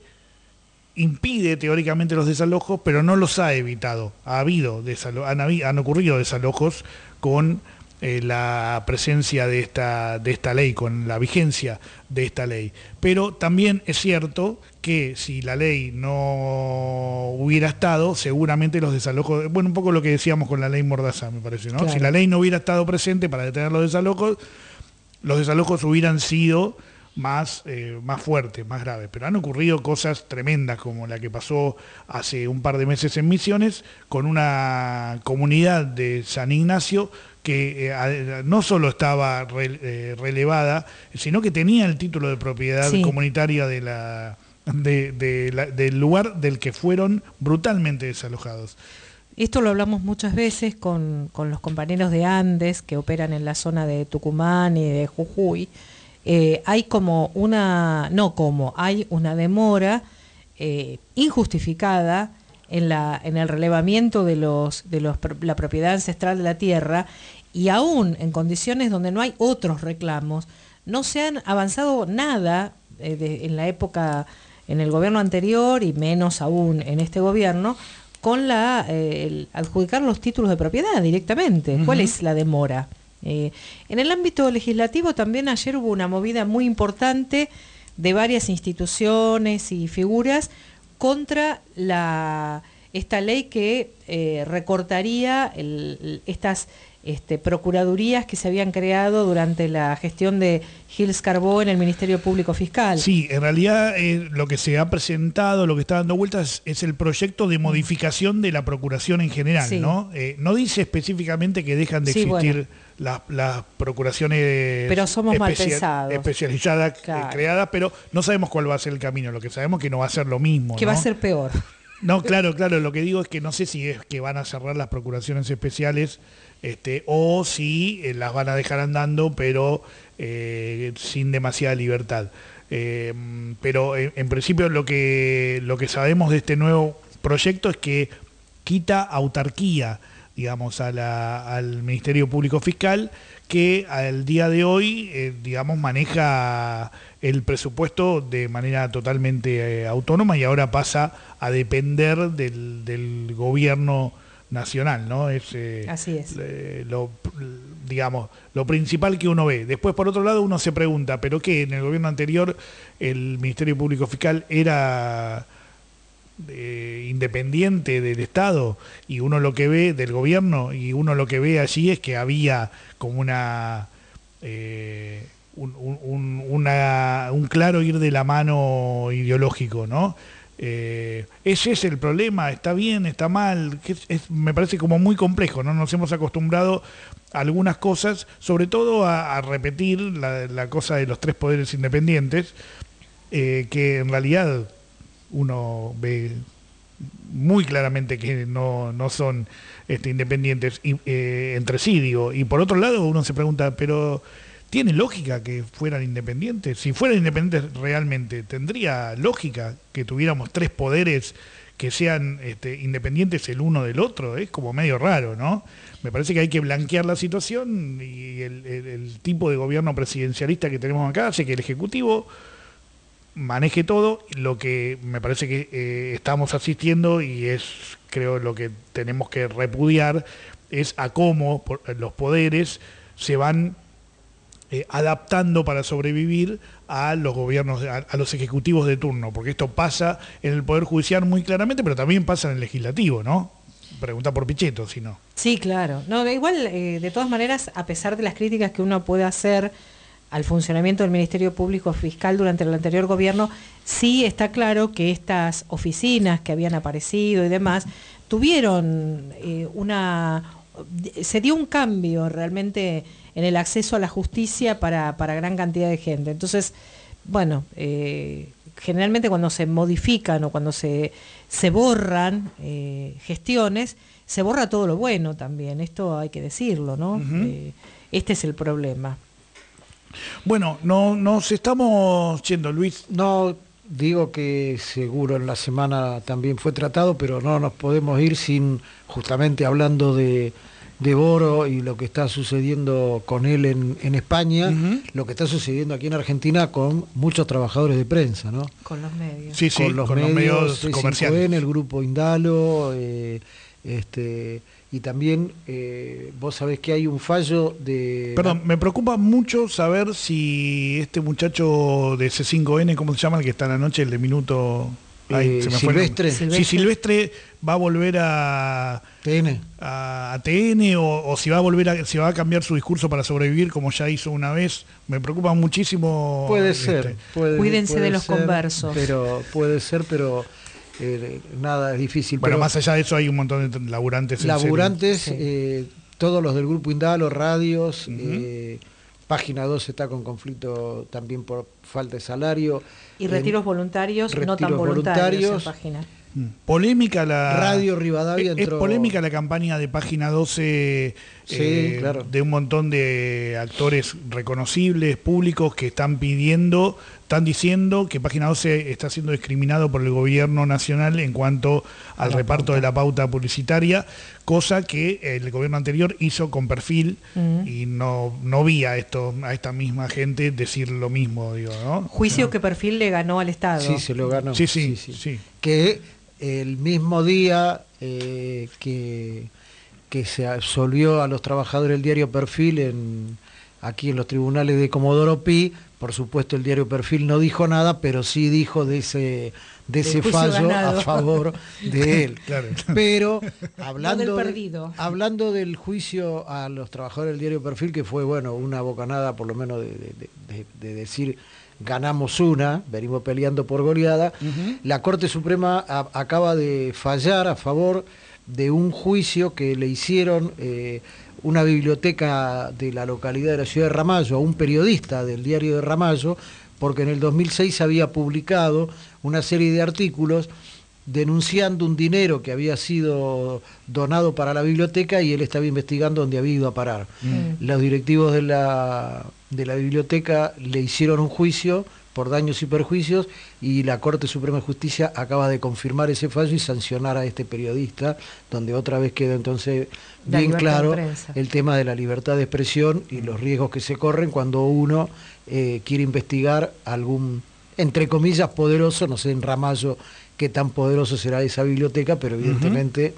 impide teóricamente los desalojos, pero no los ha evitado. Ha habido desalo- han, habi- han ocurrido desalojos con eh, la presencia de esta, de esta ley, con la vigencia de esta ley. Pero también es cierto que si la ley no hubiera estado, seguramente los desalojos, bueno, un poco lo que decíamos con la ley Mordaza, me parece, ¿no? Claro. Si la ley no hubiera estado presente para detener los desalojos, los desalojos hubieran sido más, eh, más fuertes, más graves. Pero han ocurrido cosas tremendas como la que pasó hace un par de meses en Misiones con una comunidad de San Ignacio que eh, no solo estaba re, eh, relevada, sino que tenía el título de propiedad sí. comunitaria de la, de, de la, del lugar del que fueron brutalmente desalojados. Esto lo hablamos muchas veces con, con los compañeros de Andes que operan en la zona de Tucumán y de Jujuy. Eh, hay como una, no como, hay una demora eh, injustificada en, la, en el relevamiento de, los, de los, la propiedad ancestral de la tierra, y aún en condiciones donde no hay otros reclamos, no se han avanzado nada eh, de, en la época, en el gobierno anterior y menos aún en este gobierno, con la eh, el adjudicar los títulos de propiedad directamente. Uh-huh. ¿Cuál es la demora? Eh, en el ámbito legislativo también ayer hubo una movida muy importante de varias instituciones y figuras contra la esta ley que eh, recortaría el, el, estas este, procuradurías que se habían creado durante la gestión de Gils Carbó en el Ministerio Público Fiscal. Sí, en realidad eh, lo que se ha presentado, lo que está dando vueltas es el proyecto de modificación de la procuración en general, sí. ¿no? Eh, no dice específicamente que dejan de sí, existir bueno. las, las procuraciones pero somos mal pensados. especializadas claro. eh, creadas, pero no sabemos cuál va a ser el camino. Lo que sabemos es que no va a ser lo mismo. Que ¿no? va a ser peor. No, claro, claro, lo que digo es que no sé si es que van a cerrar las procuraciones especiales este, o si eh, las van a dejar andando, pero eh, sin demasiada libertad. Eh, pero en, en principio lo que, lo que sabemos de este nuevo proyecto es que quita autarquía, digamos, a la, al Ministerio Público Fiscal, que al día de hoy, eh, digamos, maneja el presupuesto de manera totalmente eh, autónoma y ahora pasa a depender del, del gobierno nacional, ¿no? Es, eh, Así es. Eh, lo, digamos, lo principal que uno ve. Después, por otro lado, uno se pregunta, ¿pero qué? En el gobierno anterior el Ministerio Público Fiscal era eh, independiente del Estado, y uno lo que ve del gobierno, y uno lo que ve allí es que había como una... Eh, Un, un, una, un claro ir de la mano ideológico, ¿no? Eh, ese es el problema, está bien, está mal, que es, es, me parece como muy complejo, ¿no? Nos hemos acostumbrado a algunas cosas, sobre todo a, a repetir la, la cosa de los tres poderes independientes, eh, que en realidad uno ve muy claramente que no, no son este, independientes y, eh, entre sí, digo, y por otro lado uno se pregunta, pero... ¿tiene lógica que fueran independientes? Si fueran independientes realmente, ¿tendría lógica que tuviéramos tres poderes que sean este, independientes el uno del otro? Es como medio raro, ¿no? Me parece que hay que blanquear la situación, y el, el, el tipo de gobierno presidencialista que tenemos acá hace que el Ejecutivo maneje todo. Lo que me parece que eh, estamos asistiendo, y es creo lo que tenemos que repudiar, es a cómo por, los poderes se van Eh, adaptando para sobrevivir a los gobiernos, a, a los ejecutivos de turno, porque esto pasa en el Poder Judicial muy claramente, pero también pasa en el Legislativo, ¿no? Pregunta por Pichetto, si no. Sí, claro. No, igual, eh, de todas maneras, a pesar de las críticas que uno puede hacer al funcionamiento del Ministerio Público Fiscal durante el anterior gobierno, sí está claro que estas oficinas que habían aparecido y demás, tuvieron eh, una... se dio un cambio realmente en el acceso a la justicia para, para gran cantidad de gente. Entonces, bueno, eh, generalmente cuando se modifican o cuando se, se borran eh, gestiones, se borra todo lo bueno también. Esto hay que decirlo, ¿no? Uh-huh. Eh, este es el problema. Bueno, no nos estamos yendo, Luis. No, digo que seguro en la semana también fue tratado, pero no nos podemos ir sin, justamente hablando de... de Boro y lo que está sucediendo con él en, en España, uh-huh. lo que está sucediendo aquí en Argentina con muchos trabajadores de prensa, ¿no? Con los medios. Sí, sí, con los con medios, los medios comerciales. En el grupo Indalo, eh, este, y también eh, vos sabés que hay un fallo de... Perdón, me preocupa mucho saber si este muchacho de C cinco N, ¿cómo se llama? El que está en la noche, el de Minuto... Ay, eh, se me Silvestre. fue el... Si Silvestre va a volver a T N, a, a T N o, o si va a volver a, si va a cambiar su discurso para sobrevivir como ya hizo una vez. Me preocupa muchísimo. Puede este. ser. Puede, Cuídense puede de los ser, conversos. Pero puede ser, pero eh, nada, es difícil. Bueno, pero más allá de eso hay un montón de laburantes. Laburantes, en serio. eh, todos los del Grupo Indalo, radios, Uh-huh. eh, Página dos está con conflicto también por falta de salario. Y retiros En- voluntarios, no tan retiros voluntarios, voluntarios. en página. Polémica la Radio Rivadavia es, entró- es polémica la campaña de Página doce Sí, eh, claro. de un montón de actores reconocibles, públicos que están pidiendo, están diciendo que Página doce está siendo discriminado por el gobierno nacional en cuanto al la reparto de la pauta publicitaria, cosa que el gobierno anterior hizo con Perfil Mm. y no, no vi a esto, a esta misma gente decir lo mismo, digo, ¿no? Juicio que Perfil le ganó al Estado. Sí, se lo ganó. Sí, sí, sí. Que el mismo día eh, que, que se absolvió a los trabajadores del diario Perfil en, aquí en los tribunales de Comodoro Pi, por supuesto el diario Perfil no dijo nada, pero sí dijo de ese, de ese juicio fallo ganado. a favor de él. Claro. Pero No hablando, del de- perdido. hablando del juicio a los trabajadores del diario Perfil, que fue bueno una bocanada por lo menos de, de- de- de decir ganamos una, venimos peleando por goleada, la Corte Suprema a- acaba de fallar a favor de un juicio que le hicieron eh, una biblioteca de la localidad de la ciudad de Ramallo a un periodista del diario de Ramallo, porque en el dos mil seis había publicado una serie de artículos denunciando un dinero que había sido donado para la biblioteca y él estaba investigando dónde había ido a parar. Mm. Los directivos de la, de la biblioteca le hicieron un juicio por daños y perjuicios y la Corte Suprema de Justicia acaba de confirmar ese fallo y sancionar a este periodista, donde otra vez queda entonces La bien libertad claro de prensa. el tema de la libertad de expresión y los riesgos que se corren cuando uno eh, quiere investigar algún, entre comillas, poderoso, no sé en Ramallo qué tan poderoso será esa biblioteca, pero evidentemente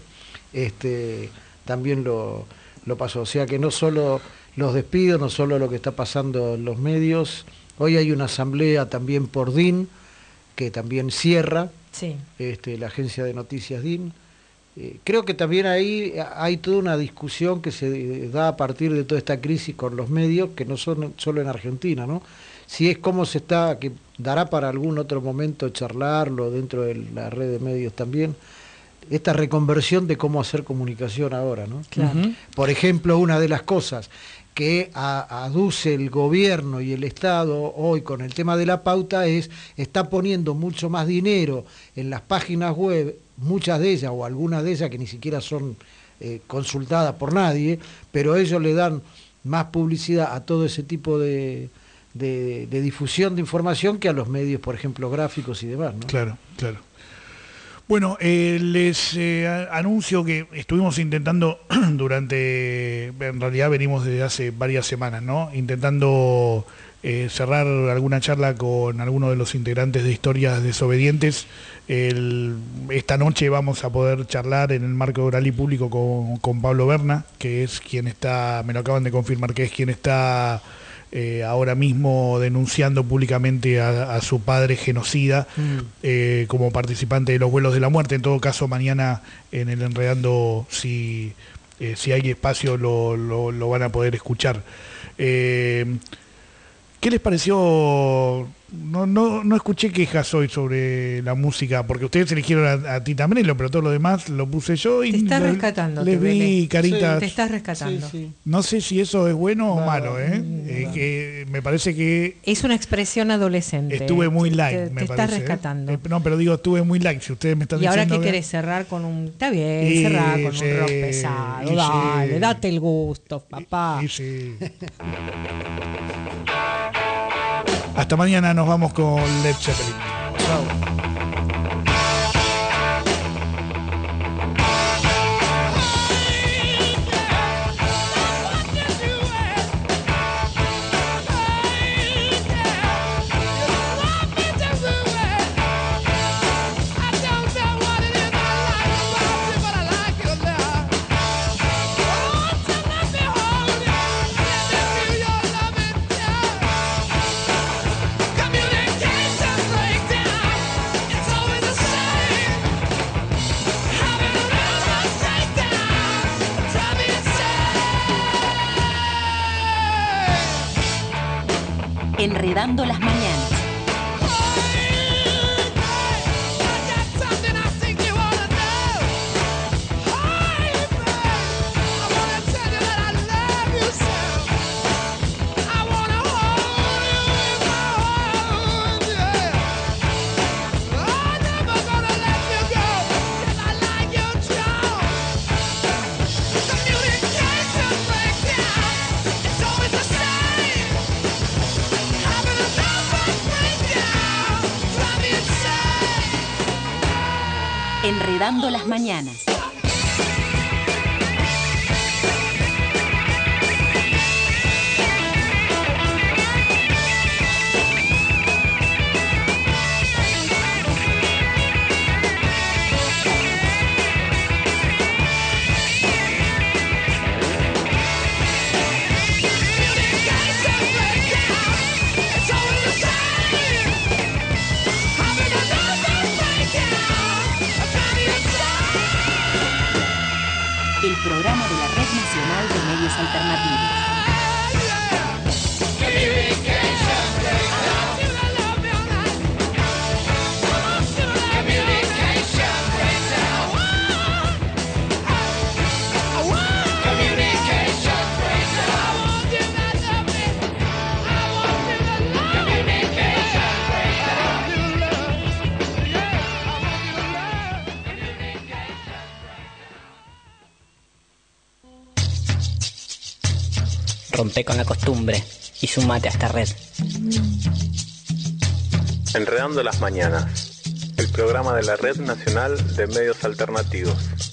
este, también lo, lo pasó. O sea que no solo los despidos, no solo lo que está pasando en los medios, hoy hay una asamblea también por D I N, que también cierra, Sí. este, la agencia de noticias D I N. Eh, creo que también ahí hay toda una discusión que se da a partir de toda esta crisis con los medios, que no son solo en Argentina, ¿no? Si es cómo se está, que dará para algún otro momento charlarlo dentro de la red de medios también, esta reconversión de cómo hacer comunicación ahora, ¿no? Claro. Ujú. Por ejemplo, una de las cosas que a- aduce el gobierno y el Estado hoy con el tema de la pauta es, está poniendo mucho más dinero en las páginas web, muchas de ellas o algunas de ellas que ni siquiera son eh, consultadas por nadie, pero ellos le dan más publicidad a todo ese tipo de, de, de difusión de información que a los medios, por ejemplo, gráficos y demás, ¿no? Claro, claro. Bueno, eh, les eh, a- anuncio que estuvimos intentando durante, en realidad venimos desde hace varias semanas, ¿no? Intentando eh, cerrar alguna charla con alguno de los integrantes de Historias Desobedientes. El- esta noche vamos a poder charlar en el marco de Oral y Público con, con Pablo Berna, que es quien está, me lo acaban de confirmar, que es quien está eh, ahora mismo denunciando públicamente a, a su padre genocida Mm. eh, como participante de los vuelos de la muerte. En todo caso, mañana en el Enredando, si, eh, si hay espacio, lo, lo, lo van a poder escuchar. Eh, ¿Qué les pareció? No, no, no escuché quejas hoy sobre la música, porque ustedes eligieron a, a Tita Merelo, pero todo lo demás lo puse yo y Te estás le- rescatando. les te vi Belén. caritas. Te estás rescatando. No sé si eso es bueno o No, malo, ¿eh? Eh, que me parece que Es una expresión adolescente. estuve muy light, Te, me te parece. estás ¿eh? rescatando. Eh, no, pero digo, estuve muy light. Si ustedes me están ¿Y ahora diciendo qué que- querés? ¿Cerrar con un...? Está bien, Y cerrar con sí, un rock pesado. y Dale, sí. date el gusto, papá. Y sí. Hasta mañana, nos vamos con Led Zeppelin. Chao. Communication breakdown. Enredando las mañanas. Enredando las mañanas. El programa de la Red Nacional de Medios Alternativos. Rompe con la costumbre y sumate a esta red. Enredando las mañanas, el programa de la Red Nacional de Medios Alternativos.